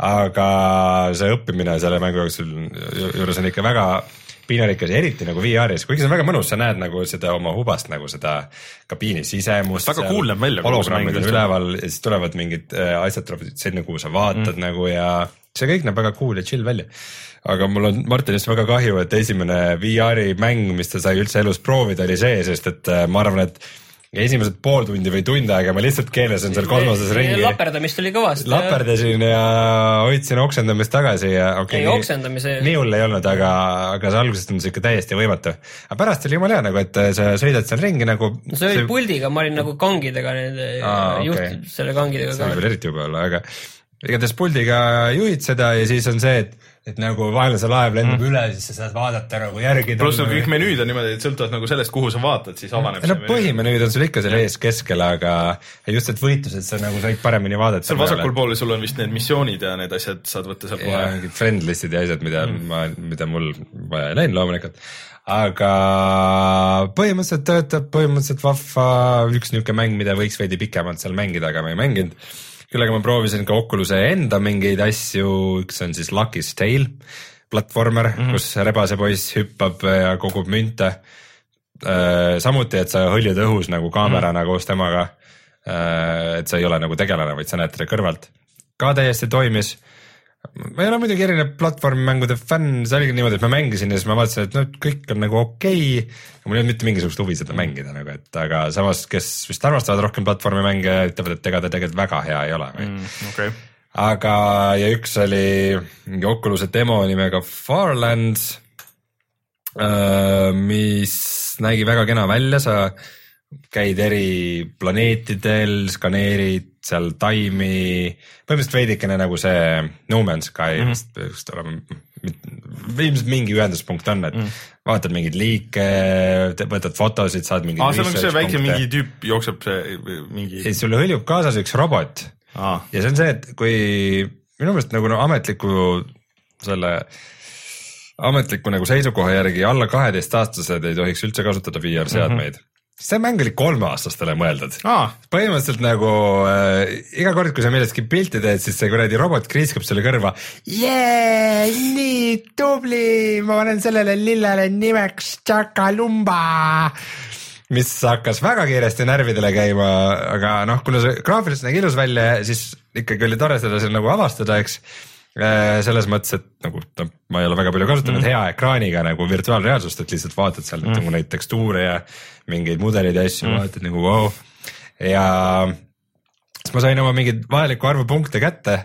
Aga see õppimine selle mängu jooksul juures on ikka väga piinarikas, eriti nagu V R-is, kuigi see on väga mõnus, sa näed nagu seda oma hubast nagu seda kabiini sisemust. Väga cool näeb välja. Hologrammid on üleval ja siis tulevad mingid asjad tulevad sinna, kuhu sa vaatad mm. nagu ja see kõik näeb väga cool ja chill välja. Aga mul on Martinist väga kahju, et esimene V R-i mäng, mis ta sai üldse elus proovida, oli see, sest et ma arvan, et ja esimesed pool tundi või tund aega ma lihtsalt keelesin seal kosmoses ringi. Laperdamist oli kõvasti. Laperdasin ja hoidsin oksendamist tagasi ja okei, okay, oksendamise... nii hull ei olnud, aga, aga see algusest on see ikka täiesti võimatu. Aga pärast oli jumala hea nagu, et sa sõidad seal ringi nagu... No see oli see... puldiga, ma olin nagu kangidega, Aa, juht okay. selle kangidega. See oli veel eriti juba olla, aga igatahes puldiga juhid seda ja siis on see, et et nagu vaenlase laev lendab mm. üle, siis sa saad vaadata nagu järgi. Pluss kõik menüüd on niimoodi, et sõltuvad nagu sellest, kuhu sa vaatad, siis avaneb no, see põhimenüüd on sul ikka seal ees keskel, aga just et võitlused sa nagu said paremini vaadata. Seal vasakul pool sul on vist need missioonid ja need asjad saad võtta seal kohe. Mingid friendlistid ja asjad, mida, mm. ma, mida mul vaja ei läinud loomulikult. Aga põhimõtteliselt töötab, põhimõtteliselt vahva üks niuke mäng, mida võiks veidi pikemalt seal mängida, aga ma ei mänginud. Küll aga ma proovisin ka Oculus'e enda mingeid asju, üks on siis Lucky's Tale platvormer mm, -hmm. kus rebase poiss hüppab ja kogub münte. Samuti, et sa hõljud õhus nagu kaamerana mm -hmm. koos temaga, et sa ei ole nagu tegelane, vaid sa näed teda kõrvalt. Ka täiesti toimis. Ma ei ole muidugi erinev platvormmängude fänn, see oligi niimoodi, et ma mängisin ja siis ma vaatasin, et no kõik on nagu okei okay. Mul ei olnud mitte mingisugust huvi seda mängida nagu, et aga samas, kes vist armastavad rohkem platvormimänge, ütlevad, et ega ta tegelikult väga hea ei ole mm, okay. Aga ja üks oli mingi Oculus'e demo nimega Farlands, mis nägi väga kena välja, sa käid eri planeetidel, skaneerid seal taimi, põhimõtteliselt veidikene nagu see No Man's Sky mm, -hmm. vist olema, ilmselt mingi ühenduspunkt on, et mm. vaatad mingeid liike, võtad fotosid, saad mingeid ah, seal on see väike mingi tüüp jookseb see mingi... Ja sulle hõljub kaasas üks robot ah. ja see on see, et kui minu meelest nagu no, ametliku selle ametliku nagu seisukoha järgi alla kaheteist aastased ei tohiks üldse kasutada V R-seadmeid. Mm -hmm. See mäng oli kolmeaastastele mõeldud. Ah. Põhimõtteliselt nagu äh, iga kord, kui sa millestki pilti teed, siis see kuradi robot kriiskab selle kõrva. Jee, nii tubli, ma panen sellele lillele nimeks Chakalumba, mis hakkas väga kiiresti närvidele käima, aga noh, kuna see graafiliselt nägi ilus välja, siis ikkagi oli tore seda seal nagu avastada, eks. Selles mõttes, et nagu no, ma ei ole väga palju kasutanud mm. hea ekraaniga nagu virtuaalreaalsust, et lihtsalt vaatad seal mm. nagu neid tekstuure ja mingeid mudeleid ja asju mm. vaatad nagu wow. Ja siis ma sain oma mingid vajaliku arvu punkte kätte,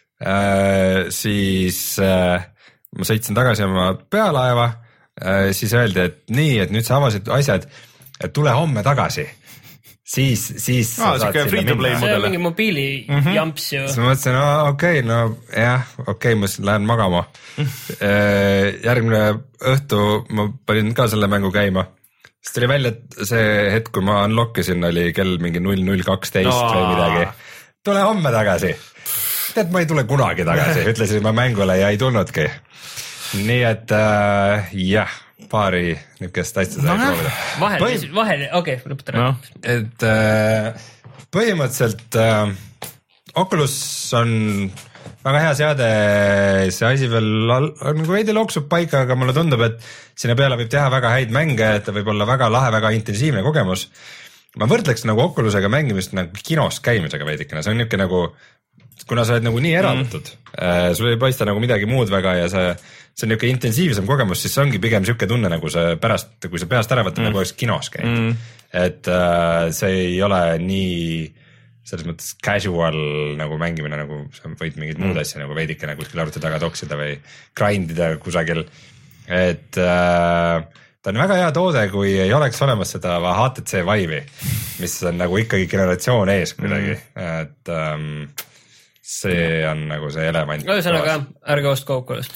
siis ma sõitsin tagasi oma pealaeva, siis öeldi, et nii, et nüüd sa avasid asjad, et tule homme tagasi. Siis, siis ah, see on mingi mobiili mm -hmm. jamps ju. siis ma mõtlesin, no okei okay,, no jah, okei okay,, ma siis lähen magama. Järgmine õhtu ma panin ka selle mängu käima. Siis tuli välja, et see hetk, kui ma unlockisin, oli kell mingi null null kaksteist no. või midagi. Tule homme tagasi. Tead, ma ei tule kunagi tagasi, ütlesin ma mängule ja ei tulnudki. Nii et äh, jah, paari niukest asja sai proovida. Vahel, Põhim... vahel, okei okay,, lõpeta no. Et äh, põhimõtteliselt äh, Oculus on väga hea seade, see asi veel nagu veidi looksub paika, aga mulle tundub, et sinna peale võib teha väga häid mänge, et ta võib olla väga lahe, väga intensiivne kogemus. Ma võrdleks nagu Oculusega mängimist nagu kinos käimisega veidikene, see on niuke nagu, kuna sa oled nagu nii eraldatud mm., sul ei paista nagu midagi muud väga ja see, see on niuke intensiivsem kogemus, siis see ongi pigem siuke tunne nagu see pärast, kui sa peast ära võtad mm. nagu oleks kinos käinud mm.. et äh, see ei ole nii selles mõttes casual nagu mängimine, nagu sa võid mingid mm. muud asja nagu veidikene kuskil arvuti taga toksida või grindida kusagil, et äh, ta on väga hea toode, kui ei oleks olemas seda H T C Vive'i, mis on nagu ikkagi generatsioon ees kuidagi mm., et ähm, see on nagu see element. Ühesõnaga, ärge ostke Oculust.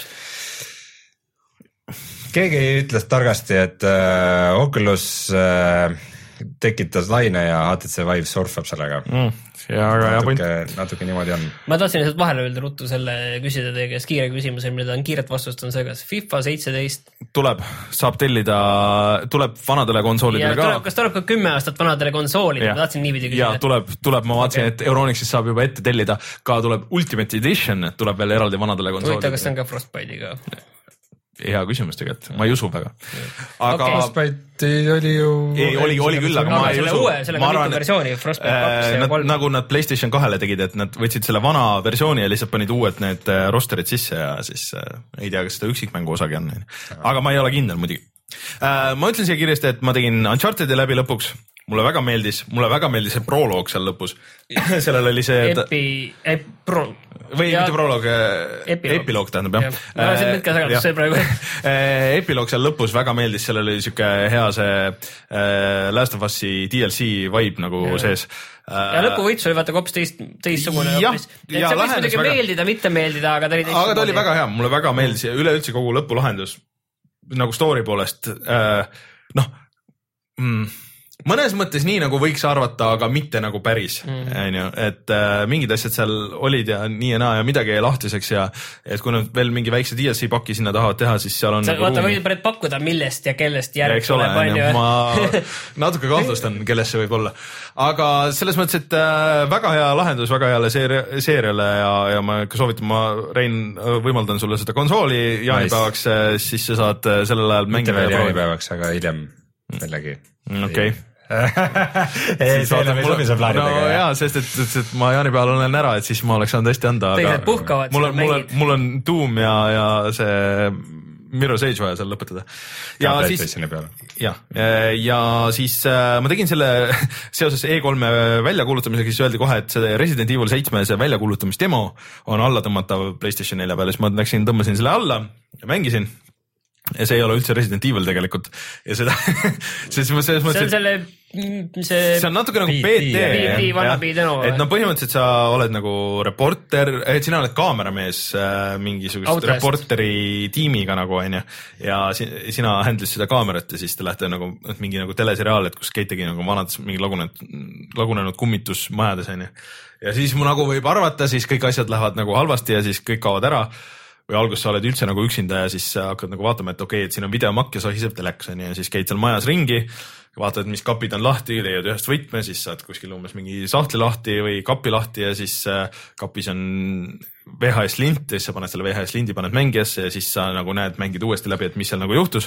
Keegi ütles targasti, et äh, Oculus äh, tekitas laine ja H T C Vive surfab sellega mm,. Ja, aga natuke, natuke niimoodi on. Ma tahtsin lihtsalt vahele öelda ruttu selle küsida teie käest kiire küsimuse, mida on kiiret vastust on see, kas FIFA seitseteist tuleb, saab tellida, tuleb vanadele konsoolidele ja, ka. Tuleb, kas tuleb ka kümme aastat vanadele konsoolidele? Ma tahtsin niipidi küsida. Ja tuleb, tuleb, ma vaatasin, okay. et Euronixis saab juba ette tellida, ka tuleb Ultimate Edition, tuleb veel eraldi vanadele konsoolidele. Huvita, kas see on ka Frostbite'iga? Hea küsimus tegelikult, ma ei usu väga. Aga Frostbite oli ju ei, oli, oli küll, aga ma ei usu. Selle ka mitu versiooni, Frostbite kaks ja kolm. Nagu nad PlayStation kahele tegid, et nad võtsid selle vana versiooni ja lihtsalt panid uued need rosterid sisse ja siis ei tea, kas seda üksikmängu osagi on. Aga ma ei ole kindel muidugi. Ma ütlen siia kiiresti, et ma tegin Uncharted'i läbi lõpuks. Mulle väga meeldis, mulle väga meeldis see proloog seal lõpus. Sellel oli see Epi, ep, pro, või ja, mitte proloog, epiloog, epiloog tähendab jah. Ja. No, see on mitke sagadus, see praegu. Epiloog seal lõpus väga meeldis, sellel oli siuke hea see äh, Last of Us'i D L C vibe nagu ja. Sees. Ja lõpuvõits oli vaata kops teist, teistsugune. Ja, et see võis muidugi väga... meeldida, mitte meeldida, aga ta oli teistsugune. Aga ta oli väga hea, mulle väga meeldis ja üleüldse kogu lõpulahendus nagu story poolest äh, noh mm, mõnes mõttes nii nagu võiks arvata, aga mitte nagu päris, onju, et äh, mingid asjad seal olid ja nii ja naa ja midagi jäi lahtiseks ja et kui nad veel mingi väikse D L C paki sinna tahavad teha, siis seal on sa, nagu vaata, võid pärit pakkuda, millest ja kellest järg tuleb, onju. Ma natuke kahtlustan, kellest see võib olla. Aga selles mõttes, et äh, väga hea lahendus, väga heale seeri- seeriale ja, ja ma ikka soovitan, ma Rein võimaldan sulle seda konsooli jaanipäevaks, siis sa saad sellel ajal mängida. Mitte veel jaanipäevaks, aga hiljem jällegi. Okei. ei, see enam ei sobi see plaanidega. No jaa, sest et, et, et ma jaanipäeval olen ära, et siis ma oleks saanud hästi anda. Teised puhkavad. Mul on, mul on, mul on Doom ja, ja see Mirror's Edge vaja seal lõpetada. Ja, ja siis, ja, ja siis äh, ma tegin selle seoses E kolme väljakuulutamisega, siis öeldi kohe, et see Resident Evil seitse see väljakuulutamisdemo on alla tõmmatav PlayStation nelja peale, siis ma läksin, tõmbasin selle alla ja mängisin. Ja see ei ole üldse Resident Evil tegelikult ja seda selles mõttes, see on selle see, see on natuke nagu P T et no põhimõtteliselt sa oled nagu reporter, et sina oled kaameramees äh, mingisugust Outlast. Reporteri tiimiga nagu onju ja sina handlis seda kaamerat ja siis te lähete nagu mingi nagu teleseriaal, et kus käitegi nagu vanades mingi lagunenud, lagunenud kummitusmajades onju ja siis mu nagu võib arvata, siis kõik asjad lähevad nagu halvasti ja siis kõik kaovad ära või alguses sa oled üldse nagu üksinda ja siis hakkad nagu vaatama, et okei, et siin on videomakk ja sahiseb telekas ja siis käid seal majas ringi, vaatad, mis kapid on lahti, leiad ühest võtme, siis saad kuskil umbes mingi sahtli lahti või kapi lahti ja siis kapis on V H S lint ja siis sa paned selle V H S lindi, paned mängijasse ja siis sa nagu näed, mängid uuesti läbi, et mis seal nagu juhtus.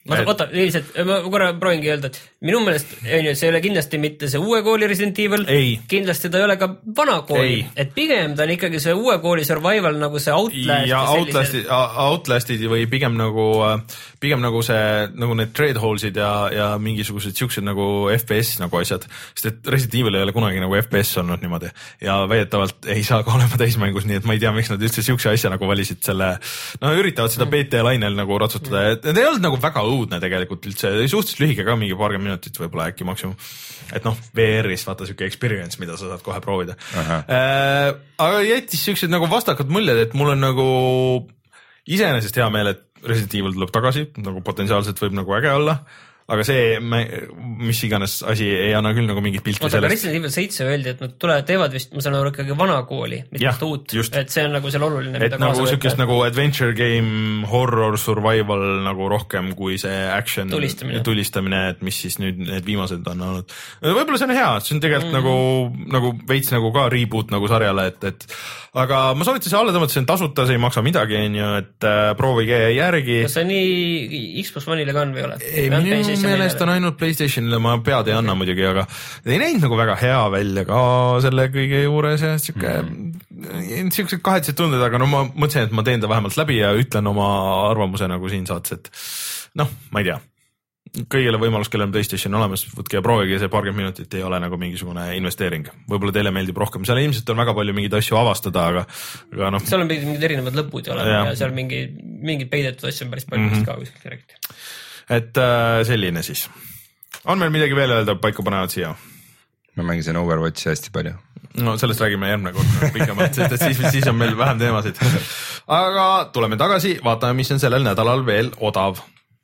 ma oota, lihtsalt ma korra proovin öelda, et minu meelest on ju, see ei ole kindlasti mitte see uue kooli Resident Evil, kindlasti ta ei ole ka vana kooli, et pigem ta on ikkagi see uue kooli survival nagu see Outlast ja Outlastid, Outlastid või pigem nagu pigem nagu see, nagu need Dreadholesid ja, ja mingisugused siuksed nagu F P S nagu asjad, sest et Resident Evil ei ole kunagi nagu F P S olnud niimoodi ja väidetavalt ei saa ka olema täismängus, nii et ma ei tea, miks nad üldse siukse asja nagu valisid selle, no üritavad seda B T lainel nagu ratsutada, et need ei olnud nagu väga õudne tegelikult üldse, suhteliselt lühike ka, mingi paarkümmend minutit võib-olla äkki maksimum, et noh, V R-is vaata siuke experience, mida sa saad kohe proovida. Äh, aga jättis siuksed nagu vastakad muljed, et mul on nagu iseenesest hea meel, et Resident Evil tuleb tagasi, nagu potentsiaalselt võib nagu äge olla, aga see, mis iganes asi ei anna küll nagu mingit pilti Oota, sellest. Resident Evil seitse öeldi, et nad tulevad, teevad vist, ma saan aru ikkagi vana kooli, mitte uut, et see on nagu seal oluline. Et nagu sükest nagu adventure game, horror, survival nagu rohkem kui see action tulistamine, tulistamine et mis siis nüüd need viimased on olnud. Võib-olla see on hea, see on tegelikult mm. nagu, nagu veits nagu ka reboot nagu sarjale, et, et aga ma soovitan see alla tõmmata, see on tasuta, see ei maksa midagi, onju, et äh, proovige järgi. Kas see nii Xbox One'ile ka on või ole? Ei, minu meelest on ainult PlayStationile, ma pead ei anna muidugi, aga ei näinud nagu väga hea välja ka selle kõige juures ja siuke mm. siuksed kahetsed tunded, aga no ma mõtlesin, et ma teen ta vähemalt läbi ja ütlen oma arvamuse nagu siin saates, et noh, ma ei tea. Kõigile võimalus, kellel on PlayStation olemas, võtke ja proovige, see paarkümmend minutit ei ole nagu mingisugune investeering. Võib-olla teile meeldib rohkem. Seal ilmselt on väga palju mingeid asju avastada, aga, aga noh. Seal on mingid erinevad lõpud ja, ja seal mingi, mingid peidetud asju on päris palju mm-hmm. ka kuskilt räägiti. Et äh, selline siis. On meil midagi veel öelda, paika panevad siia? Ma mängisin Overwatchi hästi palju. No sellest räägime järgmine kord pikemalt, sest et siis, siis on meil vähem teemasid. Aga tuleme tagasi, vaatame, mis on sellel nädalal veel odav.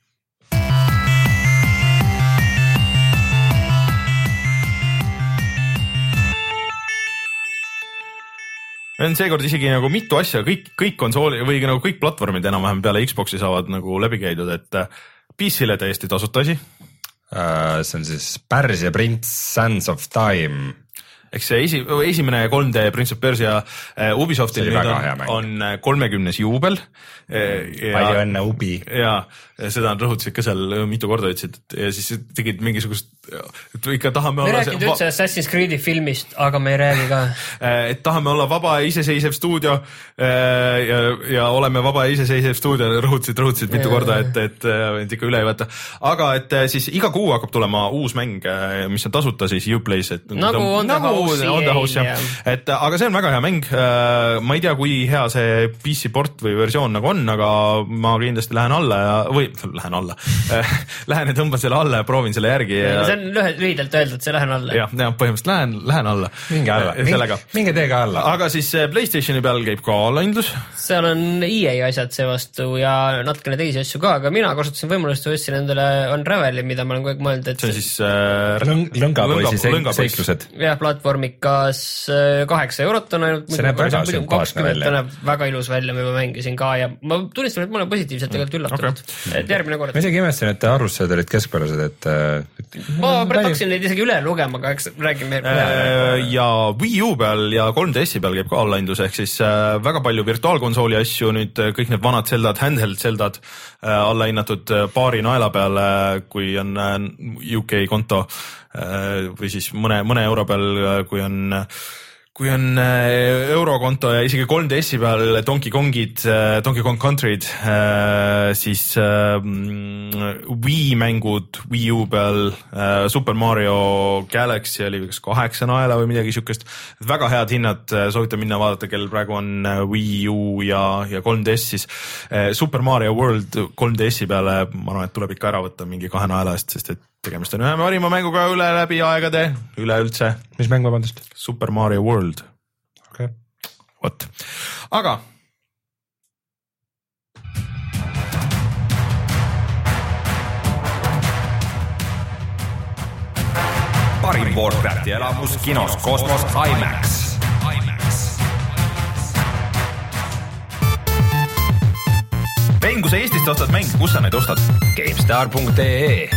On seekord isegi nagu mitu asja, kõik, kõik konsooli või nagu kõik platvormid enam-vähem peale Xboxi saavad nagu läbi käidud, et P C-le täiesti tasuta asi. Uh, see on siis Persia Prince Sands of Time. Eks see esi, esimene kolm D Prince of Persia uh, Ubisoftil nüüd on, on kolmekümnes juubel. Palju õnne Ubi. Ja seda on rõhutasid ka seal mitu korda ütlesid ja siis tegid mingisugust, et ikka tahame me olla... Me räägid see, üldse Assassin's Creed'i filmist, aga me ei räägi ka. Et tahame olla vaba ja iseseisev stuudio ja, ja oleme vaba ja iseseisev stuudio, rõhutasid, rõhutasid mitu korda, et, et, et ikka üle ei võta. Aga et siis iga kuu hakkab tulema uus mäng, mis on tasuta siis Uplay's. Et, nagu on ta house, on ta house, jah. Et, aga see on väga hea mäng. Ma ei tea, kui hea see P C port või versioon nagu on, aga ma kindlasti lähen alla ja, või lähen alla, lähen ja tõmban selle alla ja proovin selle järgi. Ja... see on lühidalt öeldud, see lähen alla. jah, jah, põhimõtteliselt lähen, lähen alla. Minge alla, minge teega alla. Aga siis PlayStationi peal käib ka laindlus. Seal on E A asjad seevastu ja natukene teisi asju ka, aga mina kasutasin võimalust ja ostsin endale Unraveli, mida ma olen kogu aeg mõelnud, et see on siis äh, lõngapoisi seiklused. jah, platvormikas kaheksa eurot on ainult. See näeb väga sümpaatne välja. Ta näeb väga ilus välja, ma juba mängisin ka ja ma tunnistan, et ma olen positiivselt tegelikult üllatunud. Okay. Et järgmine kord. Ma isegi imestasin, et arvustused olid keskpärased, et, et... ma hakkasin neid isegi üle lugema, aga eks räägime äh, ja Wii U peal ja kolm D S-i peal käib ka allaindus, ehk siis äh, väga palju virtuaalkonsooli asju, nüüd kõik need vanad Zeldad, handheld Zeldad äh, alla hinnatud paari naela peal, äh, kui on äh, U K konto äh, või siis mõne, mõne euro peal, äh, kui on äh, kui on eurokonto ja isegi kolm D S-i peal Donkey Kongid, Donkey Kong Country'd, siis Wii mängud Wii U peal, Super Mario Galaxy oli kas kaheksa naela või midagi siukest. Väga head hinnad, soovitan minna vaadata, kel praegu on Wii U ja, ja kolm D S siis. Super Mario World kolm D S-i peale, ma arvan, et tuleb ikka ära võtta mingi kahe naela eest, sest et tegemist on ühe parima mänguga üle läbi aegade, üle üldse. Mis mäng vabandust? Super Mario World. Okay. Vot. Aga parim Warcrafti elamus kinos Cosmos IMAX. Vein, kui sa Eestist ostad mäng, kus sa neid ostad? GameStar punkt ee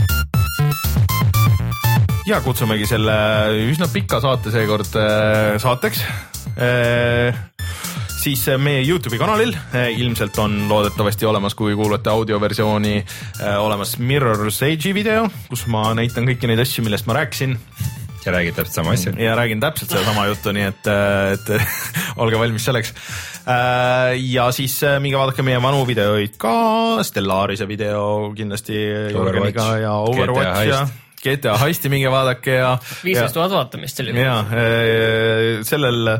ja kutsumegi selle üsna pika saate seekord saateks. siis meie YouTube'i kanalil ilmselt on loodetavasti olemas, kui kuulate audioversiooni, olemas Mirror's Edge'i video, kus ma näitan kõiki neid asju, millest ma rääkisin. Ja räägid täpselt sama asju. Ja räägin täpselt seda sama juttu, nii et, et olge valmis selleks. Ja siis minge vaadake meie vanu videoid ka, Stellarise video kindlasti Jorganiga ja Overwatch ja G T A Heisti minge vaadake ja viisteist tuhat vaatamist selle ja sellel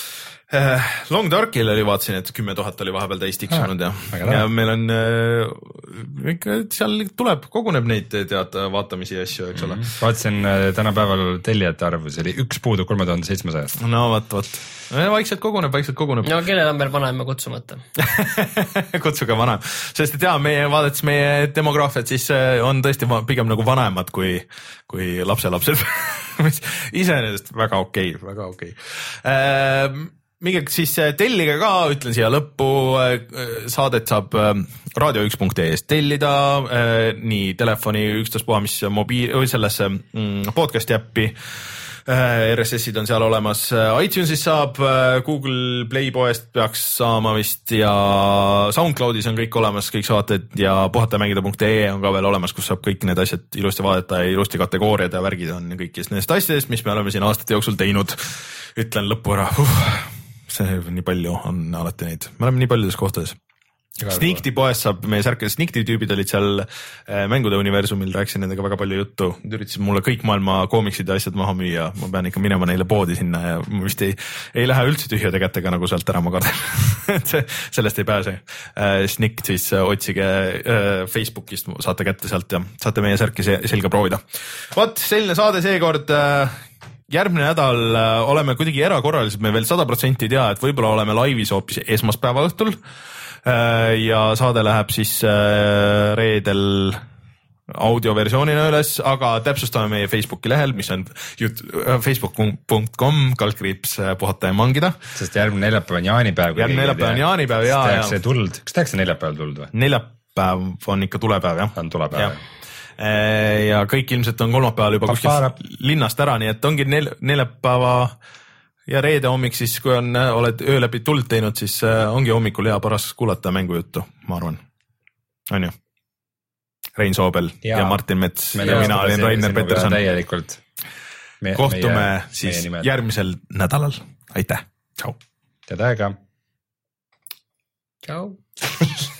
Long Darkil oli, vaatasin, et kümme tuhat oli vahepeal täis tiksunud ja, ja meil on ikka, seal tuleb, koguneb neid teada vaatamisi ja asju, eks ole. Mm -hmm. Vaatasin tänapäeval tellijate arvu, see oli üks puudu kolme tuhande seitsmesajast. No võt, võt. Vaikselt koguneb, vaikselt koguneb. No kellel on veel vanaema kutsumata? Kutsuge vanaem. Sest et jaa, meie vaadates meie demograafiat, siis on tõesti pigem nagu vanemad kui, kui lapselapsed. Iseenesest väga okei, okay, väga okei. Okay. Minge siis tellige ka, ütlen siia lõppu, saadet saab raadio üks punkt ee eest tellida, nii telefoni ükstaspuha, mis mobiil, või sellesse podcasti äppi, R S S-id on seal olemas, iTunesis saab, Google Play poest peaks saama vist ja SoundCloudis on kõik olemas, kõik saated ja puhatamängida punkt ee on ka veel olemas, kus saab kõik need asjad ilusti vaadata ja ilusti kategooriad ja värgid on ja kõikidest nendest asjadest, mis me oleme siin aastate jooksul teinud. Ütlen lõppu ära, uh, see nii palju on alati neid, me oleme nii paljudes kohtades. Sneakti poest saab meie särke, Sneakti tüübid olid seal mängude universumil, rääkisin nendega väga palju juttu, üritasin mulle kõik maailma koomiksid ja asjad maha müüa, ma pean ikka minema neile poodi sinna ja ma vist ei, ei lähe üldse tühjade kätega nagu sealt ära, ma kardan. See, sellest ei pääse. Sneakt siis otsige Facebookist, saate kätte sealt ja saate meie särki selga proovida. Vaat, selline saade seekord. Järgmine nädal oleme kuidagi erakorralised, me veel sada protsenti ei tea, et võib-olla oleme laivis hoopis esmaspäeva õhtul ja saade läheb siis reedel audioversioonina üles, aga täpsustame meie Facebooki lehel, mis on facebook punkt com kaldkriips puhata ja mangida. Sest järgmine neljapäev on jaanipäev. Järgmine neljapäev on jaanipäev ja... Tehakse tuld, kas tehakse neljapäeval tuld või? Neljapäev on ikka tulepäev, jah. On tulepäev, jah. Ja kõik ilmselt on kolmapäeval juba kuskil linnast ära, nii et ongi nel, neljapäeva ja reede hommik siis, kui on, oled öö läbi tuld teinud, siis ongi hommikul hea paras kuulata mängujuttu, ma arvan. On ju? Rein Soobel ja, ja Martin Mets me ja mina olin Rainer Peterson. Täielikult. Me, kohtume meie, siis meie järgmisel nädalal. Aitäh. Tšau. Tere ka. Tšau.